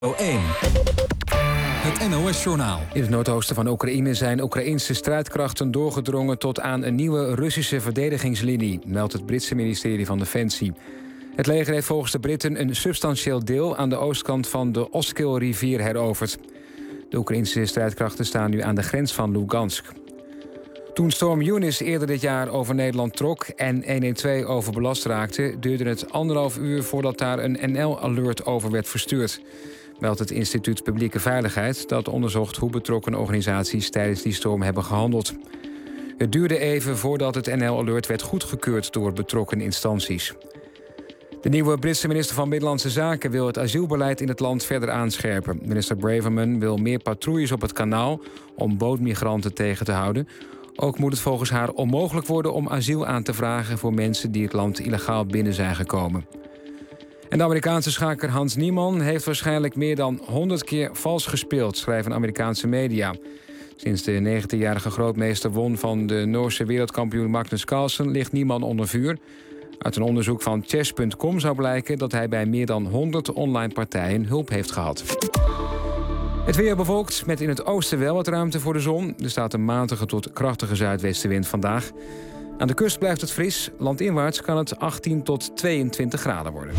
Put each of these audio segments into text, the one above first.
1. Het NOS-journaal. In het noordoosten van Oekraïne zijn Oekraïnse strijdkrachten doorgedrongen tot aan een nieuwe Russische verdedigingslinie, meldt het Britse ministerie van Defensie. Het leger heeft volgens de Britten een substantieel deel aan de oostkant van de Oskil-rivier heroverd. De Oekraïnse strijdkrachten staan nu aan de grens van Lugansk. Toen storm Eunice eerder dit jaar over Nederland trok en 112 overbelast raakte, duurde het 1,5 uur voordat daar een NL-alert over werd verstuurd, meldt het Instituut Publieke Veiligheid, dat onderzocht hoe betrokken organisaties tijdens die storm hebben gehandeld. Het duurde even voordat het NL-alert werd goedgekeurd door betrokken instanties. De nieuwe Britse minister van Binnenlandse Zaken wil het asielbeleid in het land verder aanscherpen. Minister Braverman wil meer patrouilles op het kanaal om bootmigranten tegen te houden. Ook moet het volgens haar onmogelijk worden om asiel aan te vragen voor mensen die het land illegaal binnen zijn gekomen. En de Amerikaanse schaker Hans Niemann heeft waarschijnlijk meer dan 100 keer vals gespeeld, schrijven Amerikaanse media. Sinds de 19-jarige grootmeester won van de Noorse wereldkampioen Magnus Carlsen ligt Niemann onder vuur. Uit een onderzoek van chess.com zou blijken dat hij bij meer dan 100 online partijen hulp heeft gehad. Het weer bewolkt, met in het oosten wel wat ruimte voor de zon. Er staat een matige tot krachtige zuidwestenwind vandaag. Aan de kust blijft het fris. Landinwaarts kan het 18 tot 22 graden worden.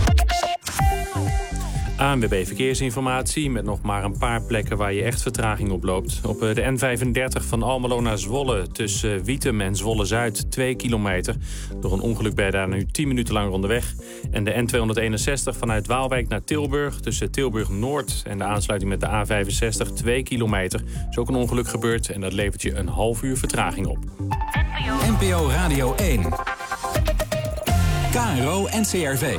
ANWB Verkeersinformatie met nog maar een paar plekken waar je echt vertraging oploopt. Op de N35 van Almelo naar Zwolle tussen Wiedum en Zwolle-Zuid 2 kilometer. Door een ongeluk ben je daar nu 10 minuten langer onderweg. En de N261 vanuit Waalwijk naar Tilburg tussen Tilburg-Noord en de aansluiting met de A65 2 kilometer. Er is ook een ongeluk gebeurd en dat levert je een half uur vertraging op. NPO Radio 1. KRO NCRV.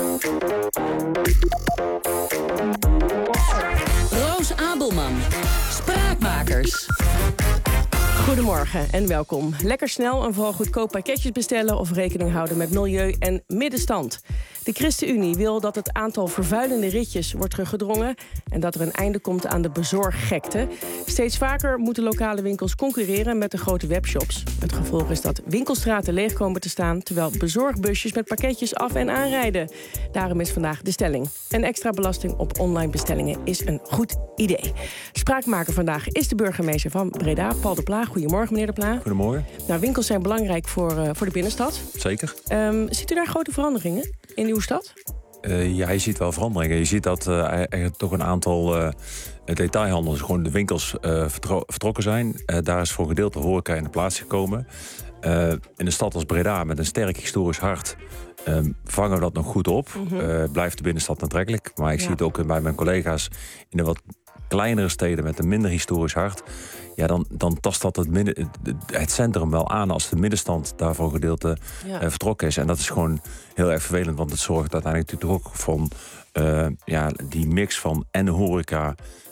Roos Abelman. Spraakmakers. Goedemorgen en welkom. Lekker snel en vooral goedkoop pakketjes bestellen of rekening houden met milieu en middenstand. De ChristenUnie wil dat het aantal vervuilende ritjes wordt teruggedrongen en dat er een einde komt aan de bezorggekte. Steeds vaker moeten lokale winkels concurreren met de grote webshops. Het gevolg is dat winkelstraten leeg komen te staan, terwijl bezorgbusjes met pakketjes af en aanrijden. Daarom is vandaag de stelling: een extra belasting op online bestellingen is een goed idee. Spraakmaker vandaag is de burgemeester van Breda, Paul de Pla. Goedemorgen, meneer de Pla. Goedemorgen. Nou, winkels zijn belangrijk voor de binnenstad. Zeker. Ziet u daar grote veranderingen in uw stad? Ja, je ziet wel veranderingen. Je ziet dat er toch een aantal detailhandels, gewoon de winkels, vertrokken zijn. Daar is voor een gedeelte horeca in de plaats gekomen. In een stad als Breda met een sterk historisch hart vangen we dat nog goed op. Blijft de binnenstad aantrekkelijk. Maar ik zie het ook bij mijn collega's in de wat kleinere steden met een minder historisch hart. Ja, dan tast dat het centrum wel aan als de middenstand daarvoor een gedeelte vertrokken is. En dat is gewoon heel erg vervelend, want het zorgt uiteindelijk natuurlijk ook van die mix van en horeca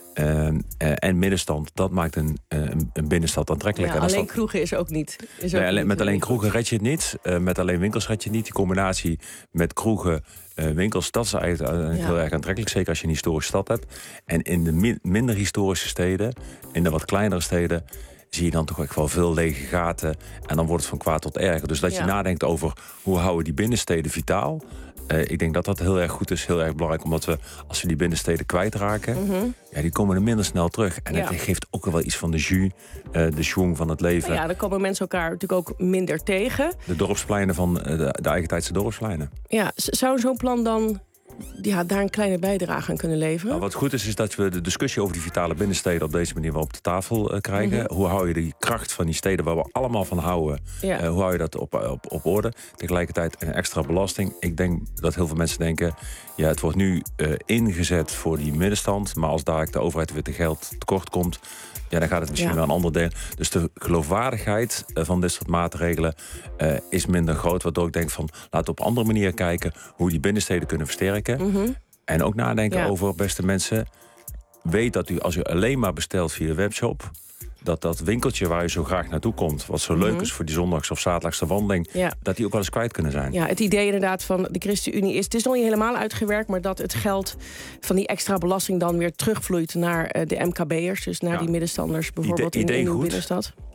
en middenstand. Dat maakt een binnenstad aantrekkelijk. Ja, en alleen kroegen is ook niet. Met alleen kroegen red je het niet. Met alleen winkels red je het niet. Die combinatie met kroegen, winkels, dat is eigenlijk heel erg aantrekkelijk. Zeker als je een historische stad hebt. En in de minder historische steden, in de wat kleinere steden, zie je dan toch echt wel veel lege gaten. En dan wordt het van kwaad tot erger. Dus dat je nadenkt over hoe houden die binnensteden vitaal. Ik denk dat dat heel erg goed is, heel erg belangrijk. Omdat we, als we die binnensteden kwijtraken, die komen er minder snel terug. En het geeft ook wel iets van de jus, de schwung van het leven. Ja, dan komen mensen elkaar natuurlijk ook minder tegen. De dorpspleinen van de eigentijdse dorpspleinen. Ja, zou zo'n plan dan daar een kleine bijdrage aan kunnen leveren? Nou, wat goed is dat we de discussie over die vitale binnensteden op deze manier wel op de tafel krijgen. Hoe hou je die kracht van die steden waar we allemaal van houden, hoe hou je dat op orde? Tegelijkertijd een extra belasting. Ik denk dat heel veel mensen denken, het wordt nu ingezet voor die middenstand, maar als daar de overheid weer te geld tekort komt, dan gaat het misschien wel een ander deel. Dus de geloofwaardigheid van dit soort maatregelen is minder groot. Waardoor ik denk van, laten we op andere manier kijken hoe die binnensteden kunnen versterken. En ook nadenken over, beste mensen, weet dat u, als u alleen maar bestelt via de webshop, dat winkeltje waar je zo graag naartoe komt, wat zo leuk is voor die zondags- of zaterdagse wandeling, dat die ook wel eens kwijt kunnen zijn. Ja, het idee inderdaad van de ChristenUnie is, het is nog niet helemaal uitgewerkt, maar dat het geld van die extra belasting dan weer terugvloeit naar de MKB'ers, dus naar die middenstanders bijvoorbeeld in uw binnenstad.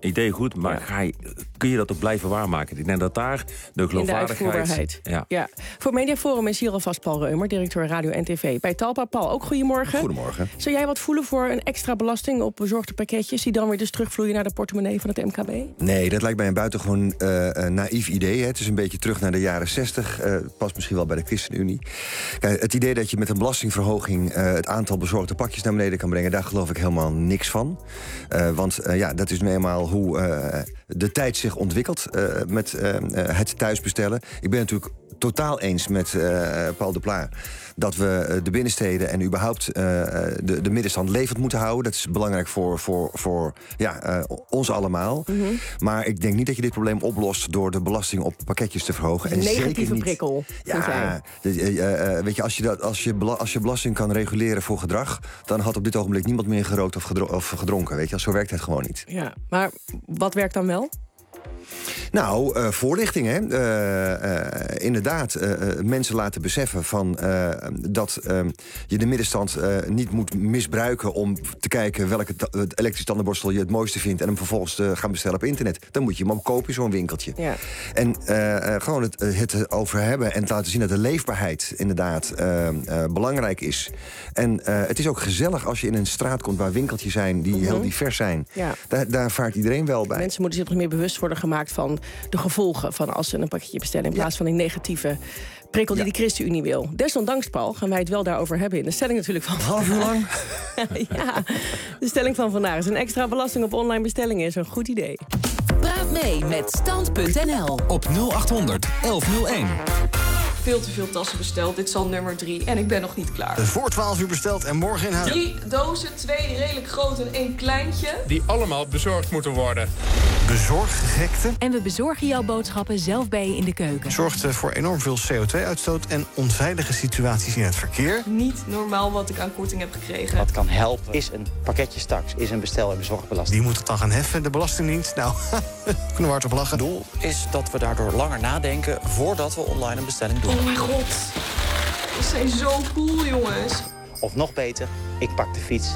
idee goed, maar kun je dat ook blijven waarmaken? Ik denk dat daar de geloofwaardigheid... Ja. Voor Mediaforum is hier alvast Paul Reumer, directeur Radio en TV. Bij Talpa. Paul, ook goedemorgen. Goedemorgen. Zou jij wat voelen voor een extra belasting op bezorgde pakketjes... die dan weer dus terugvloeien naar de portemonnee van het MKB? Nee, dat lijkt mij een buitengewoon naïef idee. Hè. Het is een beetje terug naar de jaren 60. Past misschien wel bij de ChristenUnie. Kijk, het idee dat je met een belastingverhoging... het aantal bezorgde pakjes naar beneden kan brengen... daar geloof ik helemaal niks van. Want dat is nu eenmaal hoe de tijd zich ontwikkelt... met het thuisbestellen. Ik ben natuurlijk totaal eens met Paul de Pla... dat we de binnensteden en überhaupt de middenstand levend moeten houden. Dat is belangrijk voor ons allemaal. Mm-hmm. Maar ik denk niet dat je dit probleem oplost... door de belasting op pakketjes te verhogen. Een negatieve prikkel. Ja, weet je, als je belasting kan reguleren voor gedrag... dan had op dit ogenblik niemand meer gerookt of gedronken. Weet je, zo werkt het gewoon niet. Ja, maar wat werkt dan wel? Nou, voorlichting, hè. Inderdaad, mensen laten beseffen van dat je de middenstand niet moet misbruiken... om te kijken welke elektrische tandenborstel je het mooiste vindt... en hem vervolgens te gaan bestellen op internet. Dan moet je hem ook kopen, zo'n winkeltje. Ja. En gewoon het over hebben en te laten zien dat de leefbaarheid inderdaad belangrijk is. En het is ook gezellig als je in een straat komt waar winkeltjes zijn... die heel divers zijn. Ja. Daar vaart iedereen wel bij. Mensen moeten zich nog meer bewust worden gemaakt van de gevolgen van als ze een pakketje bestellen... in plaats van die negatieve prikkel die de ChristenUnie wil. Desondanks, Paul, gaan wij het wel daarover hebben... in de stelling natuurlijk van half uur lang. Ja, de stelling van vandaag is... een extra belasting op online bestellingen is een goed idee. Praat mee met Stand.nl op 0800 1101. Veel te veel tassen besteld. Dit is al nummer 3 en ik ben nog niet klaar. Voor 12 uur besteld en morgen in huis. 3 dozen, 2 redelijk groot en 1 kleintje. Die allemaal bezorgd moeten worden. Bezorggekte. En we bezorgen jouw boodschappen zelf bij je in de keuken. Zorgt voor enorm veel CO2-uitstoot en onveilige situaties in het verkeer. Niet normaal wat ik aan korting heb gekregen. Wat kan helpen is een pakketjestaks, is een bestel- en bezorgbelasting. Die moet het dan gaan heffen, de Belastingdienst. Nou, kunnen we hard op lachen. Het doel is dat we daardoor langer nadenken voordat we online een bestelling doen. Oh mijn god, dat zijn zo cool, jongens. Of nog beter, ik pak de fiets.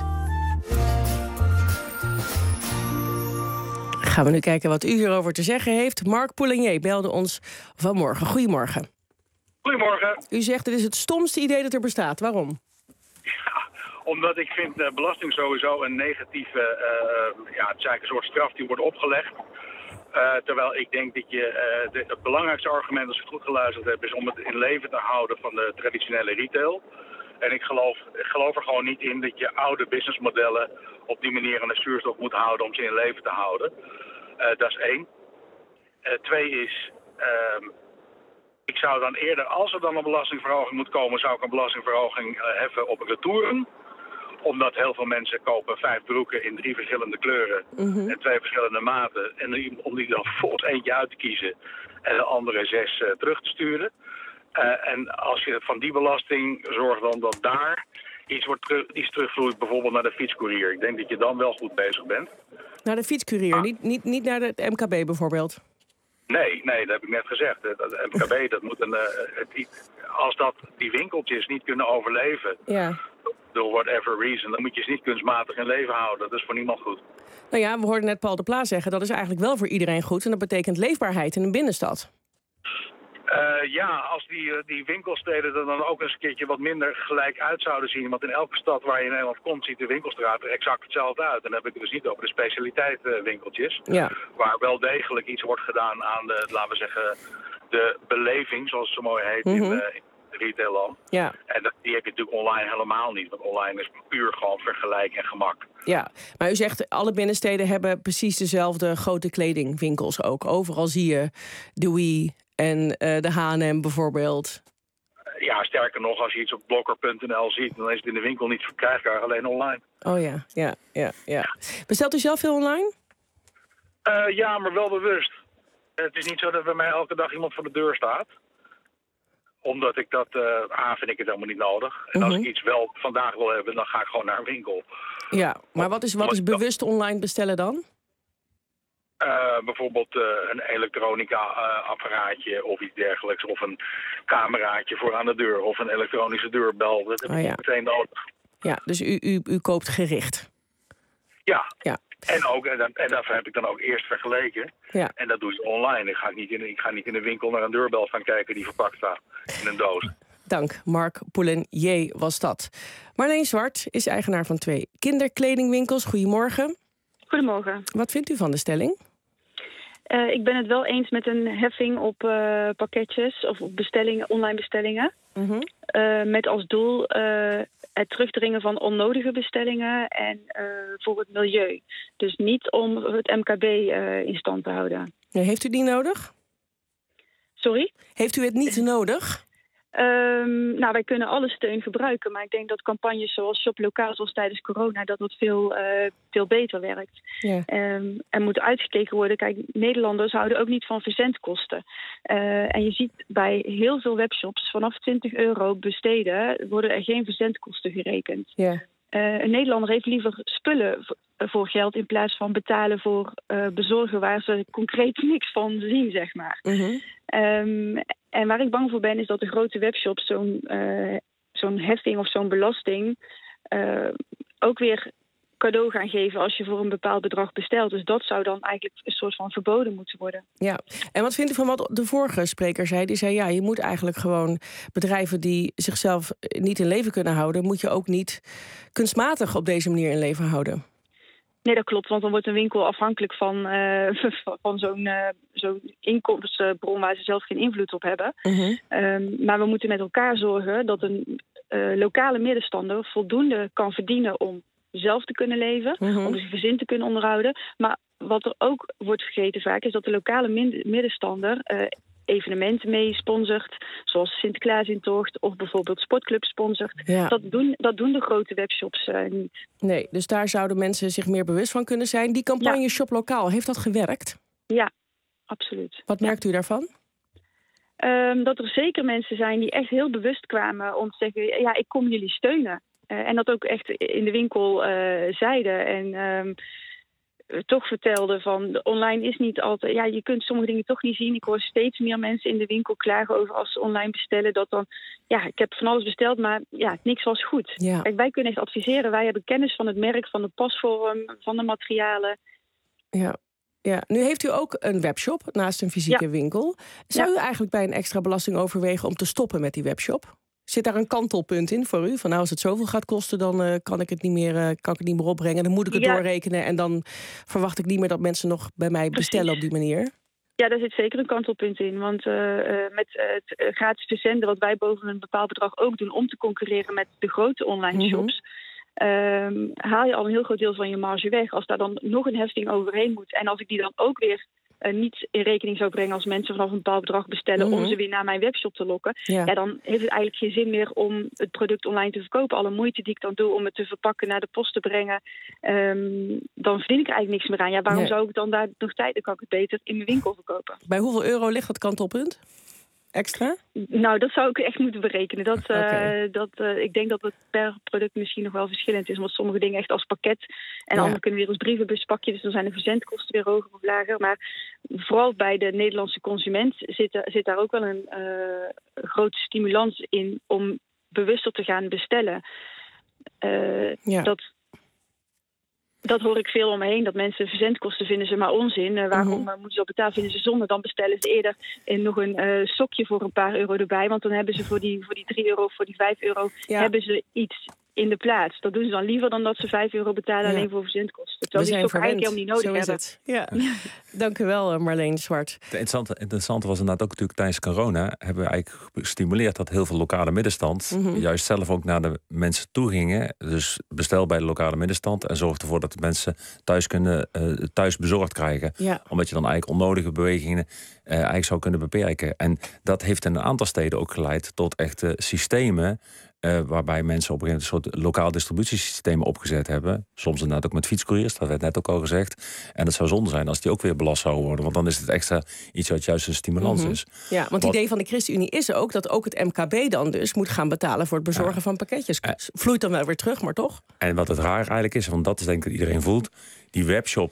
Gaan we nu kijken wat u hierover te zeggen heeft. Mark Poulinier belde ons vanmorgen. Goedemorgen. Goedemorgen. U zegt, dit is het stomste idee dat er bestaat. Waarom? Ja, omdat ik vind belasting sowieso een negatieve... het is eigenlijk een soort straf die wordt opgelegd. Terwijl ik denk dat je het belangrijkste argument, als ik het goed geluisterd heb... is om het in leven te houden van de traditionele retail. En ik geloof er gewoon niet in dat je oude businessmodellen... op die manier aan de zuurstof moet houden om ze in leven te houden. Dat is 1. 2 is... ik zou dan eerder, als er dan een belastingverhoging moet komen... zou ik een belastingverhoging heffen op retouren. Omdat heel veel mensen kopen 5 broeken in 3 verschillende kleuren... en 2 verschillende maten. En om die dan vervolgens eentje uit te kiezen... en de andere 6 terug te sturen. En als je van die belasting zorgt dan dat daar iets terugvloeit... bijvoorbeeld naar de fietscourier. Ik denk dat je dan wel goed bezig bent. Naar de fietscourier, niet naar het MKB bijvoorbeeld? Nee, dat heb ik net gezegd. Het MKB, dat moet als die winkeltjes niet kunnen overleven... Ja. Door whatever reason, dan moet je ze niet kunstmatig in leven houden. Dat is voor niemand goed. Nou ja, we hoorden net Paul de Pla zeggen... dat is eigenlijk wel voor iedereen goed. En dat betekent leefbaarheid in een binnenstad. Als die winkelsteden er dan ook eens een keertje wat minder gelijk uit zouden zien. Want in elke stad waar je in Nederland komt, ziet de winkelstraat er exact hetzelfde uit. En dan heb ik het dus niet over de specialiteitswinkeltjes. Ja. Waar wel degelijk iets wordt gedaan aan laten we zeggen, de beleving, zoals het zo mooi heet, in retailland. Ja. En die heb je natuurlijk online helemaal niet. Want online is puur gewoon vergelijk en gemak. Ja, maar u zegt alle binnensteden hebben precies dezelfde grote kledingwinkels ook. Overal zie je Louis en de H&M bijvoorbeeld. Ja, sterker nog, als je iets op blokker.nl ziet... dan is het in de winkel niet verkrijgbaar, alleen online. Oh ja. Bestelt u zelf veel online? Ja, maar wel bewust. Het is niet zo dat bij mij elke dag iemand voor de deur staat. Omdat ik dat... vind ik het helemaal niet nodig. En als ik iets wel vandaag wil hebben, dan ga ik gewoon naar een winkel. Ja, maar wat is bewust online bestellen dan? Bijvoorbeeld een elektronica-apparaatje of iets dergelijks. Of een cameraatje voor aan de deur. Of een elektronische deurbel. Dat heb ik meteen nodig. Ja, dus u koopt gericht? Ja. En daarvoor heb ik dan ook eerst vergeleken. Ja. En dat doe je online. Ik ga niet in de winkel naar een deurbel gaan kijken die verpakt staat in een doos. Dank, Mark Poulinier was dat. Marleen Zwart is eigenaar van 2 kinderkledingwinkels. Goedemorgen. Goedemorgen. Wat vindt u van de stelling? Ik ben het wel eens met een heffing op pakketjes of op bestellingen, online bestellingen. Mm-hmm. Met als doel het terugdringen van onnodige bestellingen en voor het milieu. Dus niet om het MKB in stand te houden. Nee, heeft u die nodig? Sorry? Heeft u het niet nodig? Wij kunnen alle steun gebruiken. Maar ik denk dat campagnes zoals Shop Lokaal, zoals tijdens corona, dat veel beter werkt. Ja. Er moet uitgekeken worden. Kijk, Nederlanders houden ook niet van verzendkosten. En je ziet bij heel veel webshops vanaf €20 besteden worden er geen verzendkosten gerekend. Ja. Een Nederlander heeft liever spullen voor geld in plaats van betalen voor bezorgen waar ze concreet niks van zien, zeg maar. Mm-hmm. En waar ik bang voor ben is dat de grote webshops zo'n heffing of zo'n belasting ook weer cadeau gaan geven als je voor een bepaald bedrag bestelt. Dus dat zou dan eigenlijk een soort van verboden moeten worden. Ja, en wat vindt u van wat de vorige spreker zei? Die zei, ja, je moet eigenlijk gewoon bedrijven die zichzelf niet in leven kunnen houden, moet je ook niet kunstmatig op deze manier in leven houden. Nee, dat klopt, want dan wordt een winkel afhankelijk van zo'n inkomstenbron waar ze zelf geen invloed op hebben. Mm-hmm. Maar we moeten met elkaar zorgen dat een lokale middenstander voldoende kan verdienen om zelf te kunnen leven, mm-hmm. om zijn gezin te kunnen onderhouden. Maar wat er ook wordt vergeten vaak is dat de lokale middenstander evenementen mee sponsort, zoals Sinterklaasintocht of bijvoorbeeld sportclub sponsort. Ja. Dat doen de grote webshops niet. Nee, dus daar zouden mensen zich meer bewust van kunnen zijn. Die campagne Shop Lokaal, heeft dat gewerkt? Ja, absoluut. Wat merkt u daarvan? Dat er zeker mensen zijn die echt heel bewust kwamen om te zeggen, ja, ik kom jullie steunen. En dat ook echt in de winkel zeiden. En toch vertelde van online is niet altijd. Ja, je kunt sommige dingen toch niet zien. Ik hoor steeds meer mensen in de winkel klagen over als ze online bestellen. Dat dan, ja, ik heb van alles besteld, maar ja, niks was goed. Ja. Kijk, wij kunnen echt adviseren. Wij hebben kennis van het merk, van de pasvorm, van de materialen. Ja. Ja, nu heeft u ook een webshop naast een fysieke winkel. Zou u eigenlijk bij een extra belasting overwegen om te stoppen met die webshop? Zit daar een kantelpunt in voor u? Van nou, als het zoveel gaat kosten, dan kan ik het niet meer opbrengen. Dan moet ik het doorrekenen en dan verwacht ik niet meer dat mensen nog bij mij bestellen op die manier. Ja, daar zit zeker een kantelpunt in. Want met het gratis verzenden, wat wij boven een bepaald bedrag ook doen om te concurreren met de grote online shops, haal je al een heel groot deel van je marge weg. Als daar dan nog een heffing overheen moet en als ik die dan ook weer niet in rekening zou brengen als mensen vanaf een bepaald bedrag bestellen om ze weer naar mijn webshop te lokken, dan heeft het eigenlijk geen zin meer om het product online te verkopen. Alle moeite die ik dan doe om het te verpakken, naar de post te brengen, dan verdien ik er eigenlijk niks meer aan. Ja, waarom zou ik dan daar nog tijd? Dan kan ik het beter in mijn winkel verkopen. Bij hoeveel euro ligt dat kantelpunt? Extra? Nou, dat zou ik echt moeten berekenen. Ik denk dat het per product misschien nog wel verschillend is. Want sommige dingen echt als pakket. En andere kunnen weer als brievenbuspakje. Dus dan zijn de verzendkosten weer hoger of lager. Maar vooral bij de Nederlandse consument zit daar ook wel een grote stimulans in om bewuster te gaan bestellen. Dat hoor ik veel om me heen. Dat mensen verzendkosten vinden ze maar onzin. Waarom moeten ze dat betalen? Vinden ze zonde? Dan bestellen ze eerder nog een sokje voor een paar euro erbij. Want dan hebben ze voor die €3 of voor die €5 hebben ze iets in de plaats. Dat doen ze dan liever dan dat ze €5 betalen alleen voor verzendkosten. Terwijl die toch eigenlijk helemaal niet nodig hebben. Ja. Dank u wel, Marleen Zwart. Het interessante was inderdaad ook natuurlijk tijdens corona hebben we eigenlijk gestimuleerd dat heel veel lokale middenstand juist zelf ook naar de mensen toe gingen. Dus bestel bij de lokale middenstand en zorg ervoor dat de mensen thuis bezorgd krijgen. Ja. Omdat je dan eigenlijk onnodige bewegingen eigenlijk zou kunnen beperken. En dat heeft in een aantal steden ook geleid tot echte systemen waarbij mensen op een gegeven moment een soort lokaal distributiesystemen opgezet hebben. Soms inderdaad ook met fietscouriers, dat werd net ook al gezegd. En het zou zonde zijn als die ook weer belast zouden worden. Want dan is het extra iets wat juist een stimulans is. Ja, want het idee van de ChristenUnie is ook dat ook het MKB dan dus moet gaan betalen voor het bezorgen van pakketjes. Vloeit dan wel weer terug, maar toch? En wat het raar eigenlijk is, want dat is denk ik dat iedereen voelt, die webshops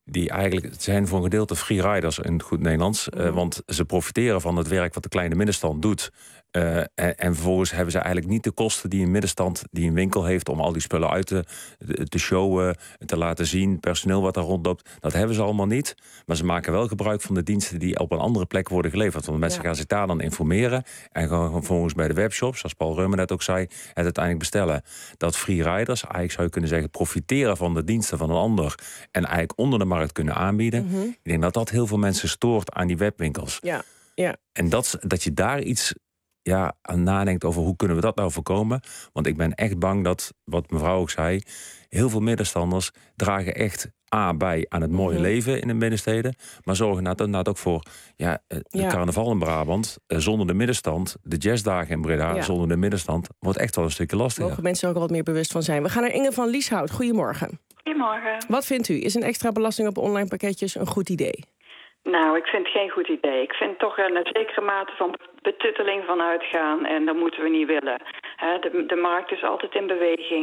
die eigenlijk zijn voor een gedeelte freeriders in goed Nederlands. Want ze profiteren van het werk wat de kleine middenstand doet. En vervolgens hebben ze eigenlijk niet de kosten die een middenstand, die een winkel heeft, om al die spullen uit te showen, te laten zien, personeel wat daar rondloopt. Dat hebben ze allemaal niet. Maar ze maken wel gebruik van de diensten die op een andere plek worden geleverd. Want mensen gaan zich daar dan informeren en gaan vervolgens bij de webshops, zoals Paul Reumer net ook zei, het uiteindelijk bestellen. Dat freeriders, eigenlijk zou je kunnen zeggen, profiteren van de diensten van een ander en eigenlijk onder de markt kunnen aanbieden. Ik denk dat dat heel veel mensen stoort aan die webwinkels. Ja. En dat je daar iets aan nadenkt over hoe kunnen we dat nou voorkomen. Want ik ben echt bang dat, wat mevrouw ook zei, heel veel middenstanders dragen echt bij aan het mooie leven in de middensteden, maar zorgen inderdaad ook voor de carnaval in Brabant. Zonder de middenstand, de jazzdagen in Breda, zonder de middenstand, wordt echt wel een stukje lastiger. Mogen mensen er ook wat meer bewust van zijn. We gaan naar Inge van Lieshout. Goedemorgen. Goedemorgen. Wat vindt u? Is een extra belasting op online pakketjes een goed idee? Nou, ik vind het geen goed idee. Ik vind toch een zekere mate van betutteling van uitgaan en dat moeten we niet willen. De markt is altijd in beweging.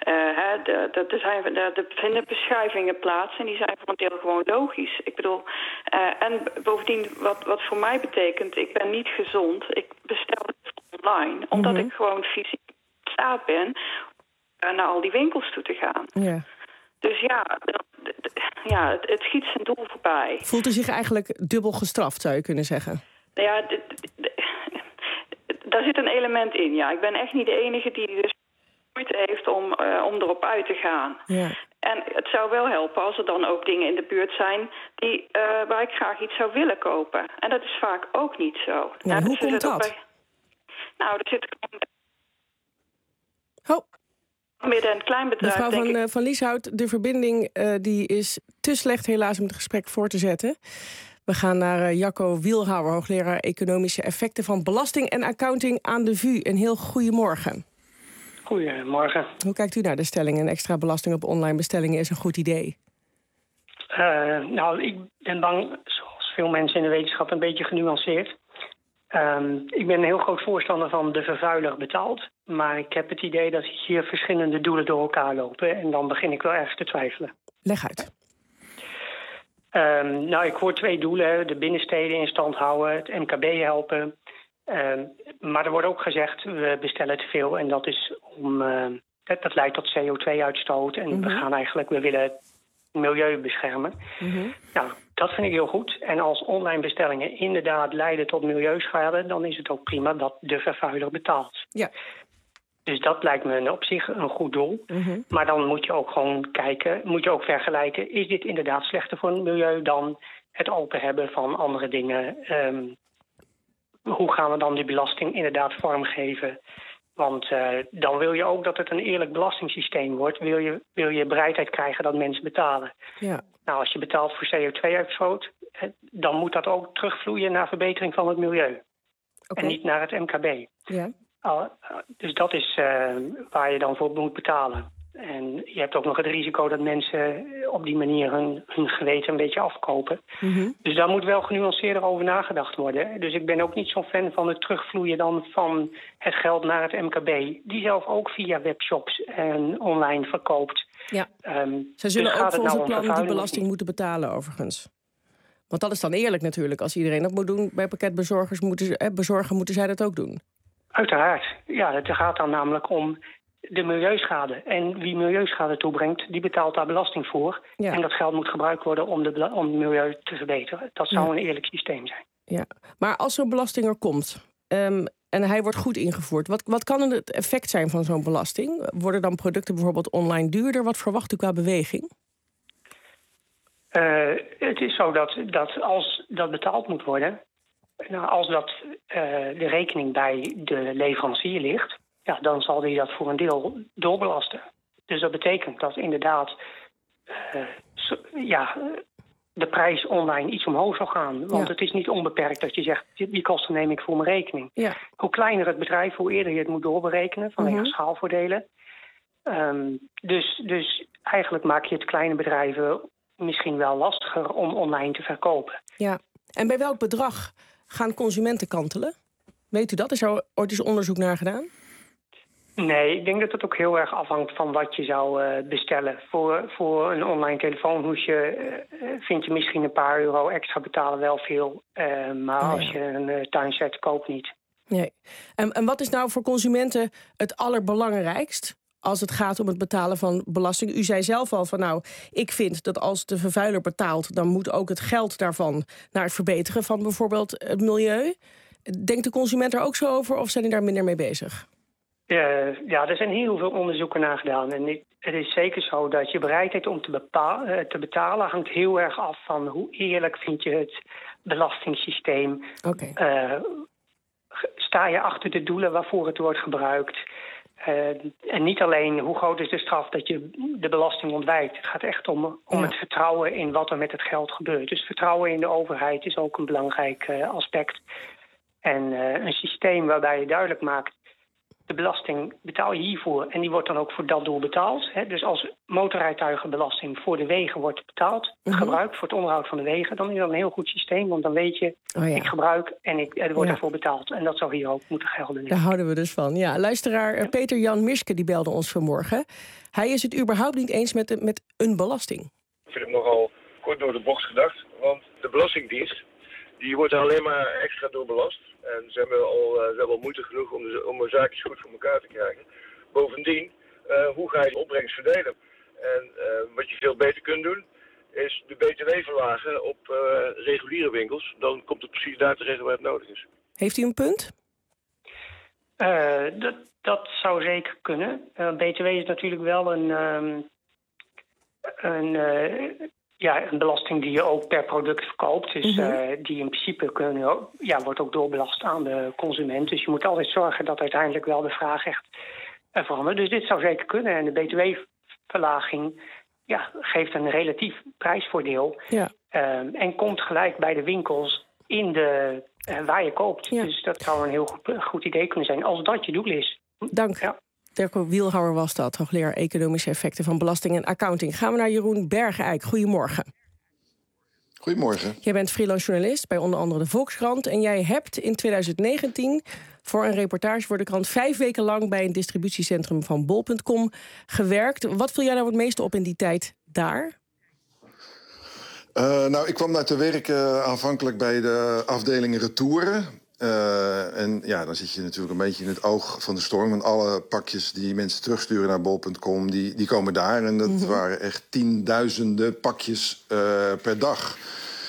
Er vinden verschuivingen plaats en die zijn voor een deel gewoon logisch. Ik bedoel, en bovendien, wat voor mij betekent, ik ben niet gezond. Ik bestel het online, omdat ik gewoon fysiek in staat ben naar al die winkels toe te gaan. Ja. Dus het schiet zijn doel voorbij. Voelt u zich eigenlijk dubbel gestraft, zou je kunnen zeggen? Ja, daar zit een element in, ja. Ik ben echt niet de enige die dus moeite heeft om erop uit te gaan. Ja. En het zou wel helpen als er dan ook dingen in de buurt zijn waar ik graag iets zou willen kopen. En dat is vaak ook niet zo. Ja, hoe komt dat? Er zit midden- en kleinbedrijf. Mevrouw van Lieshout, de verbinding die is te slecht helaas om het gesprek voor te zetten. We gaan naar Jacco Wielhouwer, hoogleraar Economische Effecten van Belasting en Accounting aan de VU. Een heel goedemorgen. Goedemorgen. Hoe kijkt u naar de stelling? Een extra belasting op online bestellingen is een goed idee. Ik ben bang, zoals veel mensen in de wetenschap, een beetje genuanceerd. Ik ben een heel groot voorstander van de vervuiler betaalt. Maar ik heb het idee dat hier verschillende doelen door elkaar lopen. En dan begin ik wel erg te twijfelen. Leg uit. Ik hoor 2 doelen. De binnensteden in stand houden, het MKB helpen. Maar er wordt ook gezegd, we bestellen te veel. En dat is dat leidt tot CO2-uitstoot. En we willen het milieu beschermen. Nou, dat vind ik heel goed. En als online bestellingen inderdaad leiden tot milieuschade, dan is het ook prima dat de vervuiler betaalt. Ja. Dus dat lijkt me op zich een goed doel. Maar dan moet je ook gewoon kijken, moet je ook vergelijken, is dit inderdaad slechter voor het milieu dan het open hebben van andere dingen? Hoe gaan we dan die belasting inderdaad vormgeven? Want dan wil je ook dat het een eerlijk belastingssysteem wordt. Wil je bereidheid krijgen dat mensen betalen. Ja. Nou, als je betaalt voor CO2-uitstoot, dan moet dat ook terugvloeien naar verbetering van het milieu. Okay. En niet naar het MKB. Ja. Dus dat is waar je dan voor moet betalen. En je hebt ook nog het risico dat mensen op die manier hun geweten een beetje afkopen. Dus daar moet wel genuanceerder over nagedacht worden. Dus ik ben ook niet zo'n fan van het terugvloeien dan van het geld naar het MKB. Die zelf ook via webshops en online verkoopt. Ja. Zij zullen ook volgens het plan die belasting moeten betalen overigens. Want dat is dan eerlijk natuurlijk. Als iedereen dat moet doen bij pakketbezorgers, moeten zij dat ook doen. Uiteraard. Ja, het gaat dan namelijk om de milieuschade. En wie milieuschade toebrengt, die betaalt daar belasting voor. Ja. En dat geld moet gebruikt worden om het milieu te verbeteren. Dat zou een eerlijk systeem zijn. Ja. Maar als zo'n belasting er komt en hij wordt goed ingevoerd, wat kan het effect zijn van zo'n belasting? Worden dan producten bijvoorbeeld online duurder? Wat verwacht u qua beweging? Het is zo dat als dat betaald moet worden, als dat de rekening bij de leverancier ligt, ja, dan zal hij dat voor een deel doorbelasten. Dus dat betekent dat inderdaad de prijs online iets omhoog zal gaan. Want het is niet onbeperkt dat je zegt, die kosten neem ik voor mijn rekening. Ja. Hoe kleiner het bedrijf, hoe eerder je het moet doorberekenen vanwege schaalvoordelen. Dus eigenlijk maak je het kleine bedrijven misschien wel lastiger om online te verkopen. Ja. En bij welk bedrag gaan consumenten kantelen? Weet u dat? Is er ooit eens onderzoek naar gedaan? Nee, ik denk dat het ook heel erg afhangt van wat je zou bestellen. Voor een online telefoonhoesje vind je misschien een paar euro extra betalen wel veel. Maar als je een tuinset koopt niet. Nee. En wat is nou voor consumenten het allerbelangrijkst als het gaat om het betalen van belasting? U zei zelf al van ik vind dat als de vervuiler betaalt, dan moet ook het geld daarvan naar het verbeteren van bijvoorbeeld het milieu. Denkt de consument er ook zo over of zijn die daar minder mee bezig? Ja, er zijn heel veel onderzoeken naar gedaan. En het is zeker zo dat je bereidheid om te betalen hangt heel erg af van hoe eerlijk vind je het belastingssysteem. Okay. Sta je achter de doelen waarvoor het wordt gebruikt? En niet alleen hoe groot is de straf dat je de belasting ontwijkt. Het gaat echt om het vertrouwen in wat er met het geld gebeurt. Dus vertrouwen in de overheid is ook een belangrijk aspect. En een systeem waarbij je duidelijk maakt, de belasting betaal je hiervoor en die wordt dan ook voor dat doel betaald. Hè? Dus als motorrijtuigenbelasting voor de wegen wordt betaald, gebruikt voor het onderhoud van de wegen, dan is dat een heel goed systeem, want dan weet je, ik gebruik en er wordt ervoor betaald. En dat zou hier ook moeten gelden. Daar houden we dus van. Ja, luisteraar Peter Jan Mirske die belde ons vanmorgen. Hij is het überhaupt niet eens met een belasting. Ik vind het nogal kort door de bocht gedacht, want de Belastingdienst die wordt er alleen maar extra door belast. En ze hebben al moeite genoeg om de zaakjes goed voor elkaar te krijgen. Bovendien, hoe ga je de opbrengst verdelen? En wat je veel beter kunt doen, is de BTW verlagen op reguliere winkels. Dan komt het precies daar terecht waar het nodig is. Heeft u een punt? Dat zou zeker kunnen. BTW is natuurlijk wel een belasting die je ook per product verkoopt. Dus die in principe wordt ook doorbelast aan de consument. Dus je moet altijd zorgen dat uiteindelijk wel de vraag echt verandert. Dus dit zou zeker kunnen. En de BTW-verlaging geeft een relatief prijsvoordeel. Ja. En komt gelijk bij de winkels in waar je koopt. Ja. Dus dat zou een heel goed idee kunnen zijn. Als dat je doel is. Dank. Ja. Derco Wielhouwer was dat, hoogleraar Economische Effecten van Belasting en Accounting. Gaan we naar Jeroen Bergeijk. Goedemorgen. Goedemorgen. Jij bent freelance journalist bij onder andere de Volkskrant. En jij hebt in 2019 voor een reportage voor de krant 5 weken lang bij een distributiecentrum van bol.com gewerkt. Wat viel jij nou het meeste op in die tijd daar? Ik kwam daar te werken aanvankelijk bij de afdeling retouren. En dan zit je natuurlijk een beetje in het oog van de storm. Want alle pakjes die mensen terugsturen naar bol.com, die komen daar. En dat waren echt tienduizenden pakjes per dag.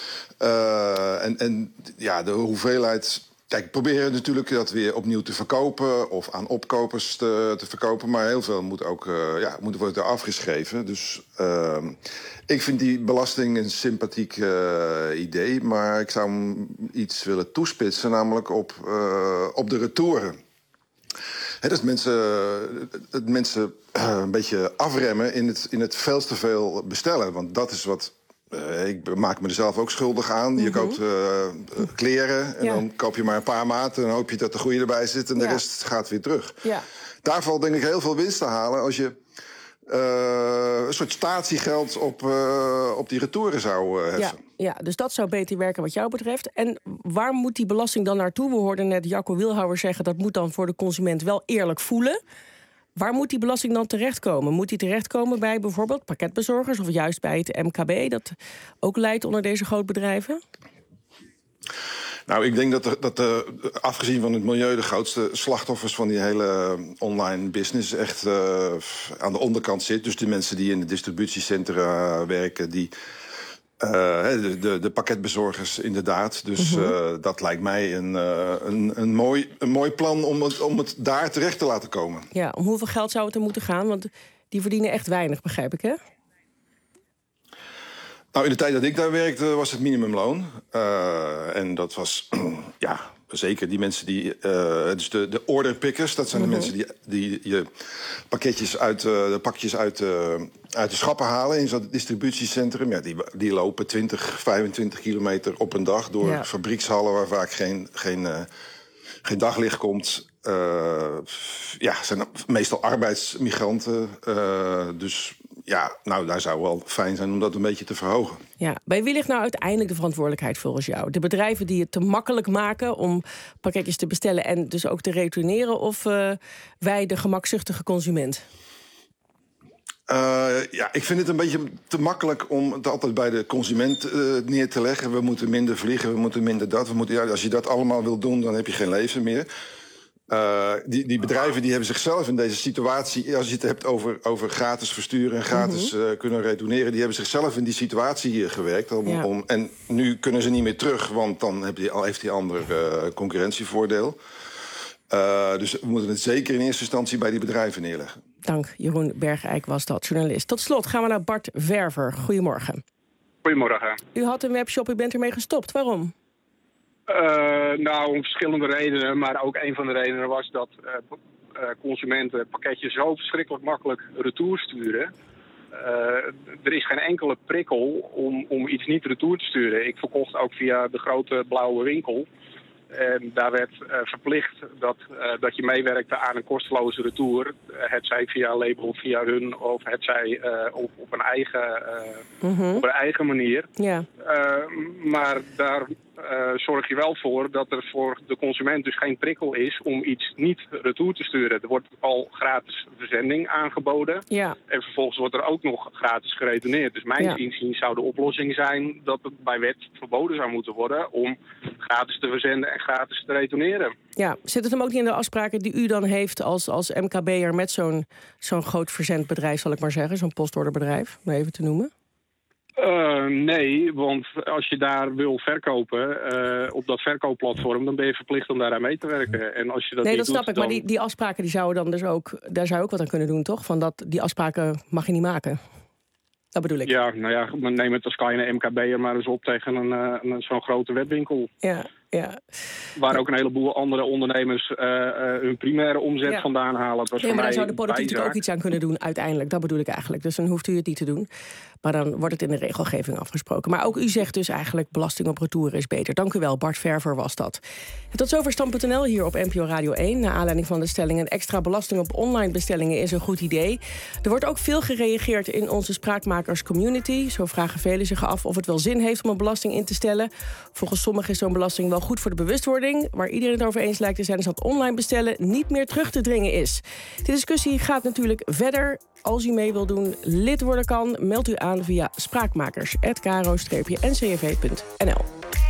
De hoeveelheid. Kijk, ik probeer natuurlijk dat weer opnieuw te verkopen of aan opkopers te verkopen. Maar heel veel moet ook worden afgeschreven. Dus ik vind die belasting een sympathiek idee. Maar ik zou hem iets willen toespitsen, namelijk op de retouren. Dat mensen een beetje afremmen in het veel te veel bestellen. Want dat is wat. Ik maak me er zelf ook schuldig aan. Je koopt kleren en dan koop je maar een paar maten. En dan hoop je dat de goede erbij zit en de rest gaat weer terug. Ja. Daar valt denk ik heel veel winst te halen als je een soort statiegeld op die retouren zou heffen. Ja, dus dat zou beter werken wat jou betreft. En waar moet die belasting dan naartoe? We hoorden net Jacco Wielhouwer zeggen, dat moet dan voor de consument wel eerlijk voelen. Waar moet die belasting dan terechtkomen? Moet die terechtkomen bij bijvoorbeeld pakketbezorgers of juist bij het MKB, dat ook leidt onder deze grootbedrijven? Nou, ik denk dat afgezien van het milieu de grootste slachtoffers van die hele online business echt aan de onderkant zit. Dus de mensen die in de distributiecentra werken, die de pakketbezorgers inderdaad. Dus dat lijkt mij een mooi plan om het daar terecht te laten komen. Ja, om hoeveel geld zou het er moeten gaan? Want die verdienen echt weinig, begrijp ik, hè? Nou, in de tijd dat ik daar werkte was het minimumloon. En dat was, zeker die mensen die. Dus de orderpickers, dat zijn de mensen die je pakjes uit de schappen halen in zo'n distributiecentrum. Ja, die lopen 20, 25 kilometer op een dag door fabriekshallen waar vaak geen daglicht komt. Zijn meestal arbeidsmigranten. Dus daar zou wel fijn zijn om dat een beetje te verhogen. Ja, bij wie ligt nou uiteindelijk de verantwoordelijkheid volgens jou? De bedrijven die het te makkelijk maken om pakketjes te bestellen en dus ook te retourneren, of wij, de gemakzuchtige consument? Ik vind het een beetje te makkelijk om het altijd bij de consument neer te leggen. We moeten minder vliegen, we moeten minder dat. Als je dat allemaal wil doen, dan heb je geen leven meer. Die bedrijven die hebben zichzelf in deze situatie, als je het hebt over gratis versturen en gratis kunnen retourneren, die hebben zichzelf in die situatie gewerkt. En nu kunnen ze niet meer terug, want dan heeft die ander concurrentievoordeel. Dus we moeten het zeker in eerste instantie bij die bedrijven neerleggen. Dank, Jeroen Bergijk was dat, journalist. Tot slot gaan we naar Bart Verver. Goedemorgen. Goedemorgen. U had een webshop, u bent ermee gestopt. Waarom? Om verschillende redenen. Maar ook een van de redenen was dat consumenten pakketjes zo verschrikkelijk makkelijk retour sturen. Er is geen enkele prikkel om iets niet retour te sturen. Ik verkocht ook via de grote blauwe winkel. En daar werd verplicht dat je meewerkte aan een kosteloze retour. Hetzij via label of via hun, of hetzij op een eigen manier. Ja. Maar daar zorg je wel voor dat er voor de consument dus geen prikkel is om iets niet retour te sturen. Er wordt al gratis verzending aangeboden. Ja. En vervolgens wordt er ook nog gratis geretourneerd. Dus mijn inziens zou de oplossing zijn dat het bij wet verboden zou moeten worden om gratis te verzenden en gratis te retourneren. Ja, zit het hem ook niet in de afspraken die u dan heeft als MKB'er met zo'n groot verzendbedrijf, zal ik maar zeggen, zo'n postorderbedrijf, om even te noemen? Nee, want als je daar wil verkopen op dat verkoopplatform, dan ben je verplicht om daaraan mee te werken. En als je dat dat snap ik, maar die afspraken die zouden dan dus ook, daar zou je ook wat aan kunnen doen, toch? Van die afspraken mag je niet maken. Dat bedoel ik. Ja, neem het als kleine MKB'er maar eens op tegen zo'n grote webwinkel. Ja. Waar ook een heleboel andere ondernemers hun primaire omzet vandaan halen. Maar daar zou de politiek natuurlijk ook iets aan kunnen doen uiteindelijk. Dat bedoel ik eigenlijk. Dus dan hoeft u het niet te doen. Maar dan wordt het in de regelgeving afgesproken. Maar ook u zegt dus eigenlijk belasting op retour is beter. Dank u wel, Bart Verver was dat. En tot zover Stand.nl hier op NPO Radio 1. Naar aanleiding van de stelling: een extra belasting op online bestellingen is een goed idee. Er wordt ook veel gereageerd in onze spraakmakers-community. Zo vragen velen zich af of het wel zin heeft om een belasting in te stellen. Volgens sommigen is zo'n belasting wel goed voor de bewustwording. Waar iedereen het over eens lijkt te zijn is dat online bestellen niet meer terug te dringen is. De discussie gaat natuurlijk verder. Als u mee wilt doen, lid worden kan, meld u aan via spraakmakers@kro-ncrv.nl.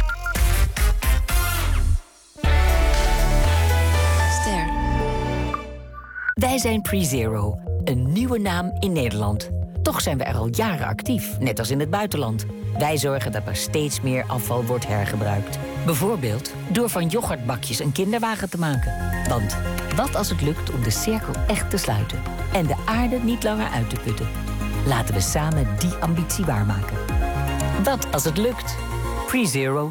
Ster. Wij zijn PreZero, een nieuwe naam in Nederland. Toch zijn we er al jaren actief, net als in het buitenland. Wij zorgen dat er steeds meer afval wordt hergebruikt. Bijvoorbeeld door van yoghurtbakjes een kinderwagen te maken. Want wat als het lukt om de cirkel echt te sluiten en de aarde niet langer uit te putten? Laten we samen die ambitie waarmaken. Wat als het lukt? PreZero.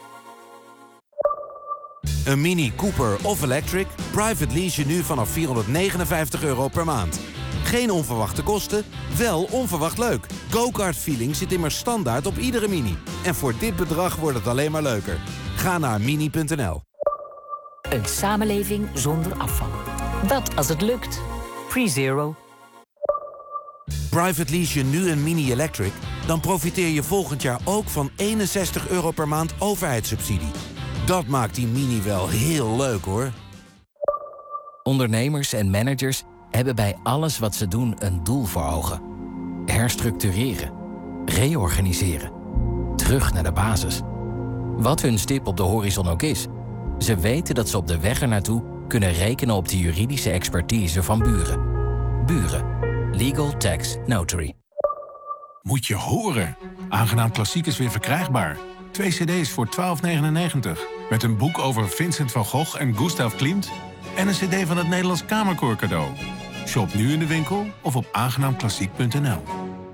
Een Mini Cooper of Electric? Private lease je nu vanaf €459 per maand. Geen onverwachte kosten, wel onverwacht leuk. Go-kart feeling zit immers standaard op iedere Mini. En voor dit bedrag wordt het alleen maar leuker. Ga naar mini.nl. Een samenleving zonder afval. Wat als het lukt? PreZero. Private lease je nu een Mini Electric? Dan profiteer je volgend jaar ook van €61 per maand overheidssubsidie. Dat maakt die Mini wel heel leuk, hoor. Ondernemers en managers hebben bij alles wat ze doen een doel voor ogen. Herstructureren. Reorganiseren. Terug naar de basis. Wat hun stip op de horizon ook is, ze weten dat ze op de weg ernaartoe kunnen rekenen op de juridische expertise van Buren. Buren. Legal Tax Notary. Moet je horen. Aangenaam Klassiek is weer verkrijgbaar. 2 cd's voor €12,99. Met een boek over Vincent van Gogh en Gustav Klimt. En een cd van het Nederlands Kamerkoor cadeau. Shop nu in de winkel of op aangenaamklassiek.nl.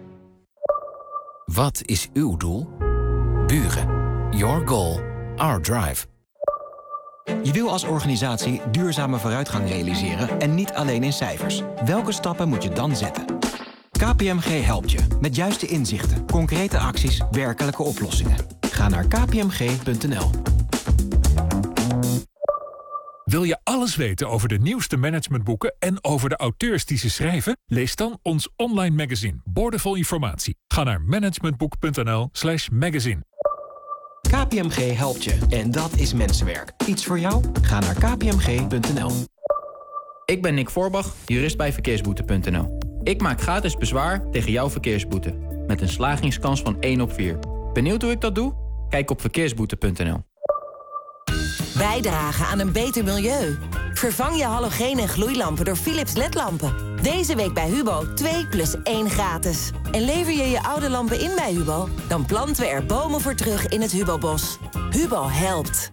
Wat is uw doel? Buren. Your goal, our drive. Je wil als organisatie duurzame vooruitgang realiseren en niet alleen in cijfers. Welke stappen moet je dan zetten? KPMG helpt je met juiste inzichten, concrete acties, werkelijke oplossingen. Ga naar kpmg.nl. Wil je alles weten over de nieuwste managementboeken en over de auteurs die ze schrijven? Lees dan ons online magazine, Boordevol Informatie. Ga naar managementboek.nl/magazine. KPMG helpt je en dat is mensenwerk. Iets voor jou? Ga naar kpmg.nl. Ik ben Nick Voorbach, jurist bij verkeersboete.nl. Ik maak gratis bezwaar tegen jouw verkeersboete. Met een slagingskans van 1 op 4. Benieuwd hoe ik dat doe? Kijk op verkeersboete.nl. Bijdragen aan een beter milieu. Vervang je halogeen- en gloeilampen door Philips LED-lampen. Deze week bij Hubo 2 + 1 gratis. En lever je je oude lampen in bij Hubo? Dan planten we er bomen voor terug in het Hubo-bos. Hubo helpt.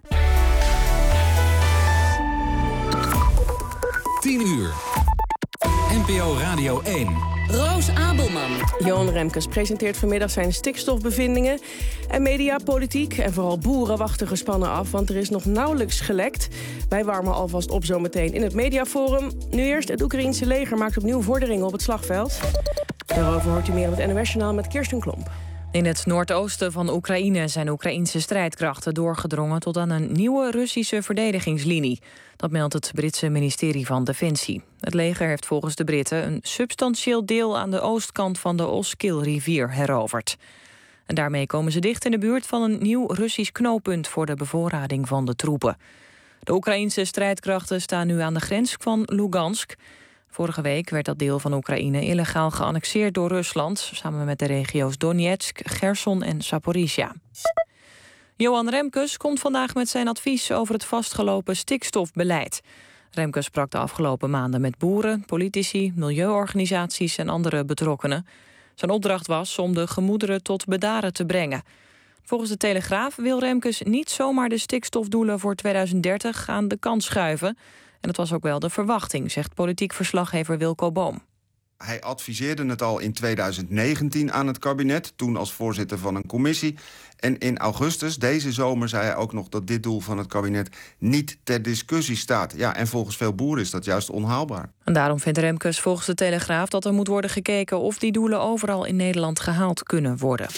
10 uur. NPO Radio 1. Roos Abelman. Johan Remkes presenteert vanmiddag zijn stikstofbevindingen. En media, politiek en vooral boeren wachten gespannen af, want er is nog nauwelijks gelekt. Wij warmen alvast op zometeen in het mediaforum. Nu eerst, het Oekraïense leger maakt opnieuw vorderingen op het slagveld. Daarover hoort u meer op het NOS-journaal met Kirsten Klomp. In het noordoosten van Oekraïne zijn Oekraïnse strijdkrachten doorgedrongen tot aan een nieuwe Russische verdedigingslinie. Dat meldt het Britse ministerie van Defensie. Het leger heeft volgens de Britten een substantieel deel aan de oostkant van de Oskil-rivier heroverd. En daarmee komen ze dicht in de buurt van een nieuw Russisch knooppunt voor de bevoorrading van de troepen. De Oekraïnse strijdkrachten staan nu aan de grens van Lugansk. Vorige week werd dat deel van Oekraïne illegaal geannexeerd door Rusland, samen met de regio's Donetsk, Gerson en Zaporizhia. Johan Remkes komt vandaag met zijn advies over het vastgelopen stikstofbeleid. Remkes sprak de afgelopen maanden met boeren, politici, milieuorganisaties en andere betrokkenen. Zijn opdracht was om de gemoederen tot bedaren te brengen. Volgens de Telegraaf wil Remkes niet zomaar de stikstofdoelen voor 2030 aan de kant schuiven. En dat was ook wel de verwachting, zegt politiek verslaggever Wilco Boom. Hij adviseerde het al in 2019 aan het kabinet, toen als voorzitter van een commissie. En in augustus, deze zomer, zei hij ook nog dat dit doel van het kabinet niet ter discussie staat. Ja, en volgens veel boeren is dat juist onhaalbaar. En daarom vindt Remkes volgens de Telegraaf dat er moet worden gekeken of die doelen overal in Nederland gehaald kunnen worden.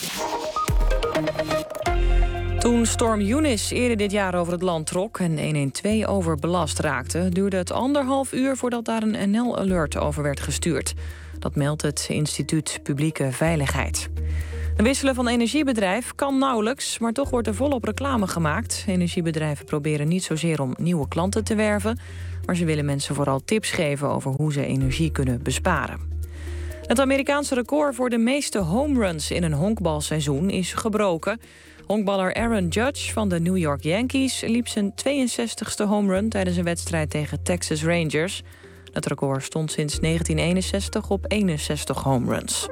Toen storm Eunice eerder dit jaar over het land trok en 112 overbelast raakte, duurde het 1,5 uur voordat daar een NL-alert over werd gestuurd. Dat meldt het Instituut Publieke Veiligheid. Een wisselen van energiebedrijf kan nauwelijks, maar toch wordt er volop reclame gemaakt. Energiebedrijven proberen niet zozeer om nieuwe klanten te werven, maar ze willen mensen vooral tips geven over hoe ze energie kunnen besparen. Het Amerikaanse record voor de meeste homeruns in een honkbalseizoen is gebroken. Honkballer Aaron Judge van de New York Yankees liep zijn 62e homerun tijdens een wedstrijd tegen Texas Rangers. Het record stond sinds 1961 op 61 homeruns.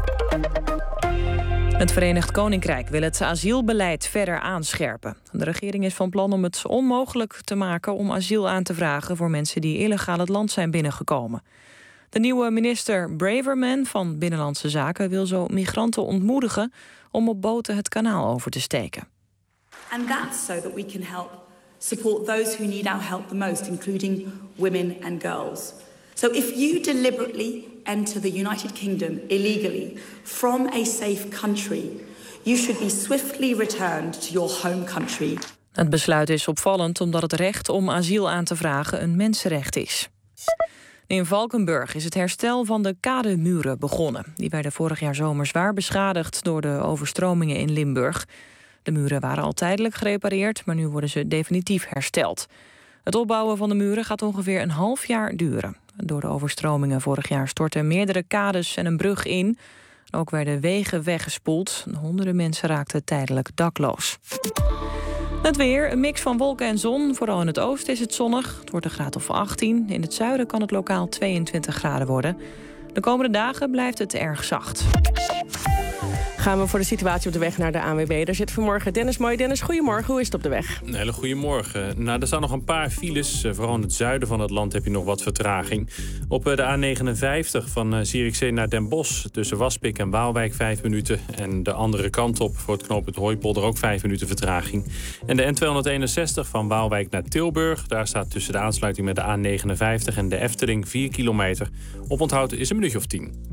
Het Verenigd Koninkrijk wil het asielbeleid verder aanscherpen. De regering is van plan om het onmogelijk te maken om asiel aan te vragen voor mensen die illegaal het land zijn binnengekomen. De nieuwe minister Braverman van Binnenlandse Zaken wil zo migranten ontmoedigen om op boten het kanaal over te steken. And that's so that we can help support those who need our help the most, including women and girls. So if you deliberately enter the United Kingdom illegally from a safe country, you should be swiftly returned to your home country. Het besluit is opvallend omdat het recht om asiel aan te vragen een mensenrecht is. In Valkenburg is het herstel van de kademuren begonnen. Die werden vorig jaar zomer zwaar beschadigd door de overstromingen in Limburg. De muren waren al tijdelijk gerepareerd, maar nu worden ze definitief hersteld. Het opbouwen van de muren gaat ongeveer een half jaar duren. Door de overstromingen vorig jaar stortten meerdere kades en een brug in. Ook werden wegen weggespoeld. Honderden mensen raakten tijdelijk dakloos. Het weer, een mix van wolken en zon. Vooral in het oosten is het zonnig. Het wordt een graad of 18. In het zuiden kan het lokaal 22 graden worden. De komende dagen blijft het erg zacht. Gaan we voor de situatie op de weg naar de ANWB. Daar zit vanmorgen Dennis Mooi. Dennis, goedemorgen. Hoe is het op de weg? Een hele goede morgen. Nou, er staan nog een paar files. Vooral in het zuiden van het land heb je nog wat vertraging. Op de A59 van Zierikzee naar Den Bosch. Tussen Waspik en Waalwijk 5 minuten. En de andere kant op voor het knooppunt Hooipolder ook 5 minuten vertraging. En de N261 van Waalwijk naar Tilburg. Daar staat tussen de aansluiting met de A59 en de Efteling 4 kilometer. Oponthoud is een minuutje of 10.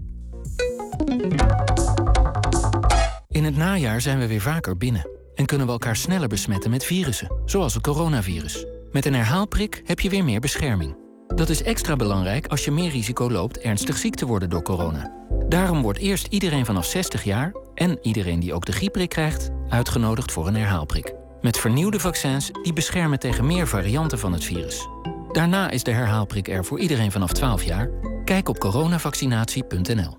In het najaar zijn we weer vaker binnen en kunnen we elkaar sneller besmetten met virussen, zoals het coronavirus. Met een herhaalprik heb je weer meer bescherming. Dat is extra belangrijk als je meer risico loopt ernstig ziek te worden door corona. Daarom wordt eerst iedereen vanaf 60 jaar... en iedereen die ook de griepprik krijgt, uitgenodigd voor een herhaalprik. Met vernieuwde vaccins die beschermen tegen meer varianten van het virus. Daarna is de herhaalprik er voor iedereen vanaf 12 jaar. Kijk op coronavaccinatie.nl.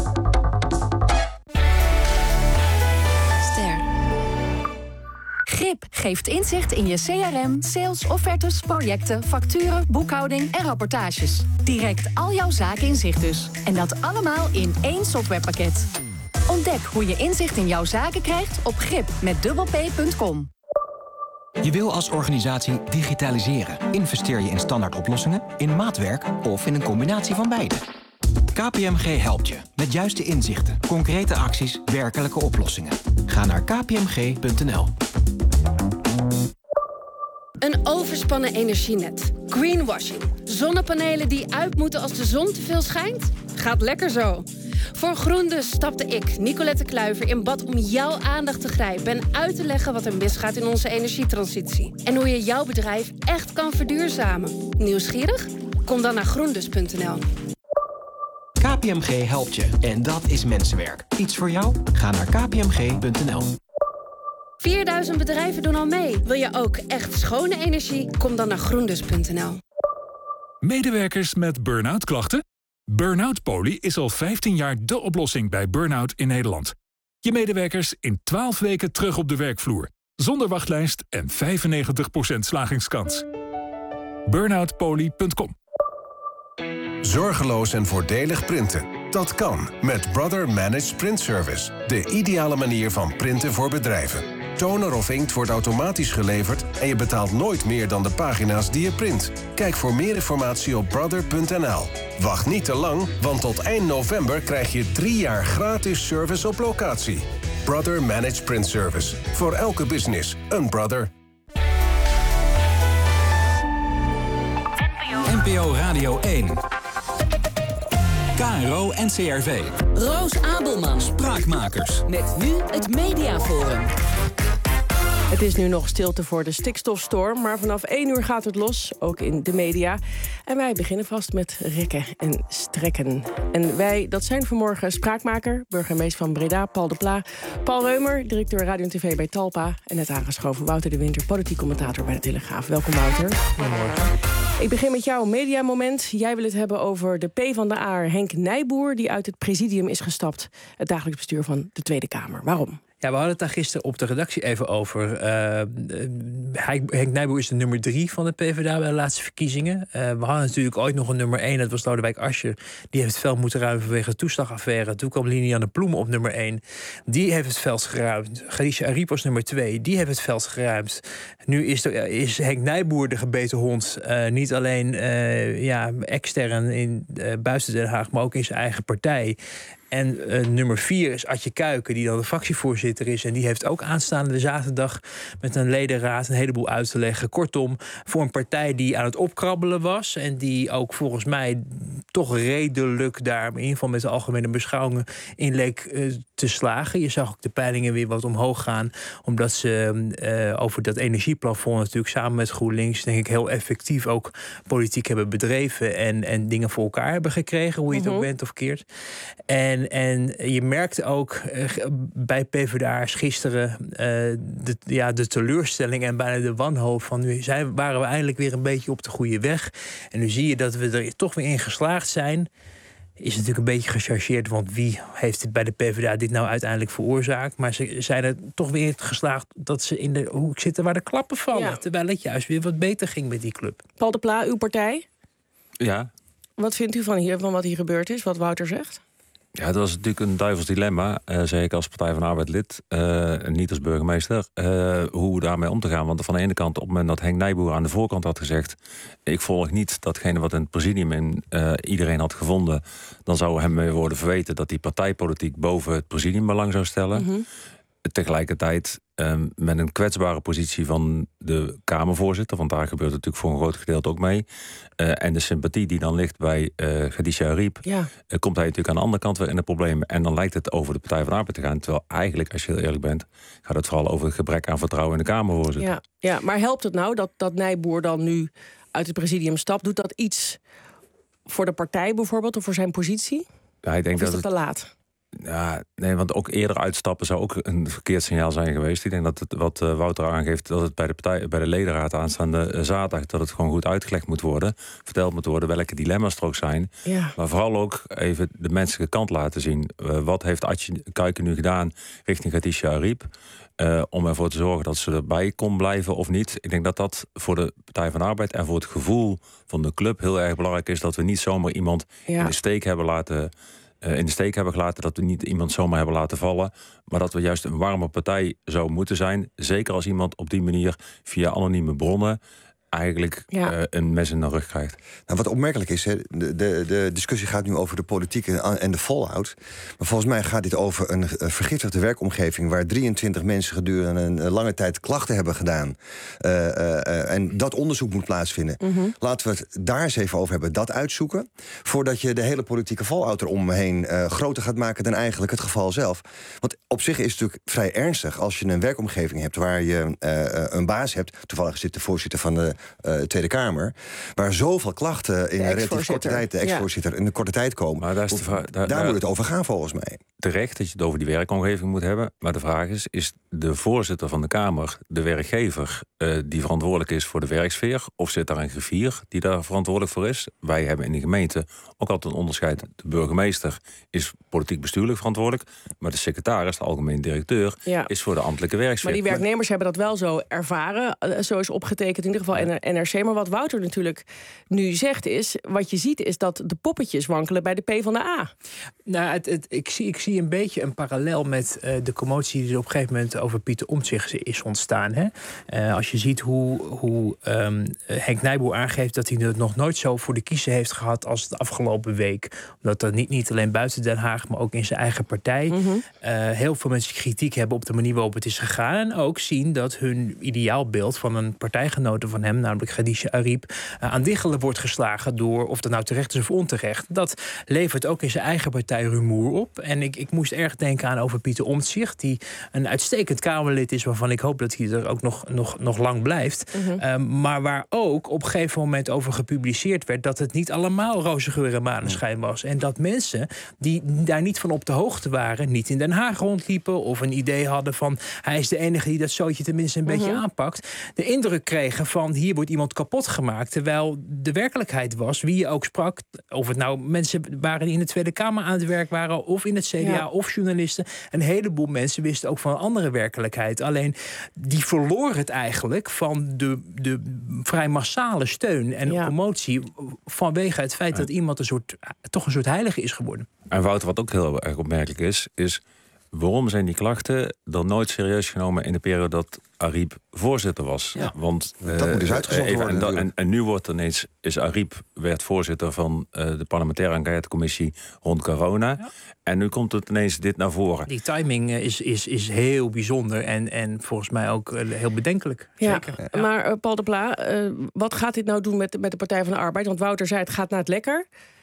GRIP geeft inzicht in je CRM, sales, offertes, projecten, facturen, boekhouding en rapportages. Direct al jouw zaken in zicht dus. En dat allemaal in één softwarepakket. Ontdek hoe je inzicht in jouw zaken krijgt op grip.com. Je wil als organisatie digitaliseren. Investeer je in standaard oplossingen, in maatwerk of in een combinatie van beide? KPMG helpt je met juiste inzichten, concrete acties, werkelijke oplossingen. Ga naar kpmg.nl. Een overspannen energienet. Greenwashing. Zonnepanelen die uit moeten als de zon te veel schijnt? Gaat lekker zo. Voor GroenDus stapte ik, Nicolette Kluiver, in bad om jouw aandacht te grijpen en uit te leggen wat er misgaat in onze energietransitie. En hoe je jouw bedrijf echt kan verduurzamen. Nieuwsgierig? Kom dan naar groendus.nl. KPMG helpt je en dat is mensenwerk. Iets voor jou? Ga naar kpmg.nl. 4000 bedrijven doen al mee. Wil je ook echt schone energie? Kom dan naar groendus.nl. Medewerkers met burn-out klachten? Burn-out Poly is al 15 jaar de oplossing bij burn-out in Nederland. Je medewerkers in 12 weken terug op de werkvloer. Zonder wachtlijst en 95% slagingskans. burnoutpoly.com. Zorgeloos en voordelig printen. Dat kan met Brother Managed Print Service. De ideale manier van printen voor bedrijven. Toner of inkt wordt automatisch geleverd en je betaalt nooit meer dan de pagina's die je print. Kijk voor meer informatie op brother.nl. Wacht niet te lang, want tot eind november krijg je 3 jaar gratis service op locatie. Brother Managed Print Service. Voor elke business, een brother. NPO Radio 1. KRO NCRV. Roos Abelman. Spraakmakers. Met nu het Mediaforum. Het is nu nog stilte voor de stikstofstorm, maar vanaf 1 uur gaat het los, ook in de media. En wij beginnen vast met rekken en strekken. En wij, dat zijn vanmorgen spraakmaker, burgemeester van Breda, Paul de Pla, Paul Reumer, directeur Radio en TV bij Talpa, en net aangeschoven Wouter de Winter, politiek commentator bij de Telegraaf. Welkom, Wouter. Goedemorgen. Ik begin met jouw mediamoment. Jij wil het hebben over de PvdA'er Henk Nijboer, die uit het presidium is gestapt, het dagelijks bestuur van de Tweede Kamer. Waarom? Ja, we hadden het daar gisteren op de redactie even over. Henk Nijboer is de nummer 3 van de PvdA bij de laatste verkiezingen. We hadden natuurlijk ooit nog een nummer 1, dat was Lodewijk Asscher. Die heeft het veld moeten ruimen vanwege de toeslagaffaire. Toen kwam Liliane Ploemen op nummer 1. Die heeft het veld geruimd. Khadija Ariep was nummer 2. Die heeft het veld geruimd. Nu is Henk Nijboer de gebeten hond. Niet alleen extern buiten Den Haag, maar ook in zijn eigen partij. En nummer 4 is Adje Kuiken, die dan de fractievoorzitter is. En die heeft ook aanstaande zaterdag met een ledenraad een heleboel uit te leggen. Kortom, voor een partij die aan het opkrabbelen was en die ook volgens mij toch redelijk daar, in ieder geval met de algemene beschouwingen, in leek te slagen. Je zag ook de peilingen weer wat omhoog gaan, omdat ze over dat energieplafond natuurlijk samen met GroenLinks, denk ik, heel effectief ook politiek hebben bedreven en dingen voor elkaar hebben gekregen, hoe je het ook bent of keert. En je merkte ook bij PvdA'ers gisteren de teleurstelling en bijna de wanhoop van waren we eindelijk weer een beetje op de goede weg. En nu zie je dat we er toch weer in geslaagd zijn. Is natuurlijk een beetje gechargeerd, want wie heeft het bij de PvdA dit nou uiteindelijk veroorzaakt? Maar ze zijn er toch weer geslaagd dat ze in de hoek zitten waar de klappen vallen. Ja. Terwijl het juist weer wat beter ging met die club. Paul de Pla, uw partij? Ja. Wat vindt u van wat hier gebeurd is, wat Wouter zegt? Ja, dat was natuurlijk een duivels dilemma. Zeker als Partij van de Arbeid lid, niet als burgemeester. Hoe daarmee om te gaan. Want van de ene kant, op het moment dat Henk Nijboer aan de voorkant had gezegd, ik volg niet datgene wat in het presidium iedereen had gevonden, dan zou hem weer worden verweten dat hij partijpolitiek boven het presidiumbelang zou stellen. Mm-hmm. tegelijkertijd met een kwetsbare positie van de Kamervoorzitter, want daar gebeurt het natuurlijk voor een groot gedeelte ook mee. En de sympathie die dan ligt bij Khadija Arib, komt hij natuurlijk aan de andere kant weer in de problemen. En dan lijkt het over de Partij van de Arbeid te gaan. Terwijl eigenlijk, als je heel eerlijk bent, gaat het vooral over het gebrek aan vertrouwen in de Kamervoorzitter. Ja, maar helpt het nou dat Nijboer dan nu uit het presidium stapt? Doet dat iets voor de partij bijvoorbeeld of voor zijn positie? Ja, ik denk of is dat het te laat? Ja, nee, want ook eerder uitstappen zou ook een verkeerd signaal zijn geweest. Ik denk dat het, wat Wouter aangeeft, dat het bij de ledenraad aanstaande zaterdag, dat het gewoon goed uitgelegd moet worden, verteld moet worden welke dilemma's er ook zijn. Ja. Maar vooral ook even de menselijke kant laten zien. Wat heeft Atje Kuiken nu gedaan richting Khadija Arib? Om ervoor te zorgen dat ze erbij kon blijven of niet. Ik denk dat dat voor de Partij van de Arbeid en voor het gevoel van de club heel erg belangrijk is. Dat we niet zomaar iemand in de steek hebben gelaten, dat we niet iemand zomaar hebben laten vallen, maar dat we juist een warme partij zou moeten zijn. Zeker als iemand op die manier via anonieme bronnen eigenlijk een mes in de rug krijgt. Nou, wat opmerkelijk is, de discussie gaat nu over de politiek en de fallout. Maar volgens mij gaat dit over een vergiftigde werkomgeving waar 23 mensen gedurende een lange tijd klachten hebben gedaan. En dat onderzoek moet plaatsvinden. Mm-hmm. Laten we het daar eens even over hebben, dat uitzoeken, voordat je de hele politieke fallout eromheen groter gaat maken dan eigenlijk het geval zelf. Want op zich is het natuurlijk vrij ernstig als je een werkomgeving hebt waar je een baas hebt. Toevallig zit de voorzitter van de Tweede Kamer, waar zoveel klachten in een relatief korte tijd, de ex-voorzitter, in een korte tijd komen. Maar daar moet het over gaan volgens mij. Terecht dat je het over die werkomgeving moet hebben, maar de vraag is de voorzitter van de Kamer de werkgever die verantwoordelijk is voor de werksfeer, of zit daar een griffier die daar verantwoordelijk voor is? Wij hebben in de gemeente ook altijd een onderscheid. De burgemeester is politiek bestuurlijk verantwoordelijk, maar de secretaris, de algemeen directeur, is voor de ambtelijke werksfeer. Maar die werknemers hebben dat wel zo ervaren, zo is opgetekend in ieder geval in NRC. Maar wat Wouter natuurlijk nu zegt is, wat je ziet is dat de poppetjes wankelen bij de PvdA. Nou, ik zie een beetje een parallel met de commotie die er op een gegeven moment over Pieter Omtzigt is ontstaan. Hè? Als je ziet hoe Henk Nijboer aangeeft dat hij het nog nooit zo voor de kiezer heeft gehad als de afgelopen week. Omdat dat niet alleen buiten Den Haag, maar ook in zijn eigen partij heel veel mensen kritiek hebben op de manier waarop het is gegaan. En ook zien dat hun ideaalbeeld van een partijgenote van hem, namelijk Khadija Arib, aan diggelen wordt geslagen door, of dat nou terecht is of onterecht. Dat levert ook in zijn eigen partij rumoer op. En ik moest erg denken aan over Pieter Omtzigt, die een uitstekend Kamerlid is, waarvan ik hoop dat hij er ook nog lang blijft. Maar waar ook op een gegeven moment over gepubliceerd werd dat het niet allemaal roze geur en maneschijn was. En dat mensen die daar niet van op de hoogte waren, niet in Den Haag rondliepen of een idee hadden van hij is de enige die dat zootje tenminste een beetje aanpakt, de indruk kregen van hier wordt iemand kapot gemaakt. Terwijl de werkelijkheid was, wie je ook sprak, of het nou mensen waren die in de Tweede Kamer aan het werk waren, of in het CDA, of journalisten. Een heleboel mensen wisten ook van een andere werkelijkheid. Alleen, die verloor het eigenlijk van de vrij massale steun en commotie vanwege het feit dat iemand toch een soort heilige is geworden. En Wouter, wat ook heel erg opmerkelijk is waarom zijn die klachten dan nooit serieus genomen in de periode dat Arib voorzitter was? Ja. Want dat moet dus uitgezocht worden. En nu wordt ineens Arib werd voorzitter van de parlementaire enquêtecommissie rond corona. Ja. En nu komt het ineens dit naar voren. Die timing is heel bijzonder en volgens mij ook heel bedenkelijk. Ja. Zeker. Ja. Maar Paul de Pla, wat gaat dit nou doen met de Partij van de Arbeid? Want Wouter zei het gaat naar het lekker.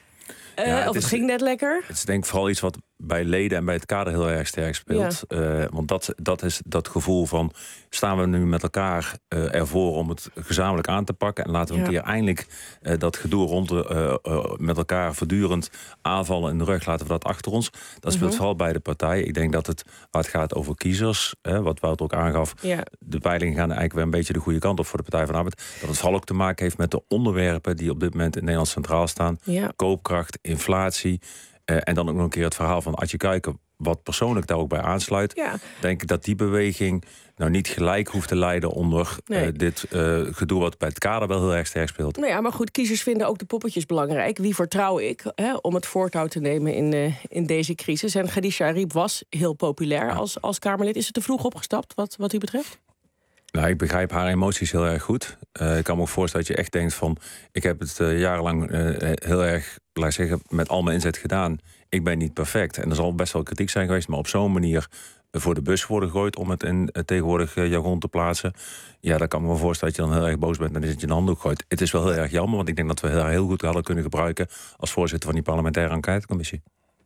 Het ging net lekker. Het is denk ik vooral iets wat bij leden en bij het kader heel erg sterk speelt. Ja. Want dat is dat gevoel van, staan we nu met elkaar ervoor om het gezamenlijk aan te pakken en laten we een keer eindelijk dat gedoe rond met elkaar voortdurend aanvallen in de rug, laten we dat achter ons. Dat speelt vooral bij de partij. Ik denk dat waar het gaat over kiezers, wat Wouter ook aangaf, de peilingen gaan eigenlijk weer een beetje de goede kant op voor de Partij van de Arbeid. Dat het vooral ook te maken heeft met de onderwerpen die op dit moment in Nederland centraal staan. Ja. Koopkracht, inflatie. En dan ook nog een keer het verhaal van Atje Kuiken, wat persoonlijk daar ook bij aansluit. Ja. Denk ik dat die beweging nou niet gelijk hoeft te leiden onder dit gedoe wat bij het kader wel heel erg sterk speelt. Nou ja, maar goed, kiezers vinden ook de poppetjes belangrijk. Wie vertrouw ik om het voortouw te nemen in deze crisis? En Khadija Arib was heel populair als Kamerlid. Is het te vroeg opgestapt wat u betreft? Nou, ik begrijp haar emoties heel erg goed. Ik kan me ook voorstellen dat je echt denkt van, ik heb het jarenlang heel erg, laat ik zeggen, met al mijn inzet gedaan. Ik ben niet perfect. En er zal best wel kritiek zijn geweest, maar op zo'n manier voor de bus worden gegooid, om het in tegenwoordig jargon te plaatsen. Ja, dan kan ik me voorstellen dat je dan heel erg boos bent en dat je een handdoek gooit. Het is wel heel erg jammer, want ik denk dat we heel goed hadden kunnen gebruiken als voorzitter van die parlementaire enquêtecommissie.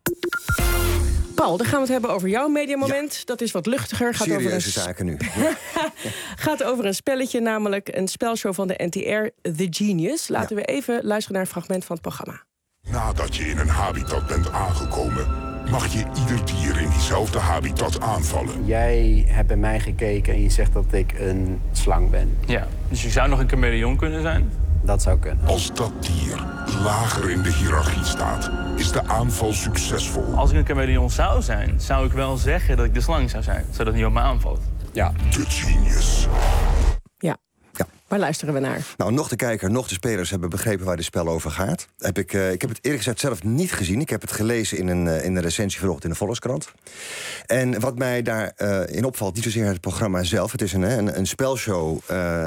Paul, dan gaan we het hebben over jouw mediamoment. Ja. Dat is wat luchtiger. Gaat serieuze zaken nu. Gaat over een spelletje, namelijk een spelshow van de NTR, The Genius. Laten we even luisteren naar een fragment van het programma. Nadat je in een habitat bent aangekomen, mag je ieder dier in diezelfde habitat aanvallen. Jij hebt bij mij gekeken en je zegt dat ik een slang ben. Ja, dus je zou nog een chameleon kunnen zijn? Dat zou kunnen. Als dat dier lager in de hiërarchie staat, is de aanval succesvol. Als ik een chameleon zou zijn, zou ik wel zeggen dat ik de slang zou zijn, zodat hij op me aanvalt. Ja. The Genius. Ja. Waar luisteren we naar? Nou, nog de kijker, nog de spelers hebben begrepen waar dit spel over gaat. Ik heb het eerlijk gezegd zelf niet gezien. Ik heb het gelezen in een recensie vanochtend in de Volkskrant. En wat mij daarin opvalt, niet zozeer het programma zelf. Het is een spelshow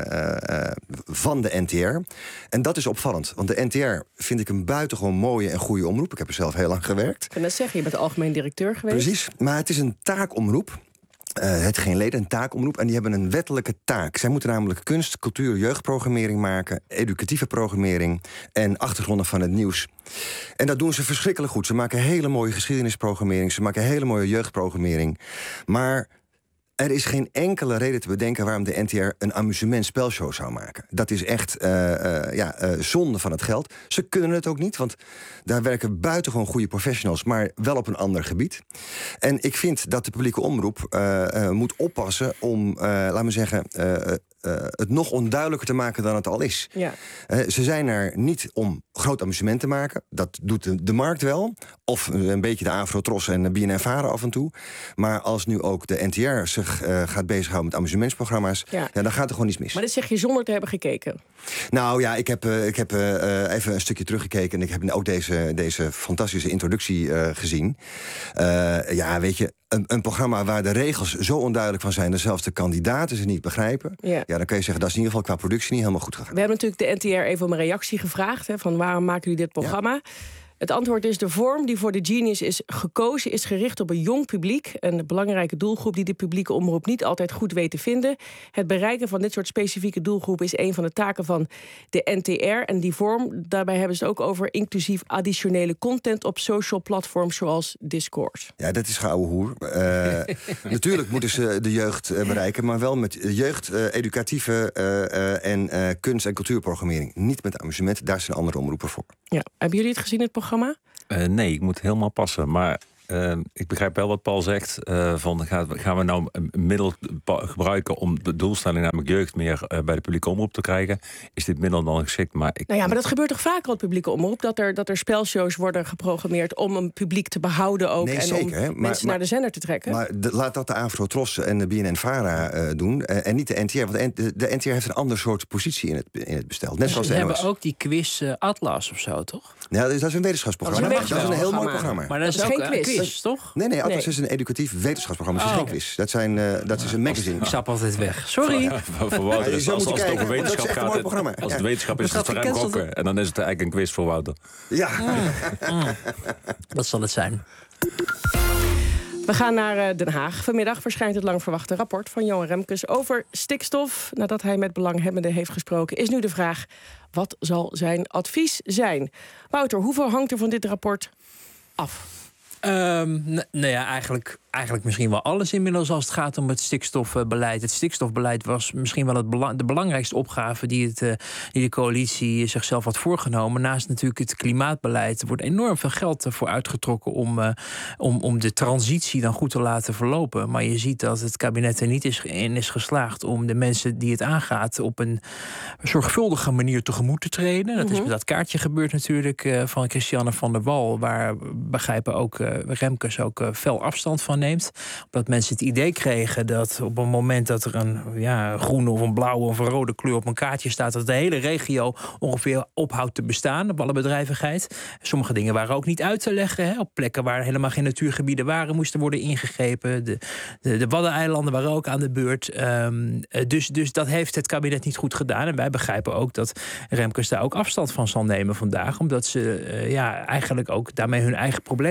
van de NTR. En dat is opvallend. Want de NTR vind ik een buitengewoon mooie en goede omroep. Ik heb er zelf heel lang gewerkt. Ik kan net zeggen, je bent algemeen directeur geweest. Precies, maar het is een taakomroep. Het geen leden, een taakomroep. En die hebben een wettelijke taak. Zij moeten namelijk kunst, cultuur, jeugdprogrammering maken, educatieve programmering en achtergronden van het nieuws. En dat doen ze verschrikkelijk goed. Ze maken hele mooie geschiedenisprogrammering, ze maken hele mooie jeugdprogrammering. Maar er is geen enkele reden te bedenken waarom de NTR een amusementspelshow zou maken. Dat is echt zonde van het geld. Ze kunnen het ook niet, want daar werken buitengewoon goede professionals, maar wel op een ander gebied. En ik vind dat de publieke omroep moet oppassen om, laten we zeggen, het nog onduidelijker te maken dan het al is. Ja. Ze zijn er niet om groot amusement te maken. Dat doet de markt wel. Of een beetje de Afro-Tros en de BNN-Vara af en toe. Maar als nu ook de NTR zich gaat bezighouden met amusementsprogramma's, dan gaat er gewoon iets mis. Maar dat zeg je zonder te hebben gekeken? Nou ja, ik heb even een stukje teruggekeken en ik heb ook deze fantastische introductie gezien. Weet je, een programma waar de regels zo onduidelijk van zijn, dat zelfs de kandidaten ze niet begrijpen. Ja, dan kun je zeggen, dat is in ieder geval qua productie niet helemaal goed gegaan. We hebben natuurlijk de NTR even om een reactie gevraagd, van waarom maken jullie dit programma? Ja. Het antwoord is: de vorm die voor de Genius is gekozen is gericht op een jong publiek, een belangrijke doelgroep die de publieke omroep niet altijd goed weet te vinden. Het bereiken van dit soort specifieke doelgroepen is een van de taken van de NTR. En die vorm, daarbij hebben ze het ook over inclusief additionele content op social platforms zoals Discord. Ja, dat is gouden hoer. Natuurlijk moeten ze de jeugd bereiken, maar wel met jeugd, educatieve en kunst- en cultuurprogrammering. Niet met amusement, daar zijn andere omroepen voor. Ja. Hebben jullie het gezien, het programma? Nee, ik moet helemaal passen. Maar ik begrijp wel wat Paul zegt. Gaan we nou een middel gebruiken om de doelstelling, namelijk jeugd, meer bij de publieke omroep te krijgen? Is dit middel dan geschikt? Maar maar dat gebeurt toch vaker op de publieke omroep? Dat er spelshows worden geprogrammeerd om een publiek te behouden ook. En zeker, om mensen naar de zender te trekken. Maar laat dat de Afro-Tros en de BNN-Vara doen. En niet de NTR. Want de NTR heeft een ander soort positie in het bestel. Net zoals ze de hebben NOS. Ook die quiz Atlas of zo, toch? Ja, dat is een wetenschapsprogramma. Dat is een heel mooi programma. Maar dat is ook geen quiz, toch? Nee, Atlas is een educatief wetenschapsprogramma. Het is geen quiz. Dat is een magazine. Ik stap altijd weg. Sorry. Voor Wouter is als het over wetenschap gaat. Als het wetenschap is, is het ruim gokken. En dan is het eigenlijk een quiz voor Wouter. Ja. Dat zal het zijn. We gaan naar Den Haag. Vanmiddag verschijnt het lang verwachte rapport van Johan Remkes over stikstof. Nadat hij met belanghebbenden heeft gesproken, is nu de vraag: wat zal zijn advies zijn? Wouter, hoeveel hangt er van dit rapport af? Eigenlijk misschien wel alles inmiddels als het gaat om het stikstofbeleid. Het stikstofbeleid was misschien wel de belangrijkste opgave die de coalitie zichzelf had voorgenomen. Naast natuurlijk het klimaatbeleid. Er wordt enorm veel geld voor uitgetrokken om de transitie dan goed te laten verlopen. Maar je ziet dat het kabinet er niet in is geslaagd om de mensen die het aangaat op een zorgvuldige manier tegemoet te treden. Dat is met dat kaartje gebeurd natuurlijk van Christiane van der Wal, waar begrijpen ook Remkes ook fel afstand van neemt. Omdat mensen het idee kregen dat op een moment dat er een groene of een blauwe of een rode kleur op een kaartje staat, dat de hele regio ongeveer ophoudt te bestaan op alle bedrijvigheid. Sommige dingen waren ook niet uit te leggen. Hè. Op plekken waar helemaal geen natuurgebieden waren, moesten worden ingegrepen. De Waddeneilanden waren ook aan de beurt. Dus dat heeft het kabinet niet goed gedaan. En wij begrijpen ook dat Remkes daar ook afstand van zal nemen vandaag. Omdat ze eigenlijk ook daarmee hun eigen problemen hebben gekregen.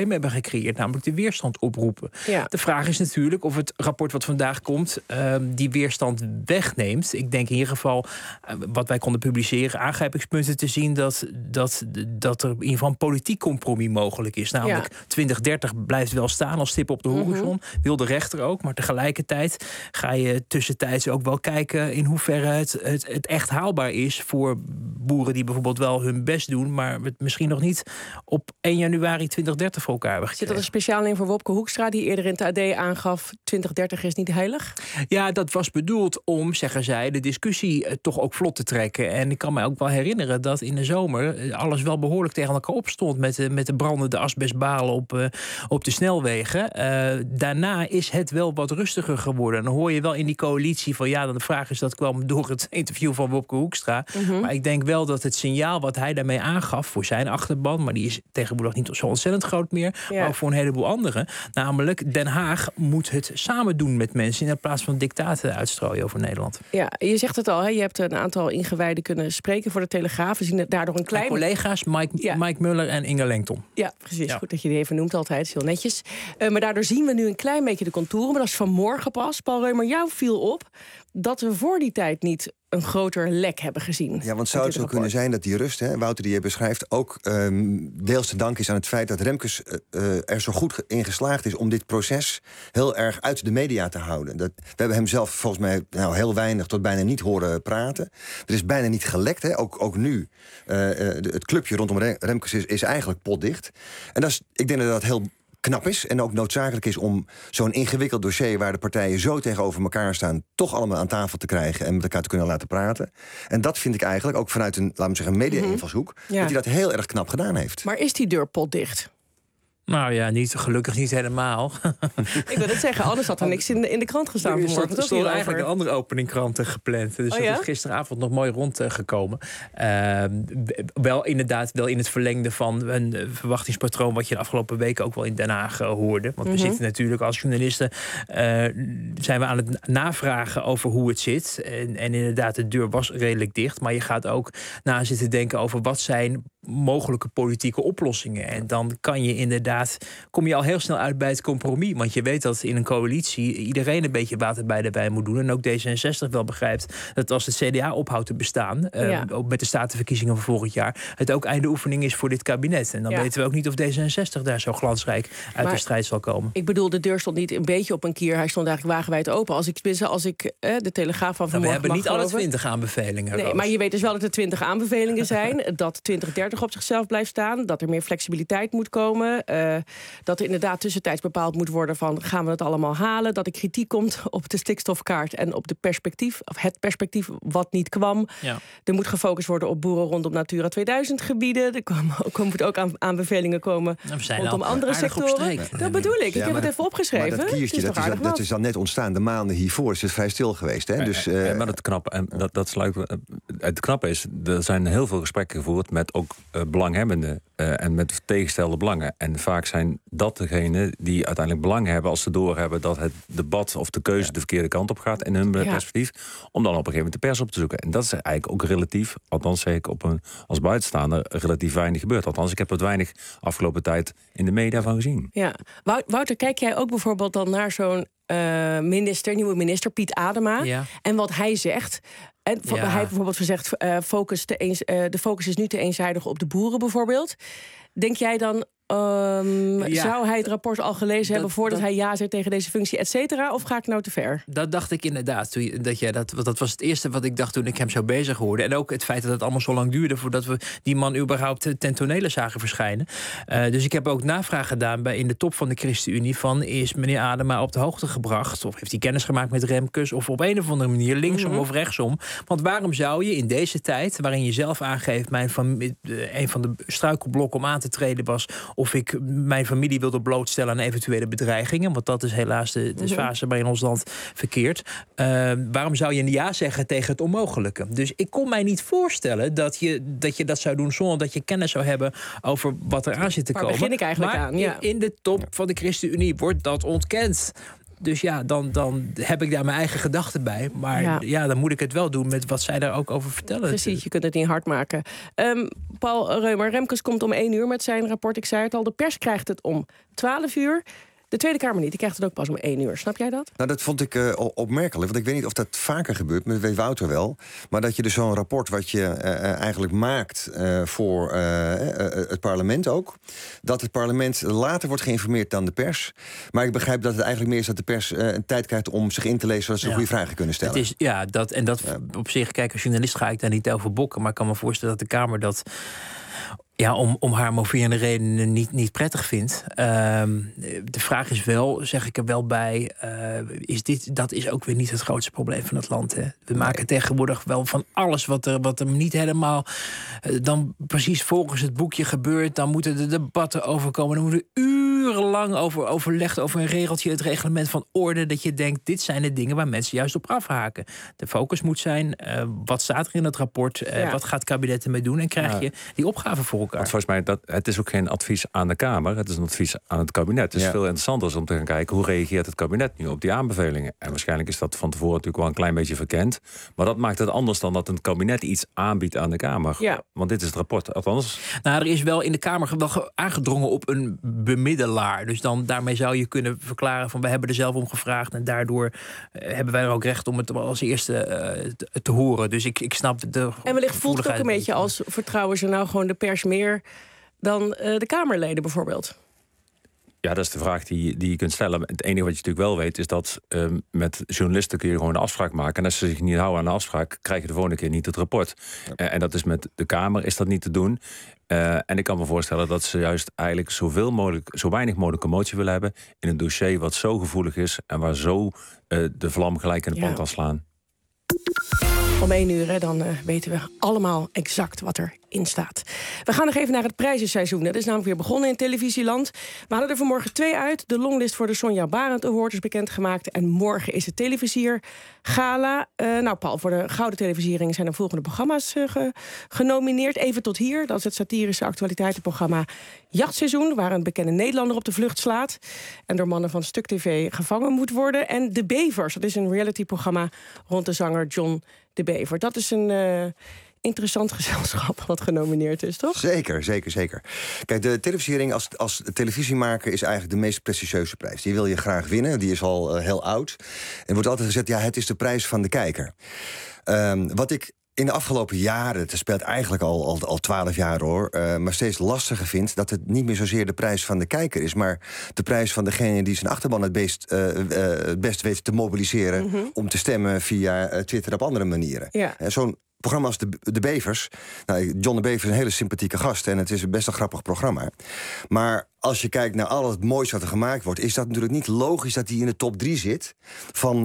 creëert, namelijk de weerstand oproepen. Ja. De vraag is natuurlijk of het rapport wat vandaag komt die weerstand wegneemt. Ik denk in ieder geval, wat wij konden publiceren, aangrijpingspunten te zien dat er in ieder geval een politiek compromis mogelijk is. Namelijk 2030 blijft wel staan als stip op de horizon. Wil de rechter ook, maar tegelijkertijd ga je tussentijds ook wel kijken in hoeverre het echt haalbaar is voor boeren die bijvoorbeeld wel hun best doen, maar het misschien nog niet op 1 januari 2030 voor elkaar hebben gekregen. Zit er een speciaal in voor Wopke Hoekstra, die eerder in het AD aangaf 2030 is niet heilig? Ja, dat was bedoeld om, zeggen zij, de discussie toch ook vlot te trekken. En ik kan me ook wel herinneren dat in de zomer alles wel behoorlijk tegen elkaar opstond met de brandende asbestbalen op de snelwegen. Daarna is het wel wat rustiger geworden. En dan hoor je wel in die coalitie van ja, de vraag is dat kwam door het interview van Wopke Hoekstra. Maar ik denk wel dat het signaal wat hij daarmee aangaf voor zijn achterban, maar die is tegenwoordig niet zo ontzettend groot meer, maar ook voor een heleboel anderen. Namelijk, Den Haag moet het samen doen met mensen in plaats van dictaten uitstrooien over Nederland. Ja, je zegt het al, hè? Je hebt een aantal ingewijden kunnen spreken voor de Telegraaf. We zien daardoor een klein... collega's, Mike Muller en Inge Lengton. Ja, precies. Ja. Goed dat je die even noemt altijd. Is heel netjes. Maar daardoor zien we nu een klein beetje de contouren. Maar dat is vanmorgen pas. Paul Reumer, jou viel op dat we voor die tijd niet een groter lek hebben gezien. Ja, want zou het zo kunnen zijn dat die rust, hè, Wouter die je beschrijft, ook deels te danken is aan het feit dat Remkes er zo goed in geslaagd is om dit proces heel erg uit de media te houden. We hebben hem zelf volgens mij heel weinig tot bijna niet horen praten. Er is bijna niet gelekt, hè. Ook nu. Het clubje rondom Remkes is eigenlijk potdicht. En ik denk dat dat heel knap is en ook noodzakelijk is om zo'n ingewikkeld dossier waar de partijen zo tegenover elkaar staan, toch allemaal aan tafel te krijgen en met elkaar te kunnen laten praten. En dat vind ik eigenlijk, ook vanuit een, laten we zeggen, media-invalshoek, dat hij dat heel erg knap gedaan heeft. Maar is die deur potdicht? Nou ja, gelukkig niet helemaal. Ik wil het zeggen, anders had er niks in de krant gestaan vanmorgen. Er stond eigenlijk een andere openingkranten gepland. Dus dat is gisteravond nog mooi rondgekomen. Wel inderdaad wel in het verlengde van een verwachtingspatroon wat je de afgelopen weken ook wel in Den Haag hoorde. Want we zitten natuurlijk als journalisten zijn we aan het navragen over hoe het zit. En inderdaad, de deur was redelijk dicht. Maar je gaat ook na zitten denken over wat zijn mogelijke politieke oplossingen. En dan kom je al heel snel uit bij het compromis. Want je weet dat in een coalitie iedereen een beetje water bij de wijn moet doen. En ook D66 wel begrijpt dat als het CDA ophoudt te bestaan, ook met de statenverkiezingen van volgend jaar, het ook einde oefening is voor dit kabinet. En dan weten we ook niet of D66 daar zo glansrijk uit de strijd zal komen. Ik bedoel, de deur stond niet een beetje op een kier. Hij stond eigenlijk wagenwijd open. Als ik de Telegraaf van vanmorgen we hebben niet alle 20 aanbevelingen. Nee, maar je weet dus wel dat er 20 aanbevelingen zijn. Dat 2030 op zichzelf blijft staan. Dat er meer flexibiliteit moet komen. Dat er inderdaad tussentijds bepaald moet worden van gaan we het allemaal halen. Dat er kritiek komt op de stikstofkaart en op het perspectief wat niet kwam. Ja. Er moet gefocust worden op boeren rondom Natura 2000 gebieden. Er moet ook aanbevelingen komen rondom andere sectoren. Dat bedoel ik. Ik heb het even opgeschreven. Maar dat kiertje, dat is dan net ontstaan. De maanden hiervoor is het vrij stil geweest. Hè? Dus, maar het knappe is, er zijn heel veel gesprekken gevoerd met ook belanghebbenden en met tegenstelde belangen. En vaak zijn dat degenen die uiteindelijk belang hebben als ze doorhebben dat het debat of de keuze de verkeerde kant op gaat in hun perspectief, om dan op een gegeven moment de pers op te zoeken. En dat is eigenlijk ook relatief, althans zeg ik als buitenstaander, relatief weinig gebeurd. Althans, ik heb er weinig afgelopen tijd in de media van gezien. Ja. Wouter, kijk jij ook bijvoorbeeld dan naar zo'n nieuwe minister, Piet Adema, en wat hij zegt? En hij bijvoorbeeld zegt, de focus is nu te eenzijdig op de boeren bijvoorbeeld. Denk jij dan, zou hij het rapport al gelezen hebben voordat hij ja zei tegen deze functie, et cetera? Of ga ik nou te ver? Dat dacht ik inderdaad. Dat was het eerste wat ik dacht toen ik hem zo bezig hoorde. En ook het feit dat het allemaal zo lang duurde voordat we die man überhaupt ten tonele zagen verschijnen. Dus ik heb ook navraag gedaan in de top van de ChristenUnie van, is meneer Adema op de hoogte gebracht? Of heeft hij kennis gemaakt met Remkes? Of op een of andere manier linksom of rechtsom? Want waarom zou je in deze tijd, waarin je zelf aangeeft, een van de struikelblokken om aan te treden was of ik mijn familie wilde blootstellen aan eventuele bedreigingen, want dat is helaas de fase waarin ons land verkeert. Waarom zou je een ja zeggen tegen het onmogelijke? Dus ik kon mij niet voorstellen dat je dat zou doen zonder dat je kennis zou hebben over wat er aan zit te komen. Waar begin ik eigenlijk aan? Ja. In de top van de ChristenUnie wordt dat ontkend. Dus ja, dan heb ik daar mijn eigen gedachten bij. Maar dan moet ik het wel doen met wat zij daar ook over vertellen. Precies, je kunt het niet hard maken. Paul Reumer, Remkes komt om 1 uur met zijn rapport. Ik zei het al, de pers krijgt het om 12 uur. De Tweede Kamer niet, die krijgt het ook pas om 1 uur. Snap jij dat? Nou, dat vond ik opmerkelijk. Want ik weet niet of dat vaker gebeurt, maar dat weet Wouter wel. Maar dat je dus zo'n rapport wat je eigenlijk maakt voor het parlement ook. Dat het parlement later wordt geïnformeerd dan de pers. Maar ik begrijp dat het eigenlijk meer is dat de pers tijd krijgt om zich in te lezen, zodat ze goede vragen kunnen stellen. Het is, op zich, kijk, als journalist ga ik daar niet over bokken. Maar ik kan me voorstellen dat de Kamer dat om haar moverende redenen niet prettig vindt. De vraag is wel, zeg ik er wel bij, dat is ook weer niet het grootste probleem van het land. Hè? We maken tegenwoordig wel van alles wat er niet helemaal dan precies volgens het boekje gebeurt. Dan moeten de debatten overkomen. Dan moeten urenlang over overlegd over een regeltje, het reglement van orde, dat je denkt, dit zijn de dingen waar mensen juist op afhaken. De focus moet zijn, wat staat er in het rapport? Wat gaat het kabinet ermee doen? En krijg je die opgave voor elkaar. Want volgens mij, het is ook geen advies aan de Kamer. Het is een advies aan het kabinet. Het is veel interessanter om te gaan kijken, hoe reageert het kabinet nu op die aanbevelingen? En waarschijnlijk is dat van tevoren natuurlijk wel een klein beetje verkend. Maar dat maakt het anders dan dat een kabinet iets aanbiedt aan de Kamer. Ja. Want dit is het rapport. Althans. Nou, er is wel in de Kamer wel aangedrongen op een bemiddelaar. Dus daarmee zou je kunnen verklaren van, wij hebben er zelf om gevraagd en daardoor hebben wij er ook recht om het als eerste te horen. Dus ik snap de. En wellicht voelt het ook een beetje als, vertrouwen ze nou gewoon de pers meer dan de Kamerleden bijvoorbeeld? Ja, dat is de vraag die je kunt stellen. Het enige wat je natuurlijk wel weet is dat met journalisten kun je gewoon een afspraak maken. En als ze zich niet houden aan de afspraak, krijg je de volgende keer niet het rapport. En dat is met de Kamer is dat niet te doen. En ik kan me voorstellen dat ze juist eigenlijk zo weinig mogelijk commotie willen hebben in een dossier wat zo gevoelig is en waar zo de vlam gelijk in de pan kan slaan. Om 1 uur, dan weten we allemaal exact wat erin staat. We gaan nog even naar het prijzenseizoen. Dat is namelijk weer begonnen in televisieland. We hadden er vanmorgen 2 uit. De longlist voor de Sonja Barend Award is bekendgemaakt. En morgen is het Televisier Gala. Paul, voor de Gouden Televisiering zijn er volgende programma's genomineerd. Even tot hier. Dat is het satirische actualiteitenprogramma Jachtseizoen, waar een bekende Nederlander op de vlucht slaat en door mannen van Stuk TV gevangen moet worden. En De Bevers, dat is een realityprogramma rond de zanger John de Bever. Dat is een interessant gezelschap wat genomineerd is, toch? Zeker. Kijk, de televisiering als televisiemaker is eigenlijk de meest prestigieuze prijs. Die wil je graag winnen, die is al heel oud. Er wordt altijd gezegd, het is de prijs van de kijker. Wat ik in de afgelopen jaren, het speelt eigenlijk al 12 jaar hoor, maar steeds lastiger vind, dat het niet meer zozeer de prijs van de kijker is, maar de prijs van degene die zijn achterban het best weet te mobiliseren om te stemmen via Twitter op andere manieren. Ja. Zo'n programma als de Bevers. John de Bever is een hele sympathieke gast en het is best een grappig programma. Maar als je kijkt naar al het moois wat er gemaakt wordt, is dat natuurlijk niet logisch dat hij in de top 3 zit van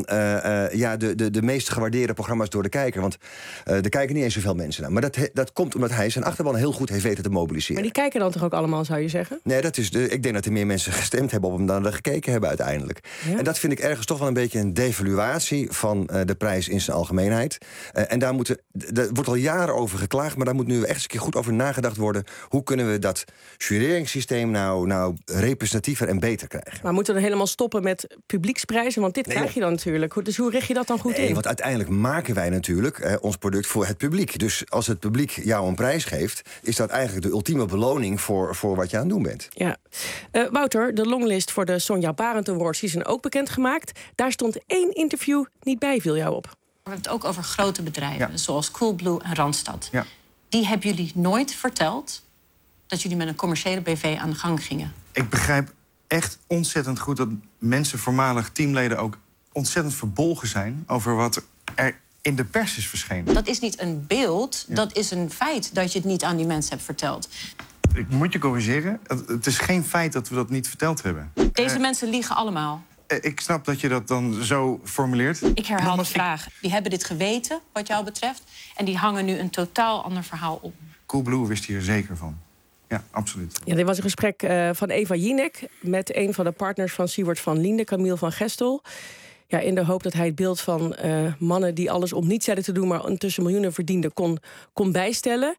de meest gewaardeerde programma's door de kijker. Want er kijken niet eens zoveel mensen naar. Maar dat komt omdat hij zijn achterban heel goed heeft weten te mobiliseren. Maar die kijken dan toch ook allemaal, zou je zeggen? Nee, ik denk dat er meer mensen gestemd hebben op hem dan er gekeken hebben uiteindelijk. Ja? En dat vind ik ergens toch wel een beetje een devaluatie van de prijs in zijn algemeenheid. En daar wordt al jaren over geklaagd, maar daar moet nu echt eens een keer goed over nagedacht worden. Hoe kunnen we dat jureringssysteem nou representatiever en beter krijgen? Maar moeten we dan helemaal stoppen met publieksprijzen? Want dit krijg je dan natuurlijk. Dus hoe richt je dat dan goed in? Want uiteindelijk maken wij natuurlijk ons product voor het publiek. Dus als het publiek jou een prijs geeft, is dat eigenlijk de ultieme beloning voor wat je aan het doen bent. Ja. Wouter, de longlist voor de Sonja Barend Awards die zijn ook bekendgemaakt. Daar stond 1 interview niet bij, viel jou op. We hebben het ook over grote bedrijven, zoals Coolblue en Randstad. Ja. Die hebben jullie nooit verteld dat jullie met een commerciële BV aan de gang gingen. Ik begrijp echt ontzettend goed dat mensen, voormalig teamleden, ook ontzettend verbolgen zijn over wat er in de pers is verschenen. Dat is niet een beeld, dat is een feit dat je het niet aan die mensen hebt verteld. Ik moet je corrigeren, het is geen feit dat we dat niet verteld hebben. Deze mensen liegen allemaal. Ik snap dat je dat dan zo formuleert. Ik herhaal de vraag. Die hebben dit geweten, wat jou betreft, en die hangen nu een totaal ander verhaal op. Coolblue wist hier zeker van. Ja, absoluut. Ja, dit was een gesprek van Eva Jinek met een van de partners van Siewert van Liende, Camille van Gestel. Ja, in de hoop dat hij het beeld van mannen die alles om niets zeiden te doen, maar intussen miljoenen verdienden, kon bijstellen.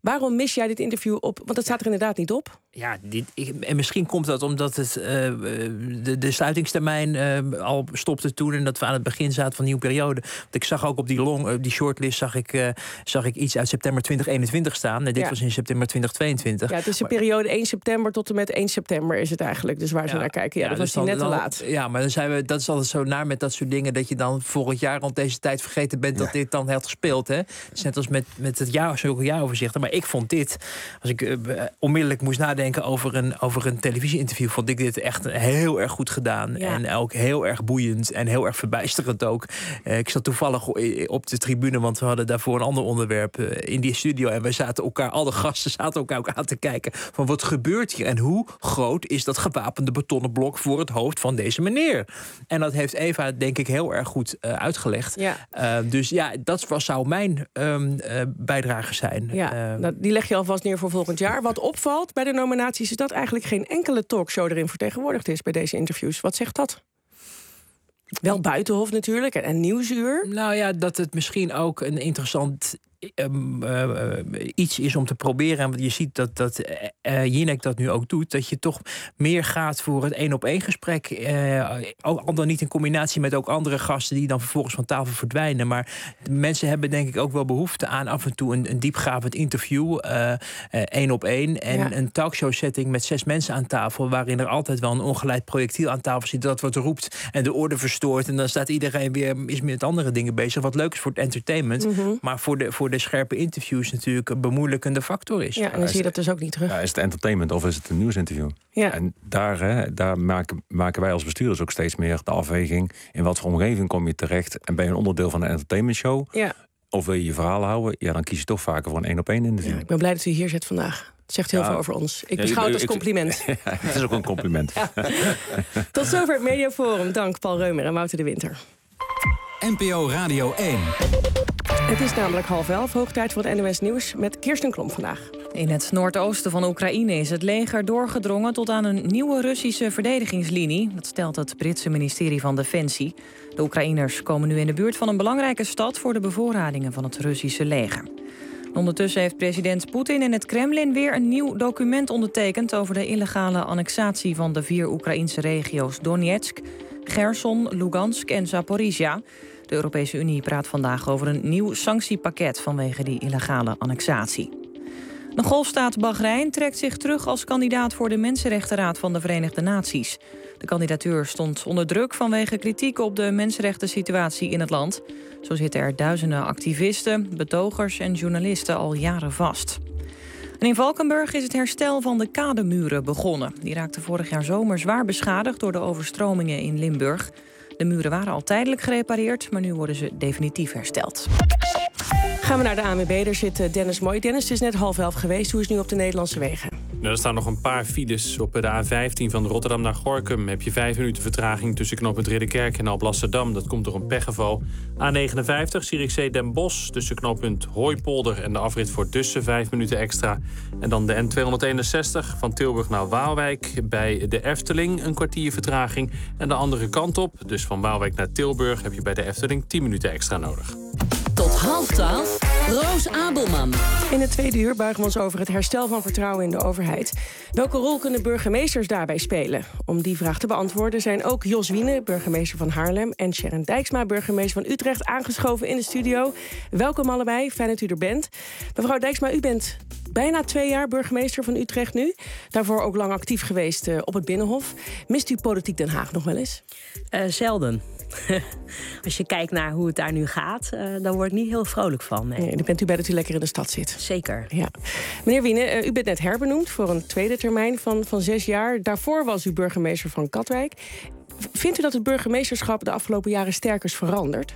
Waarom mis jij dit interview op? Want het staat er inderdaad niet op. Ja, en misschien komt dat omdat het de sluitingstermijn al stopte toen... en dat we aan het begin zaten van een nieuwe periode. Want ik zag ook op die shortlist zag ik iets uit september 2021 staan. En dit was in september 2022. Ja, het is de periode 1 september tot en met 1 september is het eigenlijk. Dus waar ze naar kijken. Ja, dat was dus net te laat. Ja, maar dan zijn we, dat is altijd zo naar met dat soort dingen... dat je dan volgend jaar rond deze tijd vergeten bent... dat dit dan had gespeeld. Hè? Het is net als met het zulke jaaroverzichten. Maar ik vond dit, als ik onmiddellijk moest nadenken... over een televisie-interview, vond ik dit echt heel erg goed gedaan. Ja. En ook heel erg boeiend en heel erg verbijsterend ook. Ik zat toevallig op de tribune, want we hadden daarvoor een ander onderwerp in die studio. En wij zaten elkaar, alle gasten zaten elkaar ook aan te kijken van wat gebeurt hier en hoe groot is dat gewapende betonnen blok voor het hoofd van deze meneer. En dat heeft Eva, denk ik, heel erg goed uitgelegd. Ja. Dus ja, dat zou mijn bijdrage zijn. Ja, die leg je alvast neer voor volgend jaar. Wat opvalt bij de nominaties is dat eigenlijk geen enkele talkshow erin vertegenwoordigd is bij deze interviews. Wat zegt dat? Wel Buitenhof natuurlijk en Nieuwsuur. Nou ja, dat het misschien ook een interessant iets is om te proberen. En je ziet dat Jinek dat nu ook doet. Dat je toch meer gaat voor het 1-op-1 gesprek. Al dan niet in combinatie met ook andere gasten die dan vervolgens van tafel verdwijnen. Maar mensen hebben denk ik ook wel behoefte aan af en toe een diepgravend interview. 1-op-1. En een talkshow setting met 6 mensen aan tafel. Waarin er altijd wel een ongeleid projectiel aan tafel zit. Dat wat roept en de orde verstoort. En dan staat iedereen weer is met andere dingen bezig. Wat leuk is voor het entertainment. Mm-hmm. Maar voor de scherpe interviews natuurlijk een bemoeilijkende factor is. Ja, en dan zie je dat dus ook niet terug. Ja, is het entertainment of is het een nieuwsinterview? Ja. En daar maken wij als bestuurders ook steeds meer de afweging. In wat voor omgeving kom je terecht? En ben je een onderdeel van een entertainmentshow? Ja. Of wil je je verhaal houden? Ja, dan kies je toch vaker voor een 1-op-1 interview. Ja, ik ben blij dat u hier zit vandaag. Het zegt heel veel over ons. Ik beschouw het als compliment. Ja, het is ook een compliment. Ja. Tot zover het Mediaforum. Dank Paul Reumer en Wouter de Winter. NPO Radio 1. Het is namelijk 10:30, hoog tijd voor het NOS Nieuws met Kirsten Klomp vandaag. In het noordoosten van Oekraïne is het leger doorgedrongen tot aan een nieuwe Russische verdedigingslinie. Dat stelt het Britse ministerie van Defensie. De Oekraïners komen nu in de buurt van een belangrijke stad voor de bevoorradingen van het Russische leger. Ondertussen heeft president Poetin in het Kremlin weer een nieuw document ondertekend over de illegale annexatie van de 4 Oekraïnse regio's Donetsk, Gerson, Lugansk en Zaporizhia. De Europese Unie praat vandaag over een nieuw sanctiepakket vanwege die illegale annexatie. De golfstaat Bahrein trekt zich terug als kandidaat voor de Mensenrechtenraad van de Verenigde Naties. De kandidatuur stond onder druk vanwege kritiek op de mensenrechtensituatie in het land. Zo zitten er duizenden activisten, betogers en journalisten al jaren vast. En in Valkenburg is het herstel van de kademuren begonnen. Die raakten vorig jaar zomer zwaar beschadigd door de overstromingen in Limburg. De muren waren al tijdelijk gerepareerd, maar nu worden ze definitief hersteld. Gaan we naar de ANWB, daar zit Dennis Mooi. Dennis, het is net 10:30 geweest. Hoe is het nu op de Nederlandse wegen? Er staan nog een paar files. Op de A15 van Rotterdam naar Gorinchem heb je 5 minuten vertraging tussen knooppunt Ridderkerk en Alblasserdam. Dat komt door een pechgeval. A59 Zierikzee Den Bosch tussen knooppunt Hooipolder en de afrit voor Dussen 5 minuten extra. En dan de N261 van Tilburg naar Waalwijk bij de Efteling een kwartier vertraging. En de andere kant op, dus van Waalwijk naar Tilburg, heb je bij de Efteling 10 minuten extra nodig. Tot 11:30, Roos Abelman. In het tweede uur buigen we ons over het herstel van vertrouwen in de overheid. Welke rol kunnen burgemeesters daarbij spelen? Om die vraag te beantwoorden zijn ook Jos Wiene, burgemeester van Haarlem, en Sharon Dijksma, burgemeester van Utrecht, aangeschoven in de studio. Welkom allebei, fijn dat u er bent. Mevrouw Dijksma, u bent bijna 2 jaar burgemeester van Utrecht nu. Daarvoor ook lang actief geweest op het Binnenhof. Mist u politiek Den Haag nog wel eens? Zelden. Als je kijkt naar hoe het daar nu gaat, dan word ik niet heel vrolijk van. Nee. Dan bent u blij dat u lekker in de stad zit. Zeker. Ja. Meneer Wiene, u bent net herbenoemd voor een tweede termijn van 6 jaar. Daarvoor was u burgemeester van Katwijk. Vindt u dat het burgemeesterschap de afgelopen jaren sterk is veranderd?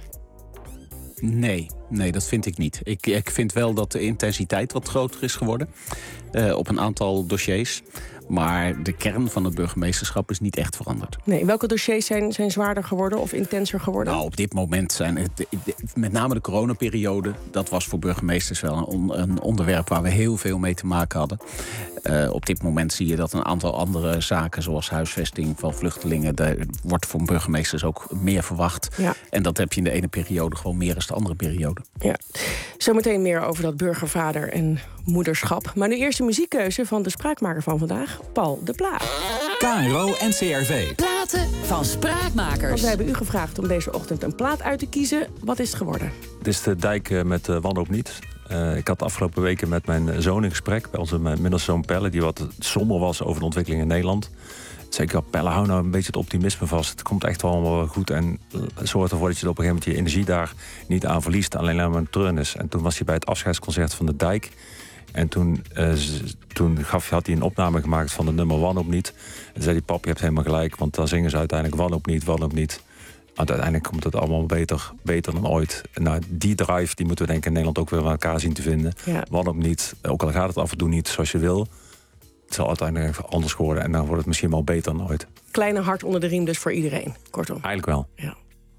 Nee, dat vind ik niet. Ik vind wel dat de intensiteit wat groter is geworden op een aantal dossiers. Maar de kern van het burgemeesterschap is niet echt veranderd. Nee, welke dossiers zijn zwaarder geworden of intenser geworden? Nou, op dit moment zijn met name de coronaperiode. Dat was voor burgemeesters wel een onderwerp waar we heel veel mee te maken hadden. Op dit moment zie je dat een aantal andere zaken, zoals huisvesting van vluchtelingen, daar wordt voor burgemeesters ook meer verwacht. Ja. En dat heb je in de ene periode gewoon meer dan de andere periode. Ja. Zometeen meer over dat burgervader en moederschap. Maar nu eerst de muziekkeuze van de spraakmaker van vandaag, Paul de Pla. KRO NCRV. Platen van Spraakmakers. Want wij hebben u gevraagd om deze ochtend een plaat uit te kiezen. Wat is het geworden? Dit is de Dijk met Wanhoop Niet. Ik had de afgelopen weken met mijn zoon in gesprek, bij onze middelste zoon Pelle, die wat somber was over de ontwikkeling in Nederland. Zeker, Pelle, hou nou een beetje het optimisme vast. Het komt echt wel allemaal goed. En zorg ervoor dat je op een gegeven moment je energie daar niet aan verliest. Alleen maar een treun is. En toen was hij bij het afscheidsconcert van de Dijk. En toen had hij een opname gemaakt van het nummer Wanhoop Niet. En toen zei hij, pap, je hebt helemaal gelijk. Want dan zingen ze uiteindelijk Wanhoop Niet, Wanhoop Niet. Want uiteindelijk komt het allemaal beter dan ooit. En nou, die drive die moeten we denk ik in Nederland ook weer aan elkaar zien te vinden. Ja. Wanhoop Niet, ook al gaat het af en toe niet zoals je wil. Het zal uiteindelijk anders worden en dan wordt het misschien wel beter dan ooit. Kleine hart onder de riem dus voor iedereen, kortom. Eigenlijk wel. Ja.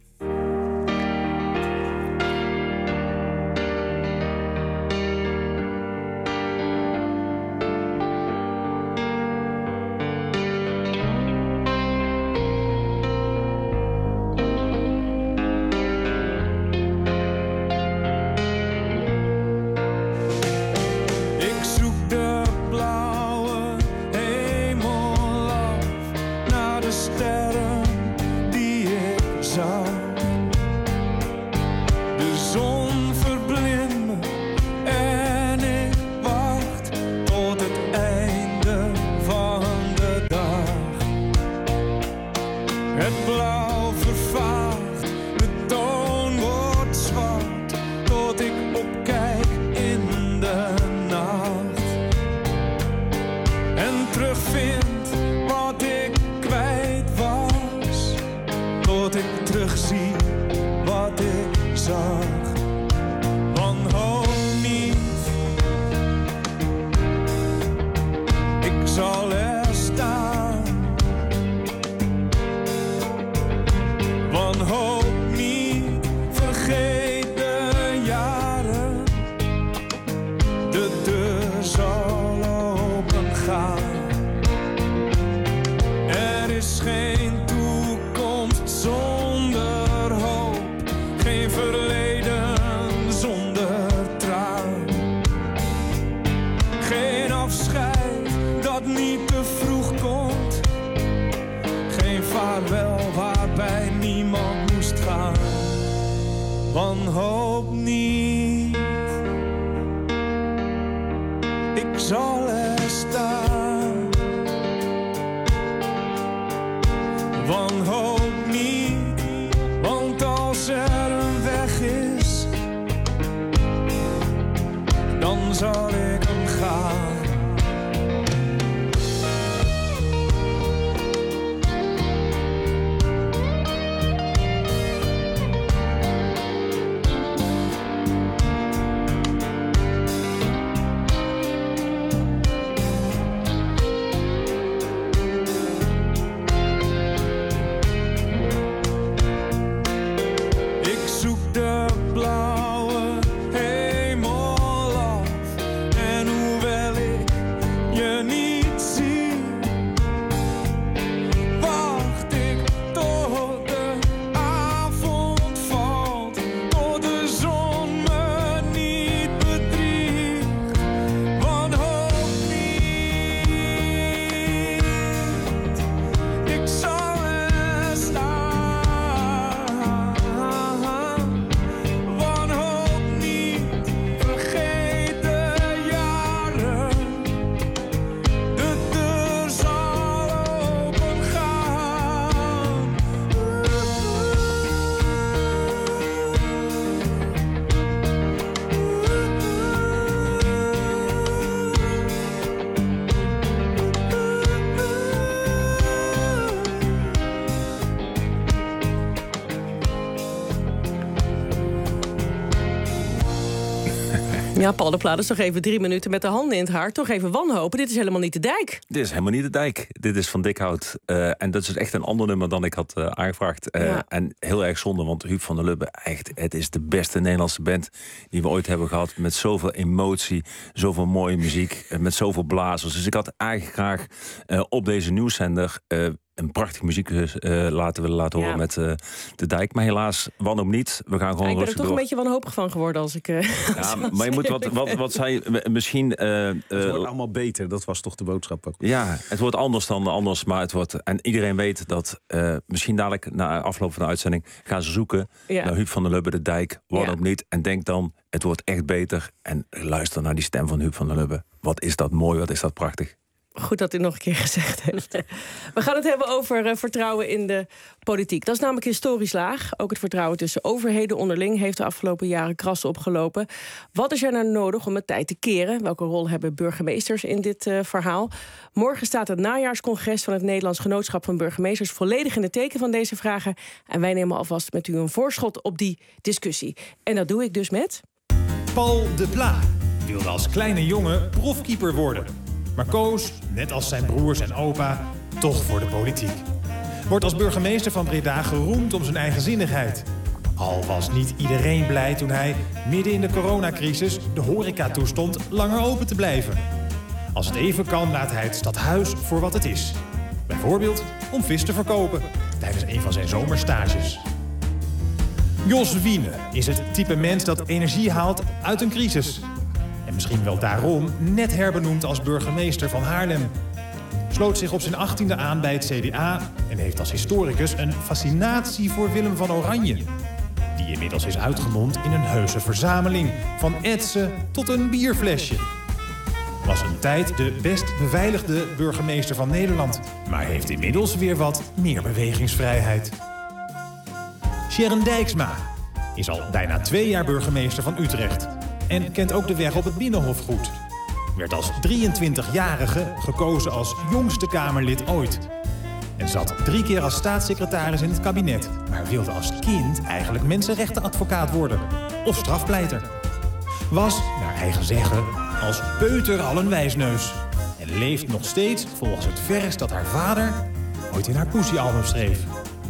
Wanhoop niet, ik zal er staan. Wanhoop niet, want als er een weg is, dan zal ik hem gaan. Ja, Paul de Pla, dus nog even 3 minuten met de handen in het haar. Toch even wanhopen, dit is helemaal niet de Dijk. Dit is helemaal niet de Dijk. Dit is van Dikhout. En dat is echt een ander nummer dan ik had aangevraagd. Ja. En heel erg zonde, want Huub van der Lubbe, echt, het is de beste Nederlandse band die we ooit hebben gehad. Met zoveel emotie, zoveel mooie muziek, met zoveel blazers. Dus ik had eigenlijk graag op deze nieuwszender een prachtige muziek willen laten horen met de dijk. Maar helaas, wanhoop niet. We gaan gewoon rustig door. Ik ben er toch een beetje wanhopig van geworden als ik... maar je moet wat zij misschien... het wordt allemaal beter, dat was toch de boodschap ook. Ja, het wordt anders dan anders, maar het wordt... En iedereen weet dat misschien dadelijk na afloop van de uitzending gaan ze zoeken naar Huub van der Lubbe, de dijk, wanhoop niet. En denk dan, het wordt echt beter. En luister naar die stem van Huub van der Lubbe. Wat is dat mooi, wat is dat prachtig. Goed dat u nog een keer gezegd heeft. We gaan het hebben over vertrouwen in de politiek. Dat is namelijk historisch laag. Ook het vertrouwen tussen overheden onderling heeft de afgelopen jaren kras opgelopen. Wat is er nou nodig om het tijd te keren? Welke rol hebben burgemeesters in dit verhaal? Morgen staat het najaarscongres van het Nederlands Genootschap van Burgemeesters volledig in het teken van deze vragen. En wij nemen alvast met u een voorschot op die discussie. En dat doe ik dus met... Paul de Pla wilde als kleine jongen profkeeper worden, maar koos, net als zijn broers en opa, toch voor de politiek. Wordt als burgemeester van Breda geroemd om zijn eigenzinnigheid. Al was niet iedereen blij toen hij, midden in de coronacrisis, de horeca toestond langer open te blijven. Als het even kan, laat hij het stadhuis voor wat het is. Bijvoorbeeld om vis te verkopen, tijdens een van zijn zomerstages. Jos Wiene is het type mens dat energie haalt uit een crisis. En misschien wel daarom net herbenoemd als burgemeester van Haarlem. Sloot zich op zijn 18e aan bij het CDA en heeft als historicus een fascinatie voor Willem van Oranje. Die inmiddels is uitgemond in een heuse verzameling, van etsen tot een bierflesje. Was een tijd de best beveiligde burgemeester van Nederland, maar heeft inmiddels weer wat meer bewegingsvrijheid. Sharon Dijksma is al bijna 2 jaar burgemeester van Utrecht en kent ook de weg op het Binnenhof goed. Werd als 23-jarige gekozen als jongste Kamerlid ooit. En zat 3 keer als staatssecretaris in het kabinet, maar wilde als kind eigenlijk mensenrechtenadvocaat worden of strafpleiter. Was, naar eigen zeggen, als peuter al een wijsneus. En leeft nog steeds volgens het vers dat haar vader ooit in haar Poesie-album schreef.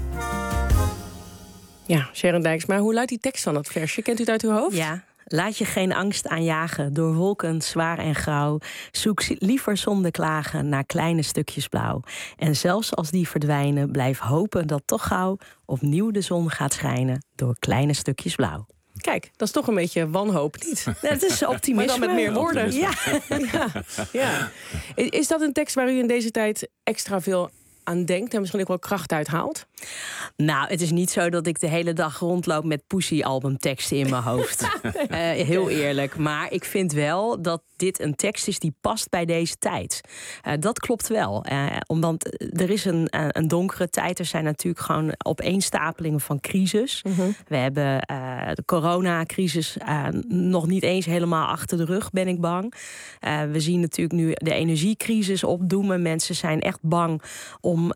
Ja, Sharon Dijksma, hoe luidt die tekst van dat versje? Kent u het uit uw hoofd? Ja. Laat je geen angst aanjagen door wolken zwaar en grauw. Zoek liever zonder klagen naar kleine stukjes blauw. En zelfs als die verdwijnen, blijf hopen dat toch gauw opnieuw de zon gaat schijnen door kleine stukjes blauw. Kijk, dat is toch een beetje wanhoop, niet? Het is optimisme. Maar dan met meer woorden. Ja. Is dat een tekst waar u in deze tijd extra veel aan denkt en misschien ook wel kracht uithaalt? Nou, het is niet zo dat ik de hele dag rondloop met Poesie-albumteksten in mijn hoofd. Heel eerlijk. Maar ik vind wel dat dit een tekst is die past bij deze tijd. Dat klopt wel. Omdat er is een donkere tijd. Er zijn natuurlijk gewoon opeenstapelingen van crisis. Mm-hmm. We hebben de coronacrisis nog niet eens helemaal achter de rug, ben ik bang. We zien natuurlijk nu de energiecrisis opdoemen. Mensen zijn echt bang om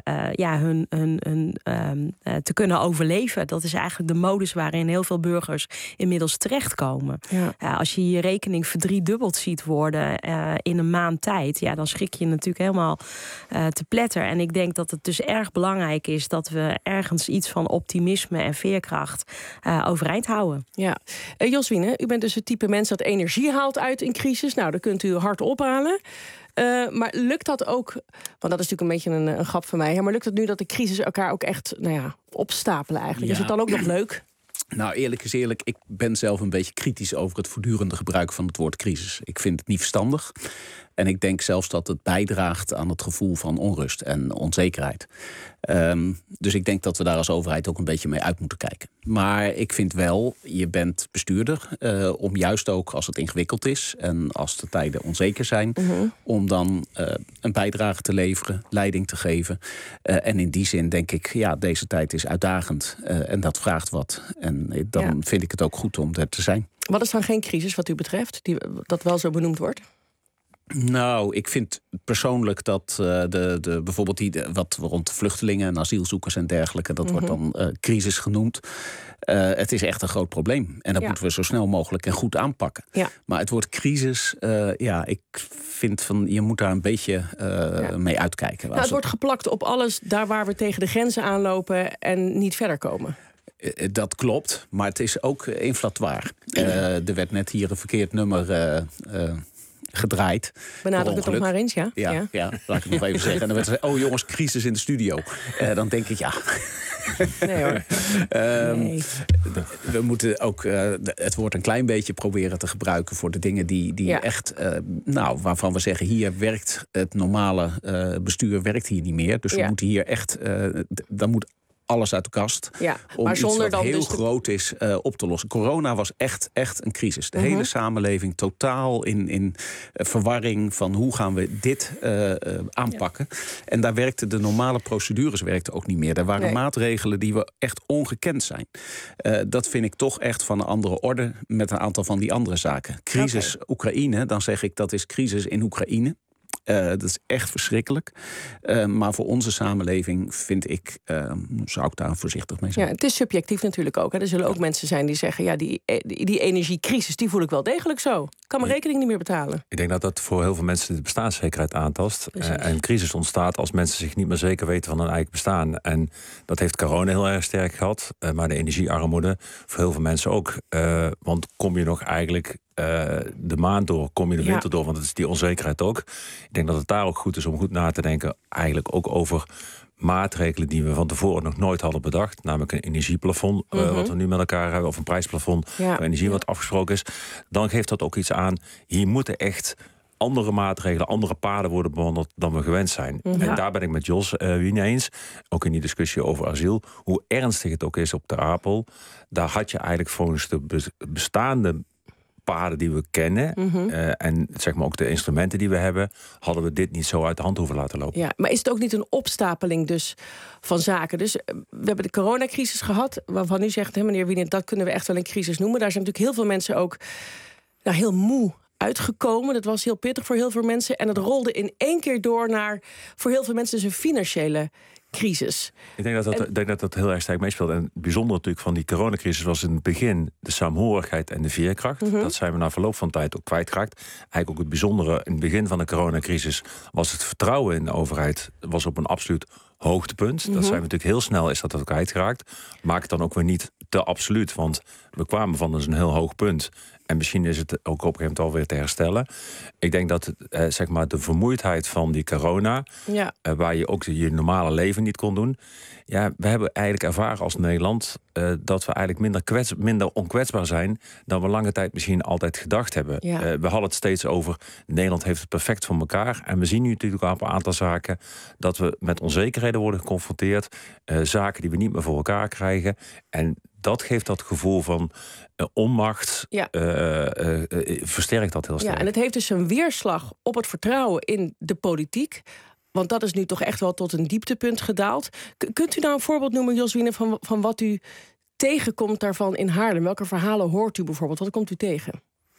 te kunnen overleven. Dat is eigenlijk de modus waarin heel veel burgers inmiddels terechtkomen. Ja. Als je je rekening verdriedubbeld ziet worden in een maand tijd, ja, dan schrik je natuurlijk helemaal te pletter. En ik denk dat het dus erg belangrijk is dat we ergens iets van optimisme en veerkracht overeind houden. Ja. Jos Wiene, u bent dus het type mens dat energie haalt uit een crisis. Nou, dat kunt u hard ophalen. Maar lukt dat ook, want dat is natuurlijk een beetje een grap van mij, maar lukt het nu dat de crisis elkaar ook echt opstapelen eigenlijk? Ja. Is het dan ook nog leuk? Nou, eerlijk is eerlijk, ik ben zelf een beetje kritisch over het voortdurende gebruik van het woord crisis. Ik vind het niet verstandig. En ik denk zelfs dat het bijdraagt aan het gevoel van onrust en onzekerheid. Dus ik denk dat we daar als overheid ook een beetje mee uit moeten kijken. Maar ik vind wel, je bent bestuurder om juist ook als het ingewikkeld is en als de tijden onzeker zijn, om dan een bijdrage te leveren, leiding te geven. En in die zin denk ik, ja, deze tijd is uitdagend en dat vraagt wat. En dan vind ik het ook goed om er te zijn. Wat is dan geen crisis wat u betreft, dat wel zo benoemd wordt? Nou, ik vind persoonlijk dat bijvoorbeeld wat rond vluchtelingen en asielzoekers en dergelijke, dat wordt dan crisis genoemd. Het is echt een groot probleem. En dat moeten we zo snel mogelijk en goed aanpakken. Ja. Maar het woord crisis, ik vind je moet daar een beetje mee uitkijken. Nou, het wordt geplakt op alles daar waar we tegen de grenzen aanlopen en niet verder komen. Dat klopt, maar het is ook inflatoire. Er werd net hier een verkeerd nummer gedraaid. Benadruk het toch maar eens, ja? Ja, laat ik het nog even zeggen. En dan werd er gezegd, jongens, crisis in de studio. Dan denk ik, Nee hoor. We moeten ook het woord een klein beetje proberen te gebruiken voor de dingen die echt, waarvan we zeggen, hier werkt het normale bestuur werkt hier niet meer. Dus we moeten hier echt, dan moet alles uit de kast. Ja, om maar iets zonder wat dan heel dus groot is op te lossen. Corona was echt een crisis. De hele samenleving totaal in verwarring van hoe gaan we dit aanpakken. Ja. En daar werkten de normale procedures ook niet meer. Er waren maatregelen die we echt ongekend zijn. Dat vind ik toch echt van een andere orde met een aantal van die andere zaken. Crisis Oekraïne, dan zeg ik dat is crisis in Oekraïne. Dat is echt verschrikkelijk. Maar voor onze samenleving vind ik, zou ik daar voorzichtig mee zijn. Ja, het is subjectief natuurlijk ook. Hè. Er zullen ook mensen zijn die zeggen, die energiecrisis, die voel ik wel degelijk zo. Ik kan mijn rekening niet meer betalen. Ik denk dat dat voor heel veel mensen de bestaanszekerheid aantast. En crisis ontstaat als mensen zich niet meer zeker weten van hun eigen bestaan. En dat heeft corona heel erg sterk gehad. Maar de energiearmoede voor heel veel mensen ook. Want kom je nog eigenlijk de maand door, kom je de winter door, want het is die onzekerheid ook. Ik denk dat het daar ook goed is om goed na te denken, eigenlijk ook over maatregelen die we van tevoren nog nooit hadden bedacht. Namelijk een energieplafond, wat we nu met elkaar hebben, of een prijsplafond waar energie wat afgesproken is. Dan geeft dat ook iets aan, hier moeten echt andere maatregelen, andere paden worden bewandeld dan we gewend zijn. En daar ben ik met Jos Wiene eens. Ook in die discussie over asiel. Hoe ernstig het ook is op de Apel, daar had je eigenlijk volgens de bestaande paden die we kennen en zeg maar ook de instrumenten die we hebben, hadden we dit niet zo uit de hand hoeven laten lopen. Ja, maar is het ook niet een opstapeling dus van zaken? Dus we hebben de coronacrisis gehad, waarvan u zegt, meneer Wiene, dat kunnen we echt wel een crisis noemen. Daar zijn natuurlijk heel veel mensen ook heel moe uitgekomen. Dat was heel pittig voor heel veel mensen. En het rolde in één keer door naar voor heel veel mensen dus een financiële crisis. Ik denk dat heel erg sterk meespeelt. En het bijzondere natuurlijk van die coronacrisis was in het begin de saamhorigheid en de veerkracht. Dat zijn we na verloop van tijd ook kwijtgeraakt. Eigenlijk ook het bijzondere in het begin van de coronacrisis was het vertrouwen in de overheid was op een absoluut hoogtepunt. Dat zijn we natuurlijk heel snel is dat kwijtgeraakt. Maak het dan ook weer niet te absoluut, want we kwamen van dus een heel hoog punt. En misschien is het ook op een gegeven moment alweer te herstellen. Ik denk dat zeg maar de vermoeidheid van die corona, waar je ook je normale leven niet kon doen. Ja, we hebben eigenlijk ervaren als Nederland dat we eigenlijk minder onkwetsbaar zijn dan we lange tijd misschien altijd gedacht hebben. Ja. We hadden het steeds over Nederland heeft het perfect voor elkaar. En we zien nu natuurlijk op een aantal zaken dat we met onzekerheden worden geconfronteerd. Zaken die we niet meer voor elkaar krijgen. En dat geeft dat gevoel van onmacht, versterkt dat heel sterk. Ja, en het heeft dus een weerslag op het vertrouwen in de politiek. Want dat is nu toch echt wel tot een dieptepunt gedaald. Kunt u nou een voorbeeld noemen, Jos Wiene, van wat u tegenkomt daarvan in Haarlem? Welke verhalen hoort u bijvoorbeeld? Wat komt u tegen?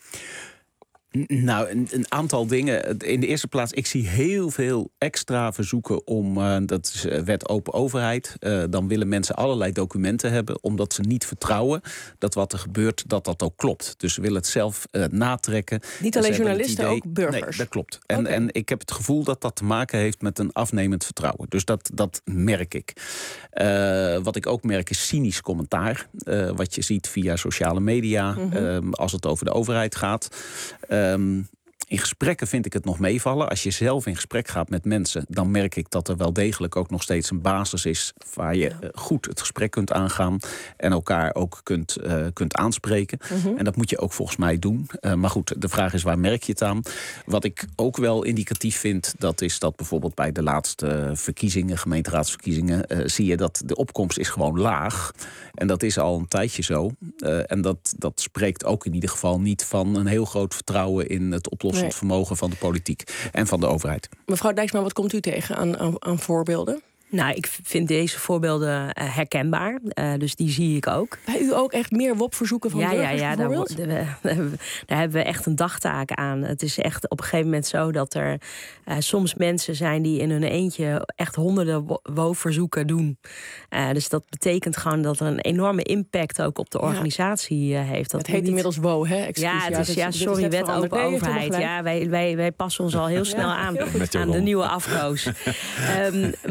Nou, een aantal dingen. In de eerste plaats, ik zie heel veel extra verzoeken om, dat is wet open overheid. Dan willen mensen allerlei documenten hebben, omdat ze niet vertrouwen dat wat er gebeurt, dat ook klopt. Dus ze willen het zelf natrekken. Niet alleen journalisten, ook burgers. Nee, dat klopt. En ik heb het gevoel dat dat te maken heeft met een afnemend vertrouwen. Dus dat merk ik. Wat ik ook merk is cynisch commentaar. Wat je ziet via sociale media, als het over de overheid gaat. In gesprekken vind ik het nog meevallen. Als je zelf in gesprek gaat met mensen, dan merk ik dat er wel degelijk ook nog steeds een basis is waar je goed het gesprek kunt aangaan en elkaar ook kunt aanspreken. En dat moet je ook volgens mij doen. Maar goed, de vraag is, waar merk je het aan? Wat ik ook wel indicatief vind, dat is dat bijvoorbeeld bij de laatste verkiezingen, gemeenteraadsverkiezingen, zie je dat de opkomst is gewoon laag. En dat is al een tijdje zo. En dat spreekt ook in ieder geval niet van een heel groot vertrouwen in het oplossend vermogen van de politiek en van de overheid. Mevrouw Dijksma, wat komt u tegen aan voorbeelden? Nou, ik vind deze voorbeelden herkenbaar. Dus die zie ik ook. Bij u ook echt meer WOP-verzoeken van burgers bijvoorbeeld? Daar hebben we echt een dagtaak aan. Het is echt op een gegeven moment zo dat er soms mensen zijn die in hun eentje echt honderden WOP-verzoeken doen. Dus dat betekent gewoon dat er een enorme impact ook op de organisatie heeft. Het heet inmiddels WO, hè? Sorry, wet open overheid. Ja, wij passen ons al heel snel aan de nieuwe afkoos. Maar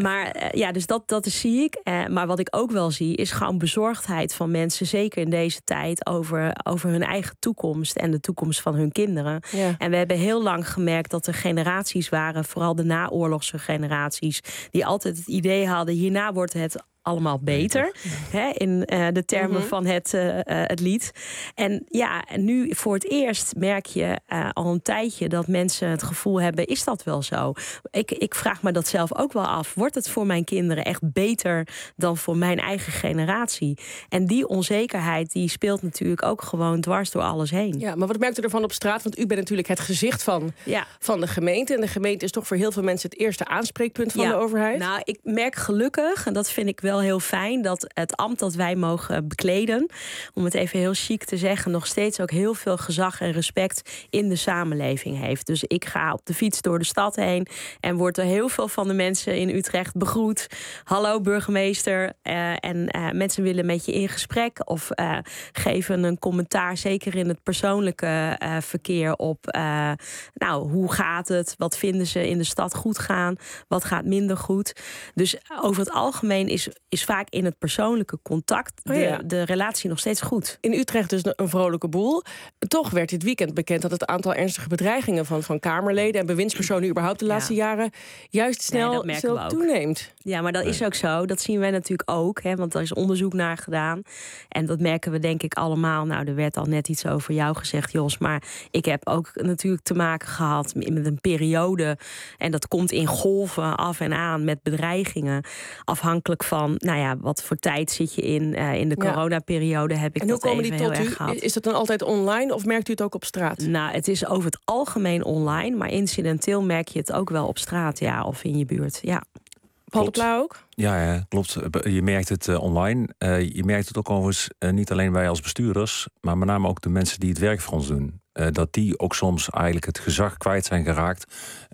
Dus dat zie ik. Maar wat ik ook wel zie is gewoon bezorgdheid van mensen, zeker in deze tijd, over hun eigen toekomst en de toekomst van hun kinderen. Ja. En we hebben heel lang gemerkt dat er generaties waren, vooral de naoorlogse generaties, die altijd het idee hadden, hierna wordt het allemaal beter. Hè, in de termen van het lied. En nu voor het eerst merk je al een tijdje dat mensen het gevoel hebben, is dat wel zo? Ik vraag me dat zelf ook wel af. Wordt het voor mijn kinderen echt beter dan voor mijn eigen generatie? En die onzekerheid die speelt natuurlijk ook gewoon dwars door alles heen. Ja, maar wat merkt u ervan op straat? Want u bent natuurlijk het gezicht van de gemeente. En de gemeente is toch voor heel veel mensen het eerste aanspreekpunt van de overheid. Nou, ik merk gelukkig, en dat vind ik wel heel fijn, dat het ambt dat wij mogen bekleden, om het even heel chic te zeggen, nog steeds ook heel veel gezag en respect in de samenleving heeft. Dus ik ga op de fiets door de stad heen en wordt er heel veel van de mensen in Utrecht begroet. Hallo burgemeester. En mensen willen met je in gesprek of geven een commentaar, zeker in het persoonlijke verkeer, op hoe gaat het? Wat vinden ze in de stad goed gaan? Wat gaat minder goed? Dus over het algemeen is vaak in het persoonlijke contact de relatie nog steeds goed. In Utrecht dus een vrolijke boel. Toch werd dit weekend bekend dat het aantal ernstige bedreigingen van Kamerleden en bewindspersonen überhaupt de laatste jaren juist snel toeneemt. Ja, maar dat is ook zo. Dat zien wij natuurlijk ook, hè, want er is onderzoek naar gedaan. En dat merken we denk ik allemaal. Nou, er werd al net iets over jou gezegd, Jos. Maar ik heb ook natuurlijk te maken gehad met een periode. En dat komt in golven af en aan met bedreigingen. Afhankelijk van, wat voor tijd zit je in de coronaperiode heb ik dat even heel erg gehad. Is dat dan altijd online of merkt u het ook op straat? Nou, het is over het algemeen online. Maar incidenteel merk je het ook wel op straat, of in je buurt, Paul de Pla ook? Ja, klopt. Je merkt het online. Je merkt het ook overigens niet alleen wij als bestuurders, maar met name ook de mensen die het werk voor ons doen. Dat die ook soms eigenlijk het gezag kwijt zijn geraakt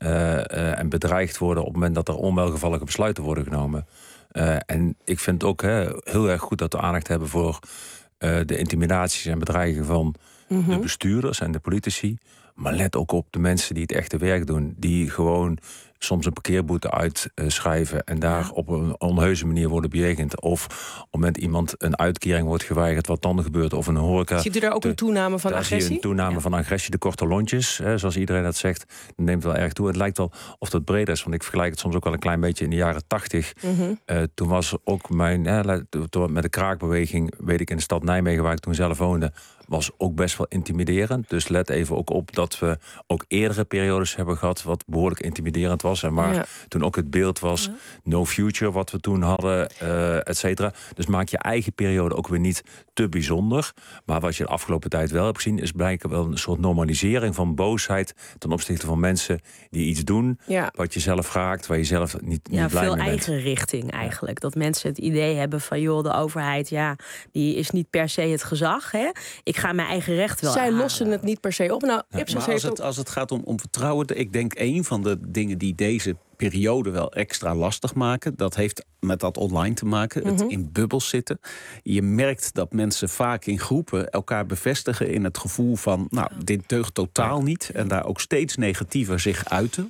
en bedreigd worden op het moment dat er onwelgevallige besluiten worden genomen. En ik vind het ook heel erg goed dat we aandacht hebben voor de intimidaties en bedreigingen van de bestuurders en de politici. Maar let ook op de mensen die het echte werk doen. Die gewoon soms een parkeerboete uitschrijven en daar op een onheuse manier worden bejegend. Of op het moment iemand een uitkering wordt geweigerd, wat dan gebeurt. Of een horeca. Ziet u daar ook een toename van agressie? Zie je een toename van agressie. De korte lontjes, zoals iedereen dat zegt, neemt wel erg toe. Het lijkt wel of dat breder is. Want ik vergelijk het soms ook wel een klein beetje in de jaren 80. Toen was ook met de kraakbeweging, weet ik, in de stad Nijmegen, waar ik toen zelf woonde, was ook best wel intimiderend. Dus let even ook op dat we ook eerdere periodes hebben gehad wat behoorlijk intimiderend was. En waar toen ook het beeld was no future wat we toen hadden, et cetera. Dus maak je eigen periode ook weer niet te bijzonder. Maar wat je de afgelopen tijd wel hebt gezien, is blijkbaar wel een soort normalisering van boosheid ten opzichte van mensen die iets doen wat je zelf raakt, waar je zelf niet blij mee bent. Veel eigen richting eigenlijk. Dat mensen het idee hebben van, joh, de overheid, die is niet per se het gezag. Hè? Ik ga mijn eigen recht wel Zij lossen het niet per se op. Nou, maar als het gaat om vertrouwen, ik denk een van de dingen die deze periode wel extra lastig maken, dat heeft met dat online te maken, het in bubbels zitten. Je merkt dat mensen vaak in groepen elkaar bevestigen in het gevoel van, dit deugt totaal niet, en daar ook steeds negatiever zich uiten.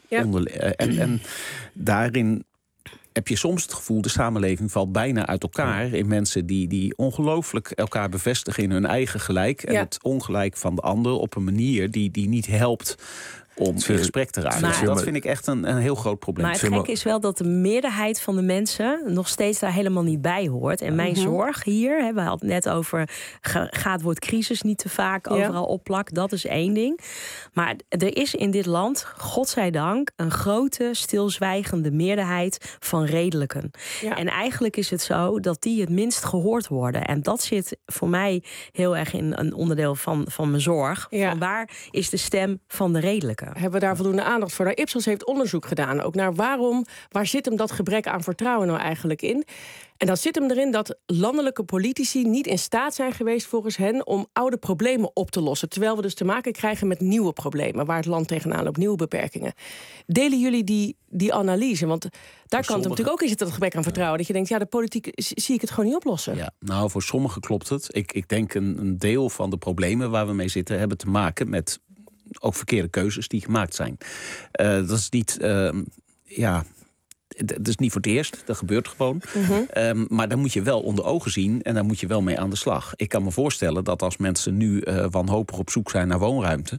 En daarin heb je soms het gevoel, de samenleving valt bijna uit elkaar in mensen die ongelooflijk elkaar bevestigen in hun eigen gelijk en het ongelijk van de ander op een manier die niet helpt om in gesprek te raken. Dus dat vind ik echt een heel groot probleem. Maar het gekke is wel dat de meerderheid van de mensen nog steeds daar helemaal niet bij hoort. En mijn zorg hier, we hadden het net over, gaat het woord crisis niet te vaak overal opplakt. Dat is één ding. Maar er is in dit land, godzijdank, een grote stilzwijgende meerderheid van redelijken. Ja. En eigenlijk is het zo dat die het minst gehoord worden. En dat zit voor mij heel erg in een onderdeel van mijn zorg. Ja. Van waar is de stem van de redelijken? Hebben we daar voldoende aandacht voor? Ipsos heeft onderzoek gedaan ook naar waar zit hem dat gebrek aan vertrouwen nou eigenlijk in? En dat zit hem erin dat landelijke politici niet in staat zijn geweest volgens hen om oude problemen op te lossen. Terwijl we dus te maken krijgen met nieuwe problemen waar het land tegenaan loopt, nieuwe beperkingen. Delen jullie die analyse? Want daar kan het natuurlijk ook in zitten, dat gebrek aan vertrouwen. Dat je denkt, de politiek zie ik het gewoon niet oplossen. Ja, nou, voor sommigen klopt het. Ik denk een deel van de problemen waar we mee zitten hebben te maken met ook verkeerde keuzes die gemaakt zijn. Dat is niet Dat is niet voor het eerst, dat gebeurt gewoon. Maar dan moet je wel onder ogen zien en daar moet je wel mee aan de slag. Ik kan me voorstellen dat als mensen nu wanhopig op zoek zijn naar woonruimte,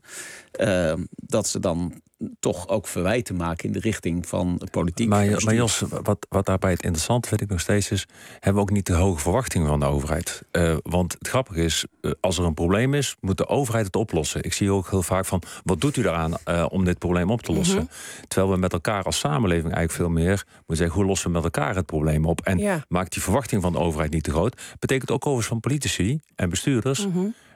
dat ze dan toch ook verwijten maken in de richting van politiek. Maar Jos, wat daarbij het interessante vind ik nog steeds is, hebben we ook niet de hoge verwachtingen van de overheid. Want het grappige is, als er een probleem is, moet de overheid het oplossen. Ik zie ook heel vaak van, wat doet u daaraan om dit probleem op te lossen? Terwijl we met elkaar als samenleving eigenlijk veel meer moeten zeggen, hoe lossen we met elkaar het probleem op? En maakt die verwachting van de overheid niet te groot. Betekent ook overigens van politici en bestuurders,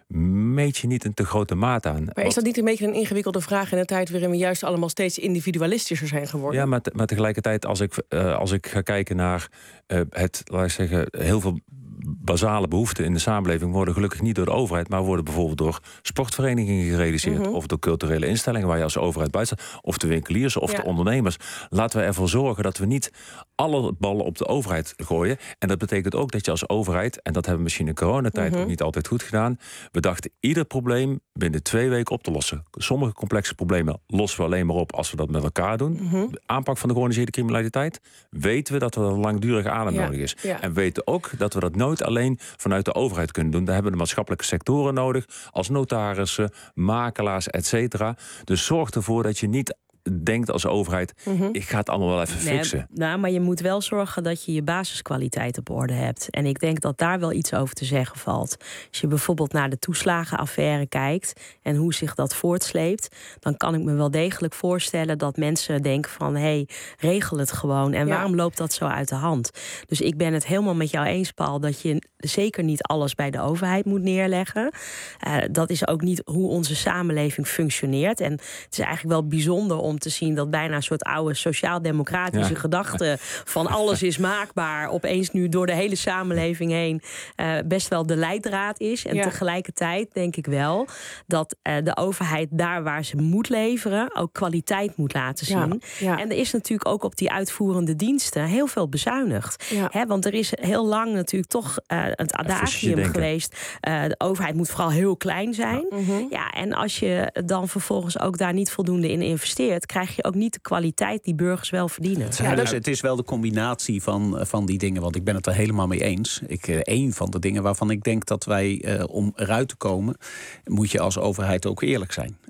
meet je niet in te grote mate aan. Maar is dat niet een beetje een ingewikkelde vraag in een tijd waarin we juist allemaal steeds individualistischer zijn geworden? Ja, maar tegelijkertijd als ik ga kijken naar laat ik zeggen, heel veel basale behoeften in de samenleving worden gelukkig niet door de overheid, maar worden bijvoorbeeld door sportverenigingen gerealiseerd of door culturele instellingen waar je als overheid bij staat, of de winkeliers of de ondernemers. Laten we ervoor zorgen dat we niet alle ballen op de overheid gooien. En dat betekent ook dat je als overheid, en dat hebben we misschien in coronatijd ook niet altijd goed gedaan, we dachten ieder probleem binnen 2 weken op te lossen. Sommige complexe problemen lossen we alleen maar op als we dat met elkaar doen. De aanpak van de georganiseerde criminaliteit, weten we dat er een langdurige adem nodig is. En weten ook dat we dat nooit alleen vanuit de overheid kunnen doen. Daar hebben we de maatschappelijke sectoren nodig, als notarissen, makelaars, et cetera. Dus zorg ervoor dat je niet denkt als overheid, ik ga het allemaal wel even fixen. Nou, maar je moet wel zorgen dat je je basiskwaliteit op orde hebt. En ik denk dat daar wel iets over te zeggen valt. Als je bijvoorbeeld naar de toeslagenaffaire kijkt en hoe zich dat voortsleept, dan kan ik me wel degelijk voorstellen dat mensen denken van, regel het gewoon. En waarom loopt dat zo uit de hand? Dus ik ben het helemaal met jou eens, Paul, dat je zeker niet alles bij de overheid moet neerleggen. Dat is ook niet hoe onze samenleving functioneert. En het is eigenlijk wel bijzonder om te zien dat bijna een soort oude sociaal-democratische gedachte van alles is maakbaar opeens nu door de hele samenleving heen best wel de leidraad is. En tegelijkertijd denk ik wel dat de overheid daar waar ze moet leveren ook kwaliteit moet laten zien. En er is natuurlijk ook op die uitvoerende diensten heel veel bezuinigd. Want er is heel lang natuurlijk toch het adagium geweest. De overheid moet vooral heel klein zijn. En als je dan vervolgens ook daar niet voldoende in investeert, krijg je ook niet de kwaliteit die burgers wel verdienen. Dus het is wel de combinatie van die dingen, want ik ben het er helemaal mee eens. Een van de dingen waarvan ik denk dat wij, om eruit te komen, moet je als overheid ook eerlijk zijn.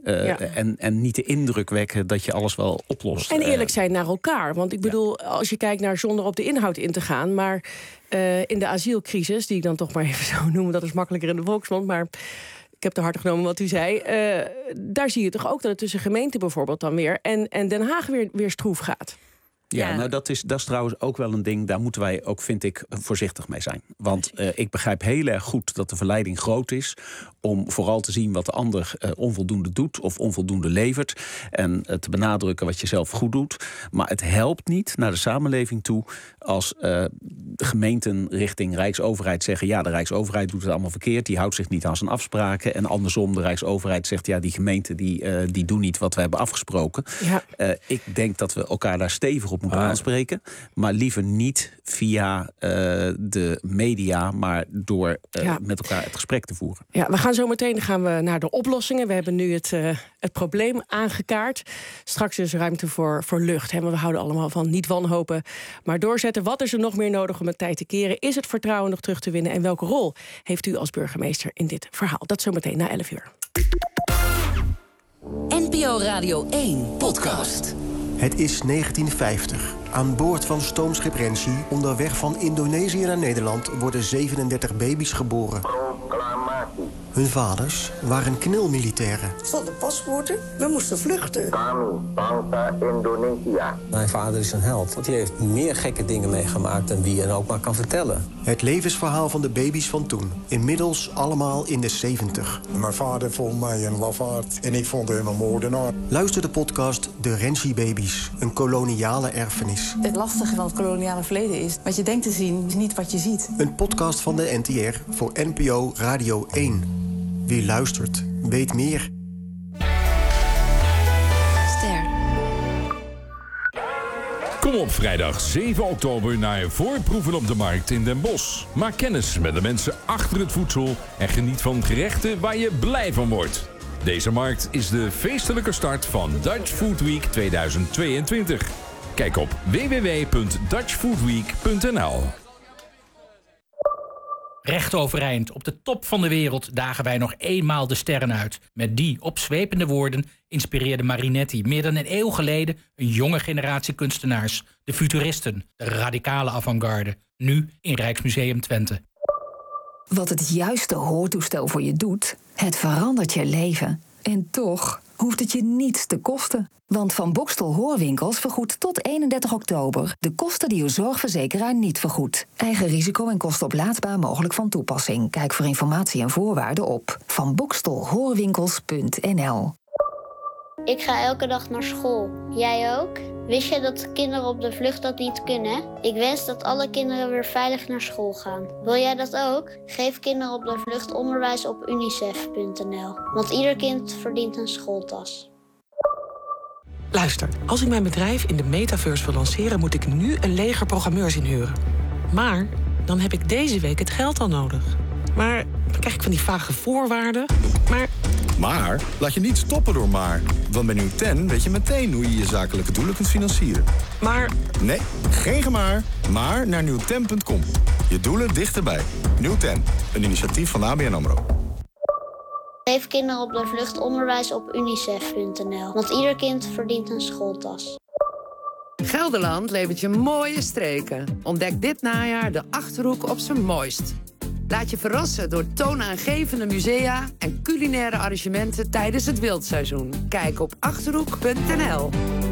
En niet de indruk wekken dat je alles wel oplost. En eerlijk zijn naar elkaar. Want ik bedoel, als je kijkt naar, zonder op de inhoud in te gaan, maar in de asielcrisis, die ik dan toch maar even zo noem, dat is makkelijker in de volksmond, maar ik heb te harte genomen wat u zei. Daar zie je toch ook dat het tussen gemeenten bijvoorbeeld dan weer en Den Haag weer stroef gaat. Ja, nou dat is trouwens ook wel een ding, daar moeten wij ook, vind ik, voorzichtig mee zijn. Want ik begrijp heel erg goed dat de verleiding groot is om vooral te zien wat de ander onvoldoende doet of onvoldoende levert. En te benadrukken wat je zelf goed doet. Maar het helpt niet naar de samenleving toe als de gemeenten richting Rijksoverheid zeggen, ja, de Rijksoverheid doet het allemaal verkeerd, die houdt zich niet aan zijn afspraken. En andersom, de Rijksoverheid zegt, ja, die gemeenten die doen niet wat we hebben afgesproken. Ik denk dat we elkaar daar stevig op moeten aanspreken. Maar liever niet via de media, maar door met elkaar het gesprek te voeren. Ja, we gaan zo meteen naar de oplossingen. We hebben nu het probleem aangekaart. Straks is er ruimte voor lucht. Hè? Maar we houden allemaal van niet wanhopen, maar doorzetten. Wat is er nog meer nodig om het tijd te keren? Is het vertrouwen nog terug te winnen? En welke rol heeft u als burgemeester in dit verhaal? Dat zo meteen na 11 uur. NPO Radio 1 podcast. Het is 1950. Aan boord van stoomschip Rensi, onderweg van Indonesië naar Nederland, worden 37 baby's geboren. Hun vaders waren knilmilitairen. Zonder paspoorten, we moesten vluchten. Mijn vader is een held, want hij heeft meer gekke dingen meegemaakt dan wie je ook maar kan vertellen. Het levensverhaal van de baby's van toen. Inmiddels allemaal in de 70. Mijn vader vond mij een lafaard en ik vond hem een moordenaar. Luister de podcast De Rensi Baby's, een koloniale erfenis. Het lastige van het koloniale verleden is, wat je denkt te zien, is niet wat je ziet. Een podcast van de NTR voor NPO Radio 1. Wie luistert, weet meer. Ster. Kom op vrijdag 7 oktober naar Voorproeven op de Markt in Den Bosch. Maak kennis met de mensen achter het voedsel en geniet van gerechten waar je blij van wordt. Deze markt is de feestelijke start van Dutch Food Week 2022. Kijk op www.dutchfoodweek.nl. Recht overeind, op de top van de wereld dagen wij nog eenmaal de sterren uit. Met die opzwepende woorden inspireerde Marinetti meer dan een eeuw geleden een jonge generatie kunstenaars. De futuristen, de radicale avant-garde. Nu in Rijksmuseum Twente. Wat het juiste hoortoestel voor je doet, het verandert je leven. En toch hoeft het je niets te kosten. Want Van Bokstel Hoorwinkels vergoedt tot 31 oktober... de kosten die uw zorgverzekeraar niet vergoedt. Eigen risico en kostenoplaadsbaar mogelijk van toepassing. Kijk voor informatie en voorwaarden op vanbokstelhoorwinkels.nl. Ik ga elke dag naar school. Jij ook? Wist je dat kinderen op de vlucht dat niet kunnen? Ik wens dat alle kinderen weer veilig naar school gaan. Wil jij dat ook? Geef kinderen op de vlucht onderwijs op unicef.nl. Want ieder kind verdient een schooltas. Luister, als ik mijn bedrijf in de metaverse wil lanceren... moet ik nu een leger programmeurs inhuren. Maar dan heb ik deze week het geld al nodig. Maar dan krijg ik van die vage voorwaarden. Maar laat je niet stoppen door maar. Want bij Nieuw10 weet je meteen hoe je je zakelijke doelen kunt financieren. Maar... Nee, geen gemaar. Maar naar nieuw10.com. Je doelen dichterbij. Nieuw10, een initiatief van ABN AMRO. Geef kinderen op de vlucht onderwijs op unicef.nl. Want ieder kind verdient een schooltas. Gelderland levert je mooie streken. Ontdek dit najaar de Achterhoek op zijn mooist. Laat je verrassen door toonaangevende musea en culinaire arrangementen tijdens het wildseizoen. Kijk op Achterhoek.nl.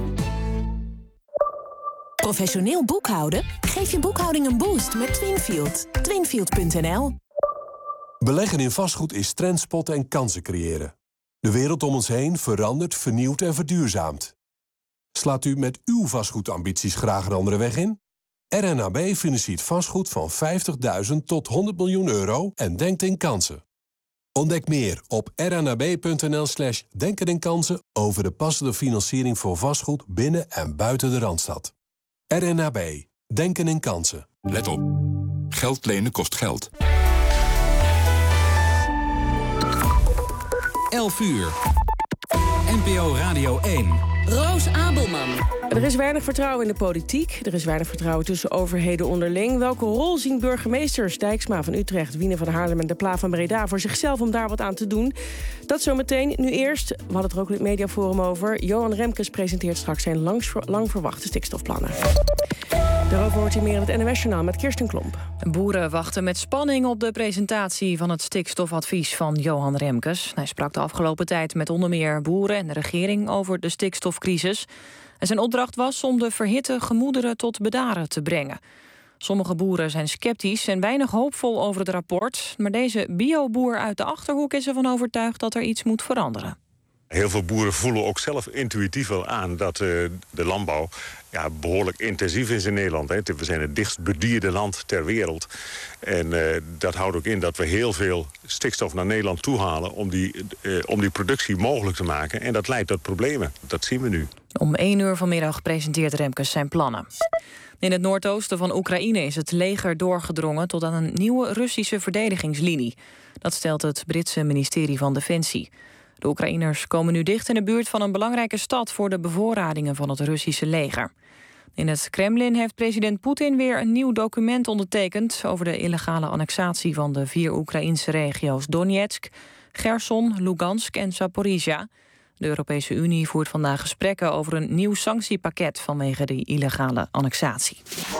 Professioneel boekhouden? Geef je boekhouding een boost met Twinfield. Twinfield.nl. Beleggen in vastgoed is trendspotten en kansen creëren. De wereld om ons heen verandert, vernieuwt en verduurzaamt. Slaat u met uw vastgoedambities graag een andere weg in? RNAB financiert vastgoed van 50.000 tot 100 miljoen euro en denkt in kansen. Ontdek meer op rnab.nl/denken in kansen over de passende financiering voor vastgoed binnen en buiten de Randstad. RNAB. Denken in kansen. Let op. Geld lenen kost geld. 11 uur. NPO Radio 1. Roos Abelman. Er is weinig vertrouwen in de politiek. Er is weinig vertrouwen tussen overheden onderling. Welke rol zien burgemeesters Dijksma van Utrecht, Wiene van Haarlem en De Pla van Breda voor zichzelf om daar wat aan te doen? Dat zometeen. Nu eerst, we hadden het er ook in het mediaforum over. Johan Remkes presenteert straks zijn lang verwachte stikstofplannen. Daarover hoort u meer in het NOS-journaal met Kirsten Klomp. Boeren wachten met spanning op de presentatie van het stikstofadvies van Johan Remkes. Hij sprak de afgelopen tijd met onder meer boeren en de regering over de stikstofcrisis. En zijn opdracht was om de verhitte gemoederen tot bedaren te brengen. Sommige boeren zijn sceptisch en weinig hoopvol over het rapport. Maar deze bioboer uit de Achterhoek is ervan overtuigd dat er iets moet veranderen. Heel veel boeren voelen ook zelf intuïtief wel aan dat de landbouw behoorlijk intensief is in Nederland. Hè. We zijn het dichtst bedierde land ter wereld. En dat houdt ook in dat we heel veel stikstof naar Nederland toehalen om die productie mogelijk te maken. En dat leidt tot problemen. Dat zien we nu. Om 1 uur vanmiddag presenteert Remkes zijn plannen. In het noordoosten van Oekraïne is het leger doorgedrongen tot aan een nieuwe Russische verdedigingslinie. Dat stelt het Britse ministerie van Defensie. De Oekraïners komen nu dicht in de buurt van een belangrijke stad voor de bevoorradingen van het Russische leger. In het Kremlin heeft president Poetin weer een nieuw document ondertekend over de illegale annexatie van de 4 Oekraïnse regio's Donetsk, Gerson, Lugansk en Zaporizhia. De Europese Unie voert vandaag gesprekken over een nieuw sanctiepakket vanwege de illegale annexatie.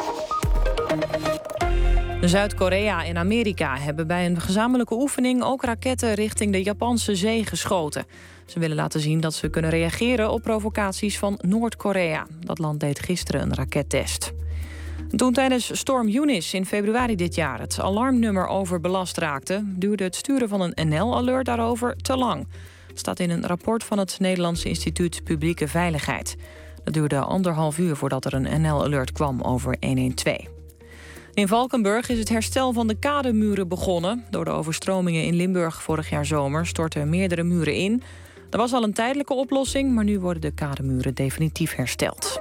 Zuid-Korea en Amerika hebben bij een gezamenlijke oefening ook raketten richting de Japanse zee geschoten. Ze willen laten zien dat ze kunnen reageren op provocaties van Noord-Korea. Dat land deed gisteren een rakettest. Toen tijdens storm Eunice in februari dit jaar het alarmnummer overbelast raakte, duurde het sturen van een NL-alert daarover te lang. Dat staat in een rapport van het Nederlandse Instituut Publieke Veiligheid. Dat duurde 1,5 uur voordat er een NL-alert kwam over 112. In Valkenburg is het herstel van de kademuren begonnen. Door de overstromingen in Limburg vorig jaar zomer stortten meerdere muren in. Er was al een tijdelijke oplossing, maar nu worden de kademuren definitief hersteld.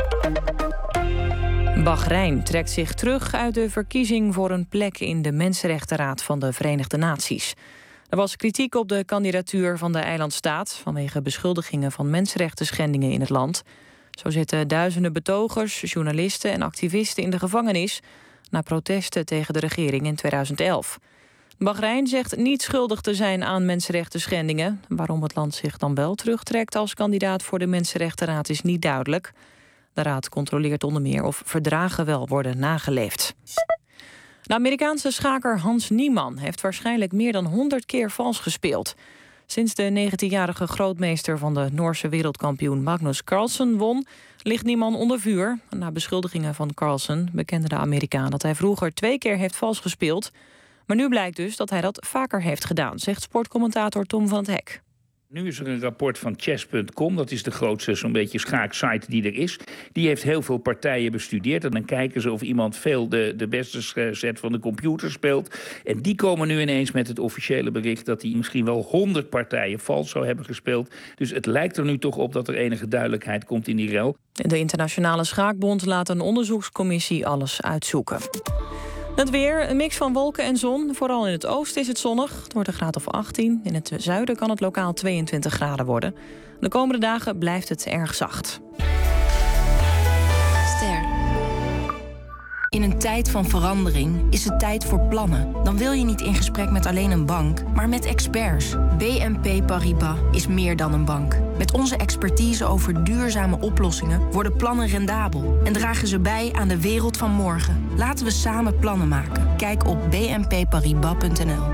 Bahrein trekt zich terug uit de verkiezing voor een plek in de Mensenrechtenraad van de Verenigde Naties. Er was kritiek op de kandidatuur van de eilandstaat vanwege beschuldigingen van mensenrechtenschendingen in het land. Zo zitten duizenden betogers, journalisten en activisten in de gevangenis na protesten tegen de regering in 2011. Bahrein zegt niet schuldig te zijn aan mensenrechten schendingen. Waarom het land zich dan wel terugtrekt als kandidaat voor de Mensenrechtenraad is niet duidelijk. De raad controleert onder meer of verdragen wel worden nageleefd. De Amerikaanse schaker Hans Niemann heeft waarschijnlijk meer dan 100 keer vals gespeeld. Sinds de 19-jarige grootmeester van de Noorse wereldkampioen Magnus Carlsen won, ligt Niemann onder vuur. Na beschuldigingen van Carlsen bekende de Amerikaan dat hij vroeger 2 keer heeft vals gespeeld. Maar nu blijkt dus dat hij dat vaker heeft gedaan, zegt sportcommentator Tom van het Hek. Nu is er een rapport van chess.com, dat is de grootste zo'n beetje schaaksite die er is. Die heeft heel veel partijen bestudeerd en dan kijken ze of iemand veel de beste set van de computer speelt. En die komen nu ineens met het officiële bericht dat hij misschien wel 100 partijen vals zou hebben gespeeld. Dus het lijkt er nu toch op dat er enige duidelijkheid komt in die rel. De Internationale Schaakbond laat een onderzoekscommissie alles uitzoeken. Het weer, een mix van wolken en zon. Vooral in het oosten is het zonnig. Het wordt een graad of 18. In het zuiden kan het lokaal 22 graden worden. De komende dagen blijft het erg zacht. Ster. In een tijd van verandering is het tijd voor plannen. Dan wil je niet in gesprek met alleen een bank, maar met experts. BNP Paribas is meer dan een bank. Met onze expertise over duurzame oplossingen worden plannen rendabel en dragen ze bij aan de wereld van morgen. Laten we samen plannen maken. Kijk op bnpparibas.nl.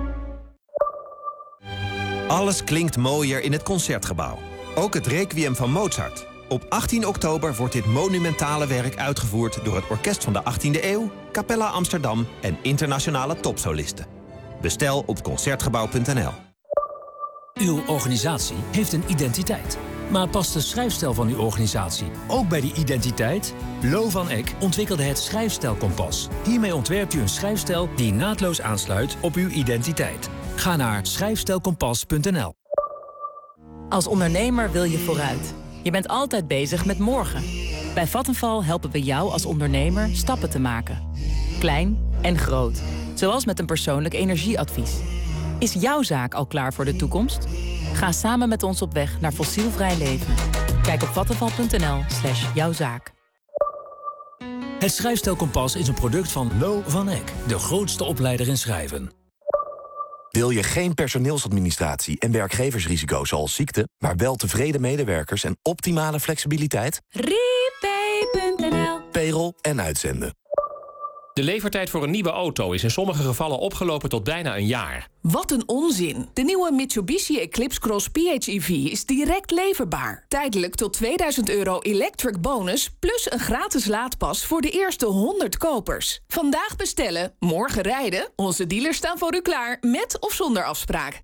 Alles klinkt mooier in het Concertgebouw. Ook het Requiem van Mozart. Op 18 oktober wordt dit monumentale werk uitgevoerd door het Orkest van de 18e eeuw, Capella Amsterdam en internationale topsolisten. Bestel op concertgebouw.nl. Uw organisatie heeft een identiteit. Maar past de schrijfstijl van uw organisatie ook bij die identiteit? Lo van Eck ontwikkelde het Schrijfstijlkompas. Hiermee ontwerpt u een schrijfstijl die naadloos aansluit op uw identiteit. Ga naar schrijfstijlkompas.nl. Als ondernemer wil je vooruit. Je bent altijd bezig met morgen. Bij Vattenfall helpen we jou als ondernemer stappen te maken. Klein en groot. Zoals met een persoonlijk energieadvies. Is jouw zaak al klaar voor de toekomst? Ga samen met ons op weg naar fossielvrij leven. Kijk op vattenfall.nl/jouwzaak. Het Schrijfstijlkompas is een product van Lo van Eck, de grootste opleider in schrijven. Wil je geen personeelsadministratie en werkgeversrisico's zoals ziekte, maar wel tevreden medewerkers en optimale flexibiliteit? Repay.nl. Payroll en uitzenden. De levertijd voor een nieuwe auto is in sommige gevallen opgelopen tot bijna een jaar. Wat een onzin. De nieuwe Mitsubishi Eclipse Cross PHEV is direct leverbaar. Tijdelijk tot €2000 electric bonus plus een gratis laadpas voor de eerste 100 kopers. Vandaag bestellen, morgen rijden. Onze dealers staan voor u klaar, met of zonder afspraak.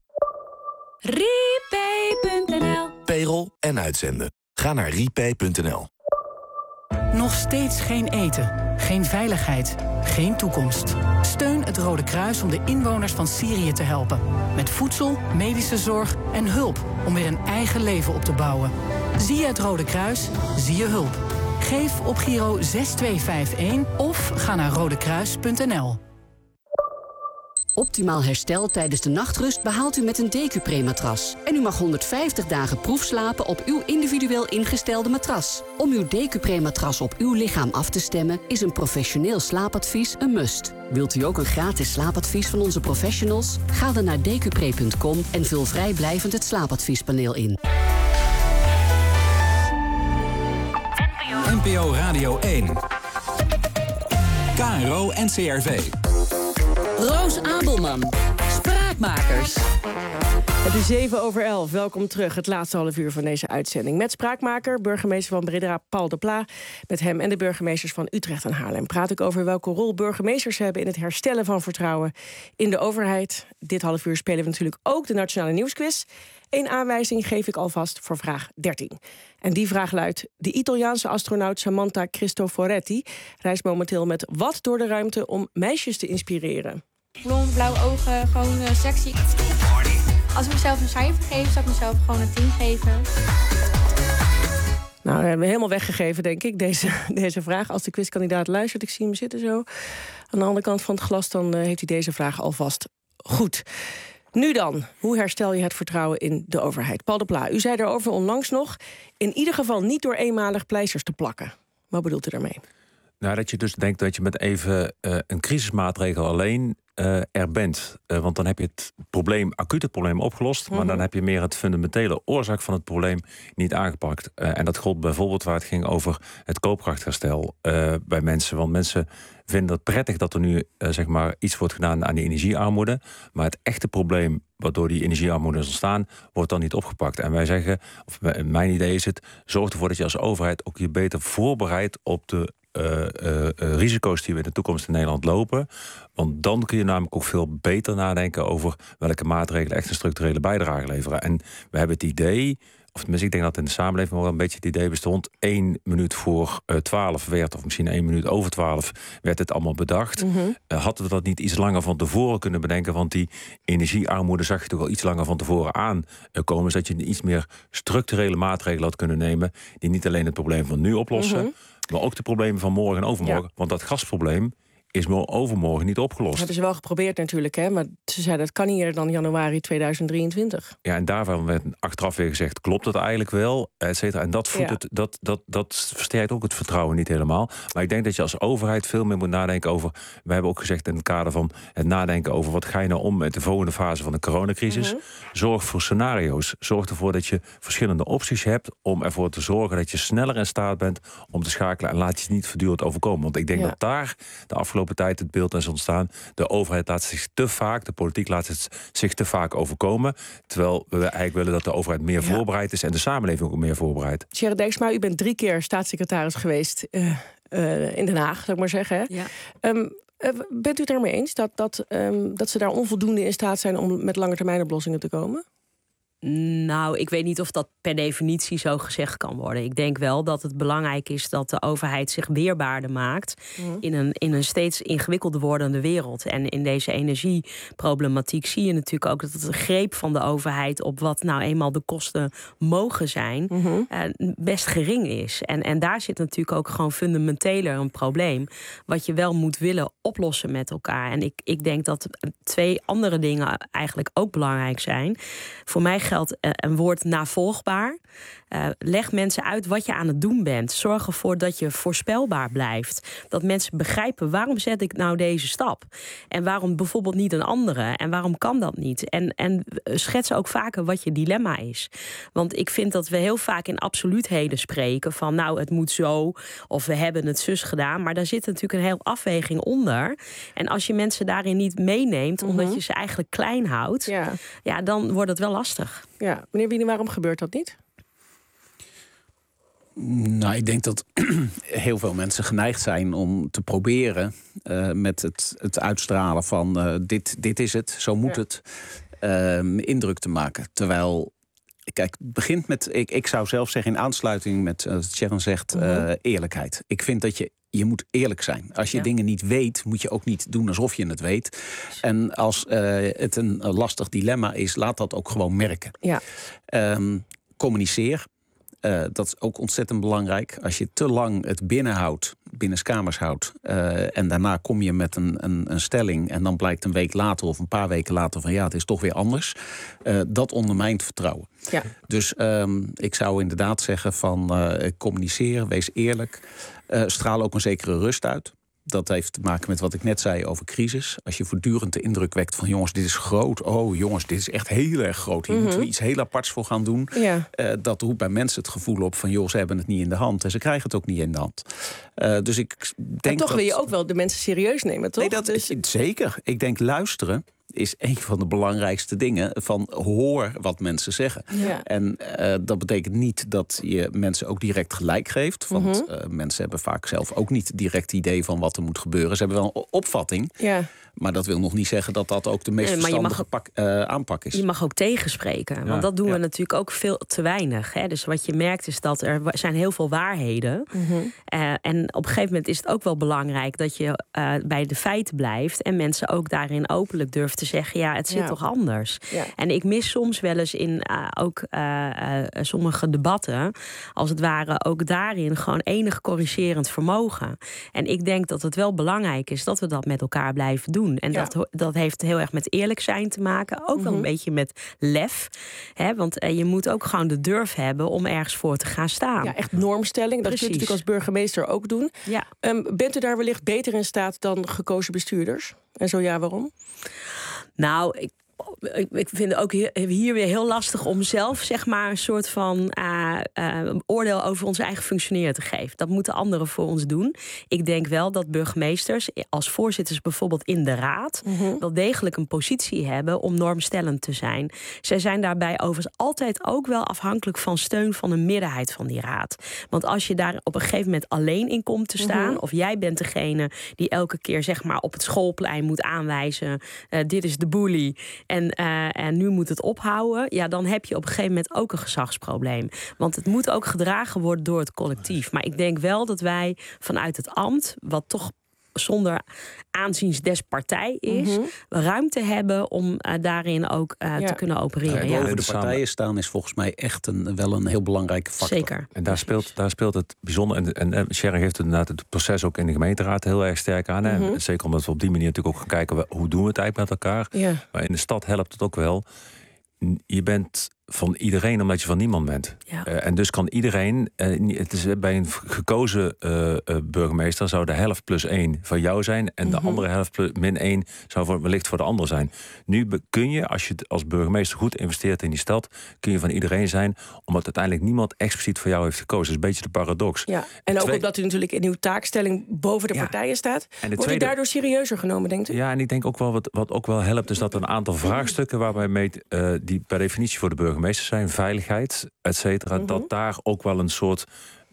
Repay.nl. Payroll en uitzenden. Ga naar repay.nl. Nog steeds geen eten, geen veiligheid, geen toekomst. Steun het Rode Kruis om de inwoners van Syrië te helpen. Met voedsel, medische zorg en hulp om weer een eigen leven op te bouwen. Zie je het Rode Kruis, zie je hulp. Geef op Giro 6251 of ga naar rodekruis.nl. Optimaal herstel tijdens de nachtrust behaalt u met een Decupre-matras. En u mag 150 dagen proefslapen op uw individueel ingestelde matras. Om uw Decupre-matras op uw lichaam af te stemmen is een professioneel slaapadvies een must. Wilt u ook een gratis slaapadvies van onze professionals? Ga dan naar decupre.com en vul vrijblijvend het slaapadviespaneel in. NPO Radio 1. KRO NCRV. Roos Abelman. Spraakmakers. Het is 7:11. Welkom terug. Het laatste half uur van deze uitzending. Met spraakmaker, burgemeester van Breda, Paul de Pla. Met hem en de burgemeesters van Utrecht en Haarlem praat ik over welke rol burgemeesters hebben in het herstellen van vertrouwen in de overheid. Dit half uur spelen we natuurlijk ook de Nationale Nieuwsquiz. Eén aanwijzing geef ik alvast voor vraag 13. En die vraag luidt: de Italiaanse astronaut Samantha Cristoforetti reist momenteel met wat door de ruimte om meisjes te inspireren? Blond, blauwe ogen, gewoon sexy. Als ik mezelf een cijfer geef, zou ik mezelf gewoon een 10 geven. Nou, we hebben helemaal weggegeven, denk ik, deze vraag. Als de quizkandidaat luistert, ik zie hem zitten zo aan de andere kant van het glas, dan heeft hij deze vraag alvast goed. Nu dan, hoe herstel je het vertrouwen in de overheid? Paul de Pla, u zei daarover onlangs nog... in ieder geval niet door eenmalig pleisters te plakken. Wat bedoelt u daarmee? Nou, dat je dus denkt dat je met even een crisismaatregel alleen er bent. Want dan heb je het acute probleem opgelost... maar dan heb je meer het fundamentele oorzaak van het probleem niet aangepakt. En dat gold bijvoorbeeld waar het ging over het koopkrachtherstel bij mensen. Want mensen vinden het prettig dat er nu iets wordt gedaan aan die energiearmoede. Maar het echte probleem waardoor die energiearmoede is ontstaan, wordt dan niet opgepakt. En wij zeggen, of mijn idee is het, zorg ervoor dat je als overheid ook je beter voorbereidt op de risico's die we in de toekomst in Nederland lopen. Want dan kun je namelijk ook veel beter nadenken over welke maatregelen echt een structurele bijdrage leveren. En we hebben het idee, of tenminste ik denk dat in de samenleving wel een beetje het idee bestond, 1 minuut voor 12 werd, of misschien 1 minuut over 12 werd het allemaal bedacht. Hadden we dat niet iets langer van tevoren kunnen bedenken, want die energiearmoede zag je toch al iets langer van tevoren aankomen, zodat je iets meer structurele maatregelen had kunnen nemen, die niet alleen het probleem van nu oplossen, maar ook de problemen van morgen en overmorgen. Ja. Want dat gasprobleem is overmorgen niet opgelost. Dat hebben ze wel geprobeerd natuurlijk, hè? Maar ze zeiden dat kan niet eerder dan januari 2023. Ja, en daarvan werd achteraf weer gezegd, klopt het eigenlijk wel, et cetera. En dat voedt dat versterkt ook het vertrouwen niet helemaal. Maar ik denk dat je als overheid veel meer moet nadenken over... We hebben ook gezegd in het kader van het nadenken over wat ga je nou om met de volgende fase van de coronacrisis. Zorg voor scenario's. Zorg ervoor dat je verschillende opties hebt om ervoor te zorgen dat je sneller in staat bent om te schakelen en laat je het niet voortdurend overkomen. Want ik denk dat daar de afgelopen tijd het beeld is ontstaan. De overheid laat zich te vaak, de politiek laat het zich te vaak overkomen. Terwijl we eigenlijk willen dat de overheid meer voorbereid is en de samenleving ook meer voorbereid. Sjerre Dijksma, u bent 3 keer staatssecretaris geweest in Den Haag, zou ik maar zeggen. Hè? Ja. Bent u het daarmee eens dat ze daar onvoldoende in staat zijn om met langetermijnoplossingen te komen? Nou, ik weet niet of dat per definitie zo gezegd kan worden. Ik denk wel dat het belangrijk is dat de overheid zich weerbaarder maakt in een steeds ingewikkelder wordende wereld. En in deze energieproblematiek zie je natuurlijk ook dat de greep van de overheid op wat nou eenmaal de kosten mogen zijn, best gering is. En daar zit natuurlijk ook gewoon fundamenteler een probleem, wat je wel moet willen oplossen met elkaar. En ik denk dat 2 andere dingen eigenlijk ook belangrijk zijn. Voor mij geldt een woord navolgbaar. Leg mensen uit wat je aan het doen bent. Zorg ervoor dat je voorspelbaar blijft. Dat mensen begrijpen, waarom zet ik nou deze stap? En waarom bijvoorbeeld niet een andere? En waarom kan dat niet? En schets ook vaker wat je dilemma is. Want ik vind dat we heel vaak in absoluutheden spreken van nou, het moet zo, of we hebben het zus gedaan. Maar daar zit natuurlijk een hele afweging onder. En als je mensen daarin niet meeneemt, omdat je ze eigenlijk klein houdt, ja, dan wordt het wel lastig. Ja, meneer Wiene, waarom gebeurt dat niet? Nou, ik denk dat heel veel mensen geneigd zijn om te proberen met het uitstralen van dit is het, zo moet het, indruk te maken. Terwijl, kijk, het begint met, ik zou zelf zeggen in aansluiting met wat Sharon zegt, eerlijkheid. Ik vind dat je moet eerlijk zijn. Als je dingen niet weet, moet je ook niet doen alsof je het weet. En als het een lastig dilemma is, laat dat ook gewoon merken. Ja. Communiceer. Dat is ook ontzettend belangrijk. Als je te lang het binnenskamers houdt, en daarna kom je met een stelling en dan blijkt een week later of een paar weken later van ja, het is toch weer anders. Dat ondermijnt vertrouwen. Ja. Dus ik zou inderdaad zeggen van communiceer, wees eerlijk. Straal ook een zekere rust uit. Dat heeft te maken met wat ik net zei over crisis. Als je voortdurend de indruk wekt van jongens, dit is groot. Oh jongens, dit is echt heel erg groot. Hier moeten we iets heel aparts voor gaan doen. Ja. Dat roept bij mensen het gevoel op van joh, ze hebben het niet in de hand. En ze krijgen het ook niet in de hand. Dus ik denk toch wil je ook wel de mensen serieus nemen, toch? Nee, dat is zeker. Ik denk luisteren is een van de belangrijkste dingen. Van hoor wat mensen zeggen. Ja. En dat betekent niet dat je mensen ook direct gelijk geeft. Want mensen hebben vaak zelf ook niet direct idee van wat er moet gebeuren. Ze hebben wel een opvatting. Ja. Maar dat wil nog niet zeggen dat dat ook de meest verstandige aanpak is. Je mag ook tegenspreken. Want dat doen we natuurlijk ook veel te weinig. Hè? Dus wat je merkt is dat er zijn heel veel waarheden. En op een gegeven moment is het ook wel belangrijk dat je bij de feiten blijft. En mensen ook daarin openlijk durft te zeggen, ja, het zit Ja. toch anders. Ja. En ik mis soms wel eens in sommige debatten, als het ware, ook daarin gewoon enig corrigerend vermogen. En ik denk dat het wel belangrijk is dat we dat met elkaar blijven doen. En dat heeft heel erg met eerlijk zijn te maken. Ook wel een beetje met lef. Hè? Want je moet ook gewoon de durf hebben om ergens voor te gaan staan. Ja, echt normstelling. Dat kun je natuurlijk als burgemeester ook doen. Ja. Bent u daar wellicht beter in staat dan gekozen bestuurders? En zo ja, waarom? Nou, ik vind het ook hier weer heel lastig om zelf zeg maar een soort van oordeel over onze eigen functioneren te geven. Dat moeten anderen voor ons doen. Ik denk wel dat burgemeesters als voorzitters bijvoorbeeld in de raad wel degelijk een positie hebben om normstellend te zijn. Zij zijn daarbij overigens altijd ook wel afhankelijk van steun van een meerderheid van die raad. Want als je daar op een gegeven moment alleen in komt te staan, of jij bent degene die elke keer zeg maar op het schoolplein moet aanwijzen, dit is de bully. En nu moet het ophouden. Ja, dan heb je op een gegeven moment ook een gezagsprobleem. Want het moet ook gedragen worden door het collectief. Maar ik denk wel dat wij vanuit het ambt, wat toch zonder aanzien des partij is, ruimte hebben om daarin ook te kunnen opereren. Ja, boven de partijen staan is volgens mij echt wel een heel belangrijke factor. Zeker. En daar speelt het bijzonder. En Sharon geeft inderdaad het proces ook in de gemeenteraad heel erg sterk aan. Hè? Zeker omdat we op die manier natuurlijk ook gaan kijken, hoe doen we het eigenlijk met elkaar. Ja. Maar in de stad helpt het ook wel. Je bent van iedereen omdat je van niemand bent. Ja. En dus kan iedereen, het is bij een gekozen burgemeester zou de helft plus 1 van jou zijn en de andere helft plus min 1 zou wellicht voor de ander zijn. Nu kun je, als je als burgemeester goed investeert in die stad, kun je van iedereen zijn, omdat uiteindelijk niemand expliciet voor jou heeft gekozen. Dat is een beetje de paradox. Ja. En ook omdat u natuurlijk in uw taakstelling boven de partijen staat. Wordt u daardoor serieuzer genomen, denkt u? Ja, en ik denk ook wel wat ook wel helpt, is dat een aantal vraagstukken waarbij die per definitie voor de burgemeester zijn, veiligheid, et cetera, dat daar ook wel een soort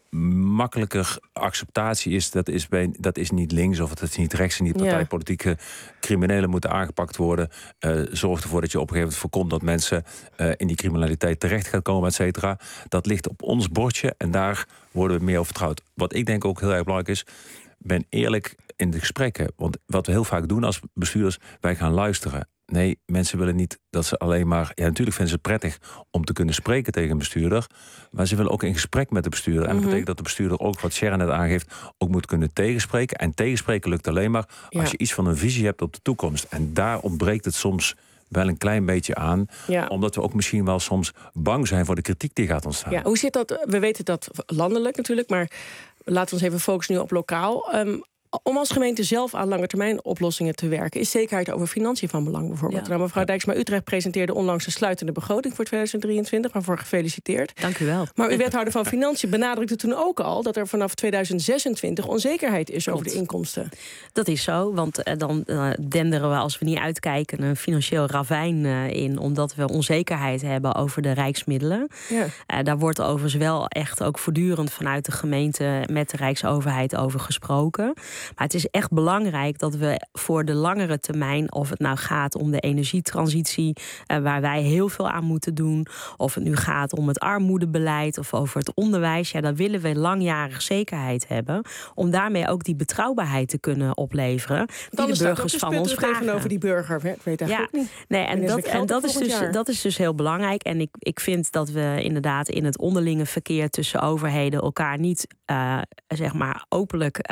makkelijker acceptatie is. Dat is niet links of dat is niet rechts en niet partijpolitieke criminelen moeten aangepakt worden. Zorg ervoor dat je op een gegeven moment voorkomt dat mensen in die criminaliteit terecht gaan komen, et cetera. Dat ligt op ons bordje en daar worden we meer over vertrouwd. Wat ik denk ook heel erg belangrijk is, ben eerlijk in de gesprekken. Want wat we heel vaak doen als bestuurders, wij gaan luisteren. Nee, mensen willen niet dat ze alleen maar... Ja, natuurlijk vinden ze het prettig om te kunnen spreken tegen een bestuurder. Maar ze willen ook in gesprek met de bestuurder. En dat betekent dat de bestuurder ook, wat Sharon net aangeeft, ook moet kunnen tegenspreken. En tegenspreken lukt alleen maar als je iets van een visie hebt op de toekomst. En daar ontbreekt het soms wel een klein beetje aan. Ja. Omdat we ook misschien wel soms bang zijn voor de kritiek die gaat ontstaan. Ja, hoe zit dat? We weten dat landelijk natuurlijk, maar laten we ons even focussen nu op lokaal. Om als gemeente zelf aan langetermijn oplossingen te werken, is zekerheid over financiën van belang bijvoorbeeld. Ja. Nou, mevrouw Dijksma-Utrecht presenteerde onlangs een sluitende begroting voor 2023, waarvoor gefeliciteerd. Dank u wel. Maar uw wethouder van Financiën benadrukte toen ook al dat er vanaf 2026 onzekerheid is over de inkomsten. Dat is zo, want dan denderen we, als we niet uitkijken, een financieel ravijn in, omdat we onzekerheid hebben over de rijksmiddelen. Ja. Daar wordt overigens wel echt ook voortdurend vanuit de gemeente met de Rijksoverheid over gesproken. Maar het is echt belangrijk dat we voor de langere termijn, of het nou gaat om de energietransitie, waar wij heel veel aan moeten doen, of het nu gaat om het armoedebeleid of over het onderwijs, ja, dan willen we langjarig zekerheid hebben om daarmee ook die betrouwbaarheid te kunnen opleveren die de burgers van ons vragen. Tegenover die burger, ik weet eigenlijk niet. Nee, en dat is dus heel belangrijk. En ik vind dat we inderdaad in het onderlinge verkeer tussen overheden elkaar niet zeg maar openlijk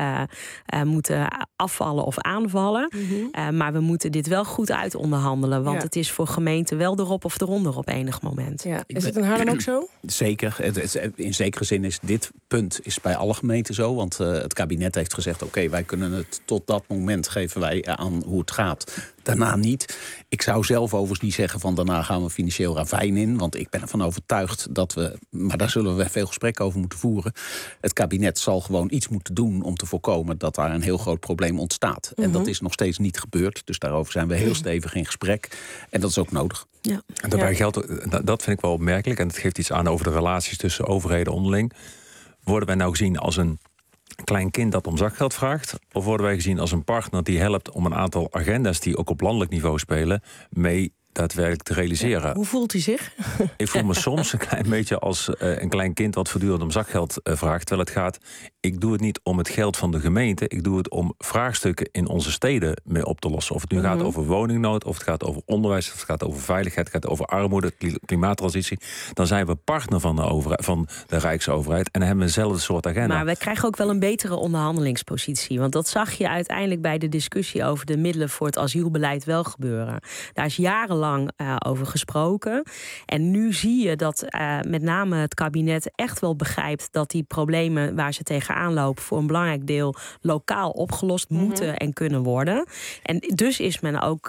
moeten afvallen of aanvallen. Maar we moeten dit wel goed uitonderhandelen. Want het is voor gemeenten wel erop of eronder op enig moment. Ja. Is het in Haarlem ook zo? Zeker. In zekere zin is dit punt bij alle gemeenten zo. Want het kabinet heeft gezegd, oké, wij kunnen het tot dat moment geven wij aan hoe het gaat. Daarna niet. Ik zou zelf overigens niet zeggen van daarna gaan we financieel ravijn in. Want ik ben ervan overtuigd dat we, maar daar zullen we veel gesprekken over moeten voeren. Het kabinet zal gewoon iets moeten doen om te voorkomen dat daar een heel groot probleem ontstaat. En dat is nog steeds niet gebeurd. Dus daarover zijn we heel stevig in gesprek. En dat is ook nodig. Ja. En daarbij geldt, dat vind ik wel opmerkelijk. En dat geeft iets aan over de relaties tussen overheden onderling. Worden wij nou gezien als een klein kind dat om zakgeld vraagt? Of worden wij gezien als een partner die helpt om een aantal agenda's die ook op landelijk niveau spelen, mee daadwerkelijk te realiseren? Ja, hoe voelt u zich? Ik voel me soms een klein beetje als een klein kind wat voortdurend om zakgeld vraagt. Terwijl het gaat ik doe het niet om het geld van de gemeente. Ik doe het om vraagstukken in onze steden mee op te lossen. Of het nu gaat over woningnood, of het gaat over onderwijs, of het gaat over veiligheid, het gaat over armoede, klimaattransitie. Dan zijn we partner van de Rijksoverheid en hebben we eenzelfde soort agenda. Maar we krijgen ook wel een betere onderhandelingspositie. Want dat zag je uiteindelijk bij de discussie over de middelen voor het asielbeleid wel gebeuren. Daar is jarenlang over gesproken. En nu zie je dat met name het kabinet echt wel begrijpt dat die problemen waar ze tegenaan lopen voor een belangrijk deel lokaal opgelost moeten en kunnen worden. En dus is men ook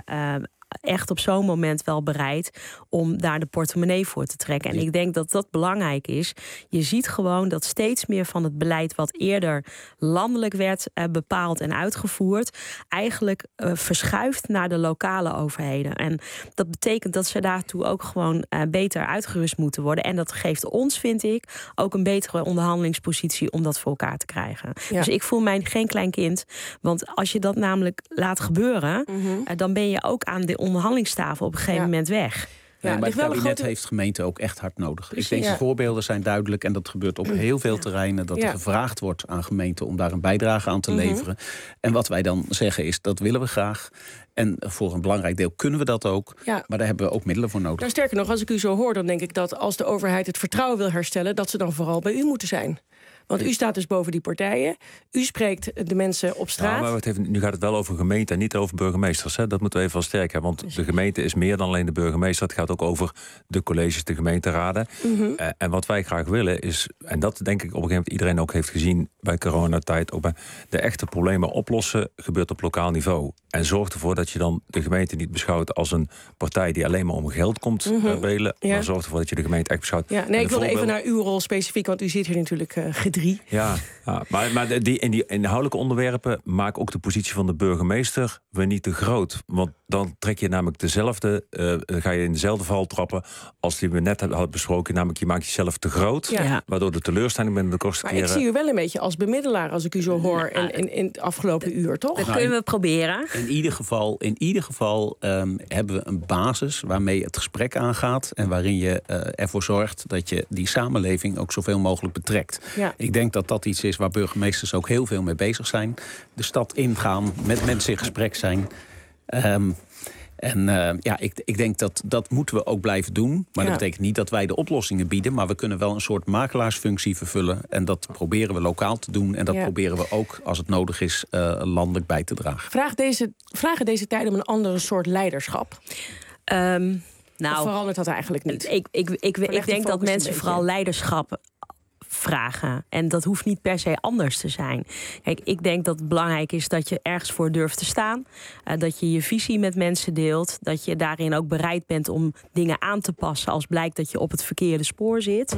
echt op zo'n moment wel bereid om daar de portemonnee voor te trekken. En ik denk dat dat belangrijk is. Je ziet gewoon dat steeds meer van het beleid wat eerder landelijk werd bepaald en uitgevoerd, eigenlijk verschuift naar de lokale overheden. En dat betekent dat ze daartoe ook gewoon beter uitgerust moeten worden. En dat geeft ons, vind ik, ook een betere onderhandelingspositie om dat voor elkaar te krijgen. Ja. Dus ik voel mij geen klein kind. Want als je dat namelijk laat gebeuren, dan ben je ook aan de onderhandelingstafel op een gegeven moment weg. Nee, maar het kabinet heeft gemeenten ook echt hard nodig. Precies, ik denk de voorbeelden zijn duidelijk en dat gebeurt op heel veel terreinen, dat er gevraagd wordt aan gemeenten om daar een bijdrage aan te leveren. En wat wij dan zeggen is, dat willen we graag. En voor een belangrijk deel kunnen we dat ook. Ja. Maar daar hebben we ook middelen voor nodig. Nou, sterker nog, als ik u zo hoor, dan denk ik dat als de overheid het vertrouwen wil herstellen, dat ze dan vooral bij u moeten zijn. Want u staat dus boven die partijen. U spreekt de mensen op straat. Ja, maar nu gaat het wel over gemeente en niet over burgemeesters. Hè? Dat moeten we even wel sterk hebben. Want de gemeente is meer dan alleen de burgemeester. Het gaat ook over de colleges, de gemeenteraden. En wat wij graag willen is, en dat denk ik op een gegeven moment iedereen ook heeft gezien bij coronatijd, ook bij de echte problemen oplossen gebeurt op lokaal niveau. En zorg ervoor dat je dan de gemeente niet beschouwt als een partij die alleen maar om geld komt belen. Maar zorg ervoor dat je de gemeente echt beschouwt. Ja, nee, ik wilde even naar uw rol specifiek, want u zit hier natuurlijk gedrie. Ja, maar in die inhoudelijke onderwerpen maak ook de positie van de burgemeester weer niet te groot. Want dan trek je namelijk ga je in dezelfde val trappen als die we net hadden besproken. Namelijk, je maakt jezelf te groot, waardoor de teleurstelling binnen de kosten keren. Maar ik zie u wel een beetje als bemiddelaar, als ik u zo hoor in het afgelopen uur, toch? Dat kunnen we proberen. In ieder geval hebben we een basis waarmee het gesprek aangaat en waarin je ervoor zorgt dat je die samenleving ook zoveel mogelijk betrekt. Ja. Ik denk dat dat iets is waar burgemeesters ook heel veel mee bezig zijn. De stad ingaan, met mensen in gesprek zijn. Ik denk dat moeten we ook blijven doen. Maar dat betekent niet dat wij de oplossingen bieden. Maar we kunnen wel een soort makelaarsfunctie vervullen. En dat proberen we lokaal te doen. En dat proberen we ook, als het nodig is, landelijk bij te dragen. Vragen deze tijden om een andere soort leiderschap? Nou, of verandert dat eigenlijk niet? Ik denk dat mensen vooral leiderschap vragen. En dat hoeft niet per se anders te zijn. Kijk, ik denk dat het belangrijk is dat je ergens voor durft te staan. Dat je je visie met mensen deelt. Dat je daarin ook bereid bent om dingen aan te passen als blijkt dat je op het verkeerde spoor zit.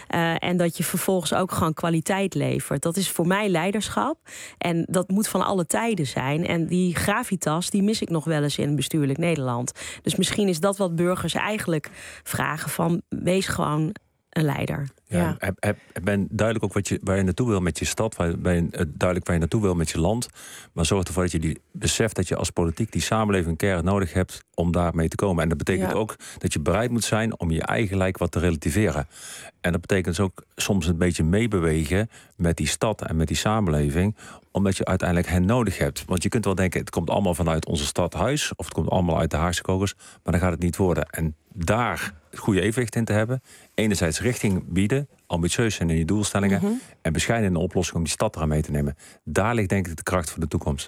En dat je vervolgens ook gewoon kwaliteit levert. Dat is voor mij leiderschap. En dat moet van alle tijden zijn. En die gravitas, die mis ik nog wel eens in bestuurlijk Nederland. Dus misschien is dat wat burgers eigenlijk vragen van, wees gewoon een leider. Ja. Ben duidelijk ook waar je naartoe wil met je stad, duidelijk waar je naartoe wil met je land. Maar zorg ervoor dat je beseft dat je als politiek die samenleving keihard nodig hebt om daarmee te komen. En dat betekent ook dat je bereid moet zijn om je eigen gelijk wat te relativeren. En dat betekent dus ook soms een beetje meebewegen met die stad en met die samenleving, omdat je uiteindelijk hen nodig hebt. Want je kunt wel denken, het komt allemaal vanuit onze stadhuis, of het komt allemaal uit de Haagse kokers, maar dan gaat het niet worden. En daar het goede evenwicht in te hebben. Enerzijds richting bieden, ambitieus zijn in je doelstellingen en bescheiden in de oplossing om die stad eraan mee te nemen. Daar ligt denk ik de kracht voor de toekomst.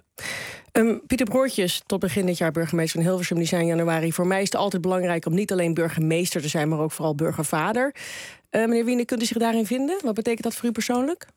Pieter Broertjes, tot begin dit jaar burgemeester van Hilversum, die zei in januari: voor mij is het altijd belangrijk om niet alleen burgemeester te zijn, maar ook vooral burgervader. Meneer Wiene, kunt u zich daarin vinden? Wat betekent dat voor u persoonlijk?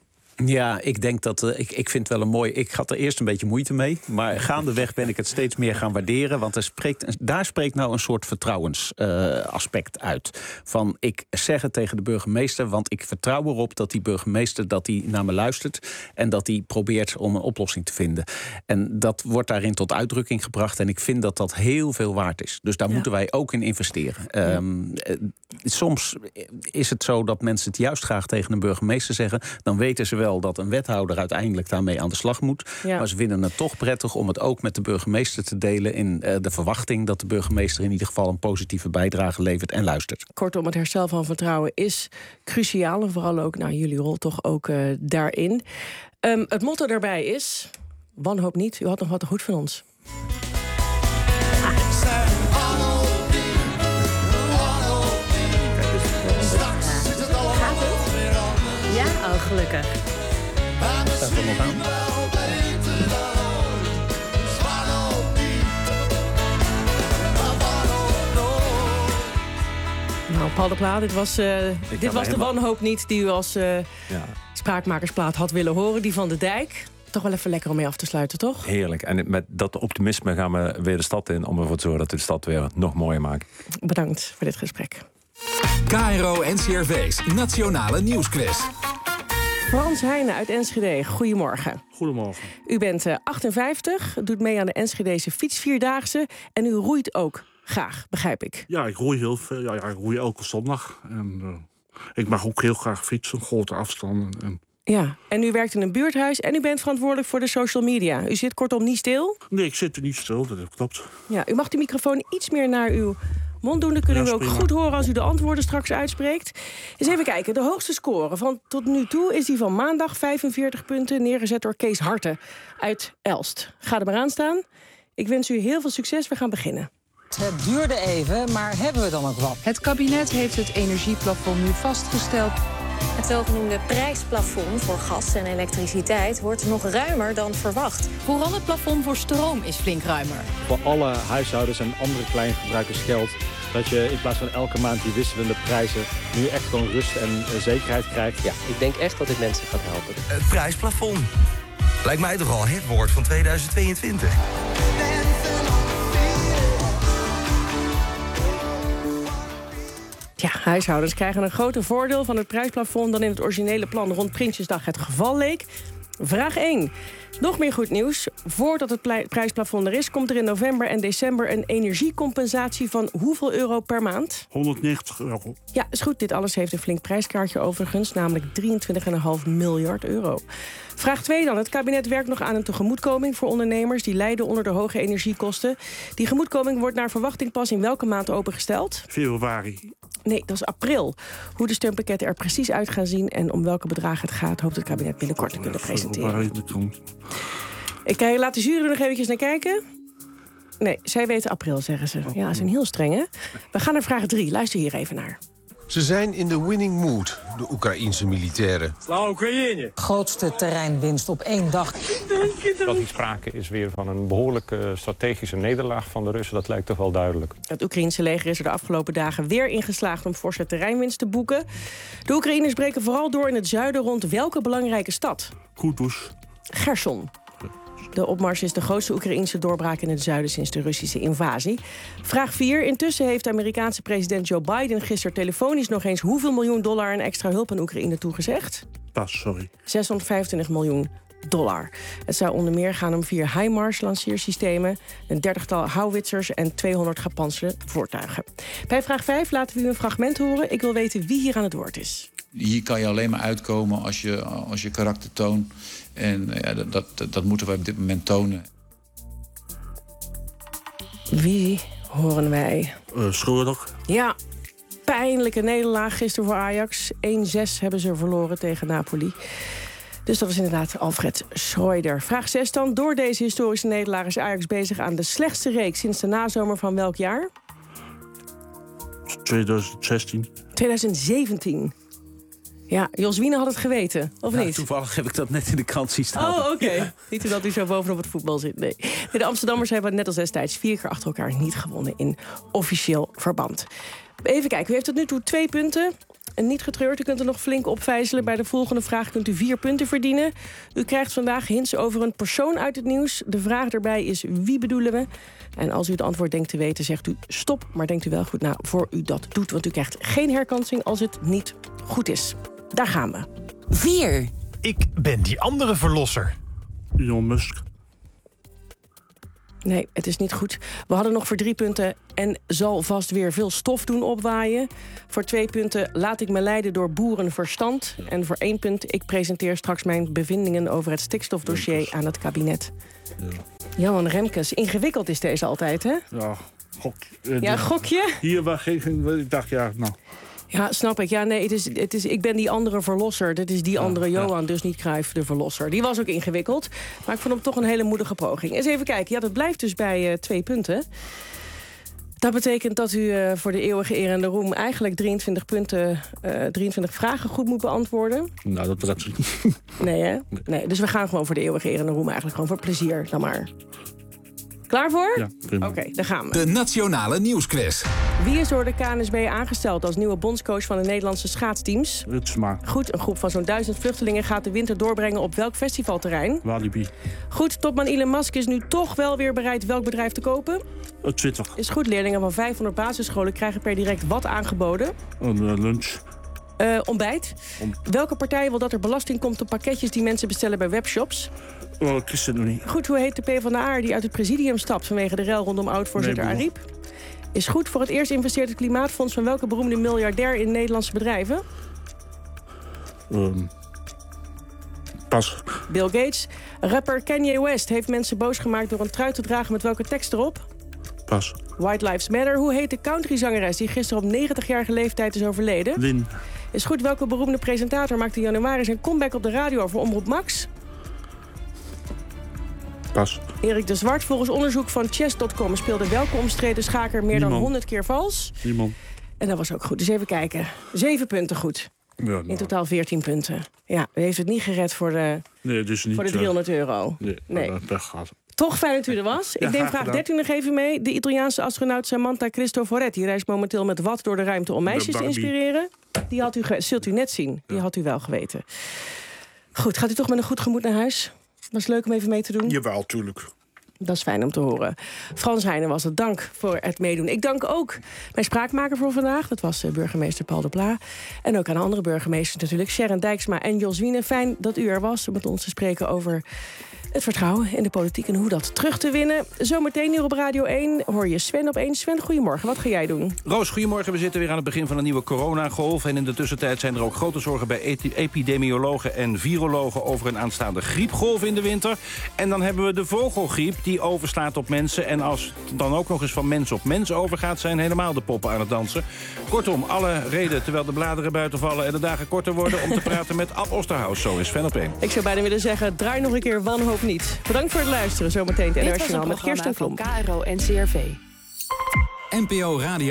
Ja, ik denk dat ik vind het wel een mooi. Ik had er eerst een beetje moeite mee, maar gaandeweg ben ik het steeds meer gaan waarderen. Want daar spreekt nou een soort vertrouwensaspect uit. Van, ik zeg het tegen de burgemeester, want ik vertrouw erop dat die burgemeester naar me luistert en dat hij probeert om een oplossing te vinden. En dat wordt daarin tot uitdrukking gebracht. En ik vind dat dat heel veel waard is. Dus daar moeten wij ook in investeren. Soms is het zo dat mensen het juist graag tegen een burgemeester zeggen. Dan weten ze wel dat een wethouder uiteindelijk daarmee aan de slag moet. Ja. Maar ze vinden het toch prettig om het ook met de burgemeester te delen in de verwachting dat de burgemeester in ieder geval een positieve bijdrage levert en luistert. Kortom, het herstel van vertrouwen is cruciaal. En vooral ook, jullie rol toch ook daarin. Het motto daarbij is: wanhoop niet, u had nog wat te goed van ons. Ja, oh, gelukkig. Staat er nog aan? Nou, Paul de Pla, dit was de wanhoop niet die u als spraakmakersplaat had willen horen. Die van de Dijk. Toch wel even lekker om mee af te sluiten, toch? Heerlijk. En met dat optimisme gaan we weer de stad in om ervoor te zorgen dat we de stad weer nog mooier maken. Bedankt voor dit gesprek. KRO-NCRV's Nationale Nieuwsquiz. Frans Heijnen uit Enschede, goedemorgen. Goedemorgen. U bent 58, doet mee aan de Enschedese fietsvierdaagse en u roeit ook graag, begrijp ik. Ja, ik roei heel veel. Ja, ik roei elke zondag. En ik mag ook heel graag fietsen, grote afstanden. Ja, en u werkt in een buurthuis en u bent verantwoordelijk voor de social media. U zit kortom niet stil? Nee, ik zit er niet stil, dat klopt. Ja, u mag de microfoon iets meer naar uw mond doen. Dan kunnen we ook goed horen als u de antwoorden straks uitspreekt. Eens even kijken, de hoogste score van tot nu toe is die van maandag. 45 punten, neergezet door Kees Harten uit Elst. Ga er maar aan staan. Ik wens u heel veel succes. We gaan beginnen. Het duurde even, maar hebben we dan ook wat? Het kabinet heeft het energieplafond nu vastgesteld. Het zogenoemde prijsplafond voor gas en elektriciteit wordt nog ruimer dan verwacht. Vooral het plafond voor stroom is flink ruimer. Voor alle huishoudens en andere kleingebruikers geldt dat je in plaats van elke maand die wisselende prijzen nu echt gewoon rust en zekerheid krijgt. Ja, ik denk echt dat dit mensen gaat helpen. Het prijsplafond. Lijkt mij toch al het woord van 2022. Ja, huishoudens krijgen een groter voordeel van het prijsplafond dan in het originele plan rond Prinsjesdag het geval leek. Vraag 1. Nog meer goed nieuws. Voordat het prijsplafond er is, komt er in november en december een energiecompensatie van hoeveel euro per maand? €190. Ja, is goed. Dit alles heeft een flink prijskaartje overigens, namelijk 23,5 miljard euro. Vraag 2 dan. Het kabinet werkt nog aan een tegemoetkoming voor ondernemers die lijden onder de hoge energiekosten. Die tegemoetkoming wordt naar verwachting pas in welke maand opengesteld? Februari. Nee, dat is april. Hoe de steunpakketten er precies uit gaan zien en om welke bedragen het gaat, hoopt het kabinet binnenkort te kunnen presenteren. Ik laat de jury er nog eventjes naar kijken. Nee, zij weten april, zeggen ze. Ja, ze zijn heel streng, hè? We gaan naar vraag 3. Luister hier even naar. Ze zijn in de winning mood, de Oekraïense militairen. Grootste terreinwinst op 1 dag. Dat hier sprake is weer van een behoorlijke strategische nederlaag van de Russen, dat lijkt toch wel duidelijk. Het Oekraïense leger is er de afgelopen dagen weer in geslaagd om forse terreinwinst te boeken. De Oekraïners breken vooral door in het zuiden rond welke belangrijke stad? Kudus. Gerson. De opmars is de grootste Oekraïense doorbraak in het zuiden sinds de Russische invasie. Vraag 4. Intussen heeft de Amerikaanse president Joe Biden gisteren telefonisch nog eens hoeveel miljoen dollar aan extra hulp aan Oekraïne toegezegd? Sorry. $625 miljoen. Het zou onder meer gaan om 4 HIMARS-lanceersystemen, een 30-tal howitzers en 200 gepantserde voertuigen. Bij vraag 5 laten we u een fragment horen. Ik wil weten wie hier aan het woord is. Hier kan je alleen maar uitkomen als je karakter toont. En ja, dat moeten wij op dit moment tonen. Wie horen wij? Schreuder. Ja, pijnlijke nederlaag gisteren voor Ajax. 1-6 hebben ze verloren tegen Napoli. Dus dat was inderdaad Alfred Schreuder. Vraag 6 dan. Door deze historische nederlaag is Ajax bezig aan de slechtste reeks sinds de nazomer van welk jaar? 2016. 2017. Ja, Jos Wiene had het geweten, of niet? Toevallig heb ik dat net in de krant zien staan. Oh, oké. Niet dat u zo bovenop het voetbal zit, nee. De Amsterdammers hebben net als destijds 4 keer achter elkaar niet gewonnen in officieel verband. Even kijken, u heeft tot nu toe 2 punten. En niet getreurd, u kunt er nog flink opvijzelen. Bij de volgende vraag kunt u 4 punten verdienen. U krijgt vandaag hints over een persoon uit het nieuws. De vraag erbij is wie bedoelen we? En als u het antwoord denkt te weten, zegt u stop. Maar denkt u wel goed na voor u dat doet. Want u krijgt geen herkansing als het niet goed is. Daar gaan we. 4. Ik ben die andere verlosser. Elon Musk. Nee, het is niet goed. We hadden nog voor 3 punten en zal vast weer veel stof doen opwaaien. Voor 2 punten laat ik me leiden door boerenverstand. En voor 1 punt, ik presenteer straks mijn bevindingen over het stikstofdossier aan het kabinet. Ja. Johan Remkes, ingewikkeld is deze altijd, hè? Ja, gokje? Hier waar ik dacht, nou... Ja, snap ik. Ja, nee, het is, ik ben die andere verlosser. Dit is die andere Johan, dus niet Cruijff, de verlosser. Die was ook ingewikkeld, maar ik vond hem toch een hele moedige poging. Eens even kijken. Ja, dat blijft dus bij 2 punten. Dat betekent dat u voor de eeuwige eer en de roem... eigenlijk 23 vragen goed moet beantwoorden. Nou, dat redt zich niet. Nee, hè? Nee, dus we gaan gewoon voor de eeuwige eer en de roem. Eigenlijk gewoon voor plezier, dan maar. Klaar voor? Ja, prima. Oké, daar gaan we. De Nationale Nieuwsquiz. Wie is door de KNSB aangesteld als nieuwe bondscoach van de Nederlandse schaatsteams? Ritsma. Goed, een groep van zo'n 1000 vluchtelingen gaat de winter doorbrengen op welk festivalterrein? Walibi. Goed, topman Elon Musk is nu toch wel weer bereid welk bedrijf te kopen? Twitter. Is goed, leerlingen van 500 basisscholen krijgen per direct wat aangeboden? Een lunch. Ontbijt. Welke partij wil dat er belasting komt op pakketjes die mensen bestellen bij webshops? ChristenUnie. Goed, hoe heet de PvdA die uit het presidium stapt vanwege de rel rondom oud-voorzitter Ariep? Is goed, voor het eerst investeert het Klimaatfonds van welke beroemde miljardair in Nederlandse bedrijven? Pas. Bill Gates. Rapper Kanye West heeft mensen boos gemaakt door een trui te dragen met welke tekst erop? Pas. White Lives Matter. Hoe heet de countryzangeres die gisteren op 90-jarige leeftijd is overleden? Lin. Is goed, welke beroemde presentator maakte in januari zijn comeback op de radio voor Omroep Max? Pas. Erik de Zwart, volgens onderzoek van Chess.com speelde welke omstreden schaker meer dan 100 keer vals? Niemand. En dat was ook goed. Dus even kijken. 7 punten goed. Ja, nou. In totaal 14 punten. Ja, u heeft het niet gered voor de, dus niet, voor de 300 euro. Nee. Dat gaat. Toch fijn dat u er was. Ja, ik neem vraag 13 nog even mee. De Italiaanse astronaut Samantha Cristoforetti reist momenteel met wat door de ruimte om meisjes te inspireren? Die had u zult u net zien. Die had u wel geweten. Goed, gaat u toch met een goed gemoed naar huis? Was leuk om even mee te doen? Jawel, tuurlijk. Dat is fijn om te horen. Frans Heijnen was het. Dank voor het meedoen. Ik dank ook mijn spraakmaker voor vandaag. Dat was burgemeester Paul de Pla. En ook aan de andere burgemeesters natuurlijk. Sharon Dijksma en Jos Wiene. Fijn dat u er was om met ons te spreken over het vertrouwen in de politiek en hoe dat terug te winnen. Zometeen hier op Radio 1 hoor je Sven op 1. Sven, goedemorgen. Wat ga jij doen? Roos, goedemorgen. We zitten weer aan het begin van een nieuwe coronagolf. En in de tussentijd zijn er ook grote zorgen bij epidemiologen en virologen over een aanstaande griepgolf in de winter. En dan hebben we de vogelgriep die overslaat op mensen. En als het dan ook nog eens van mens op mens overgaat, zijn helemaal de poppen aan het dansen. Kortom, alle reden terwijl de bladeren buiten vallen en de dagen korter worden om te praten met Ab Osterhaus. Zo is Sven op 1. Ik zou bijna willen zeggen, draai nog een keer wanhoop niet. Bedankt voor het luisteren. Zometeen het NOS Journaal met Kirsten Klomp. KRO en CRV. NPO Radio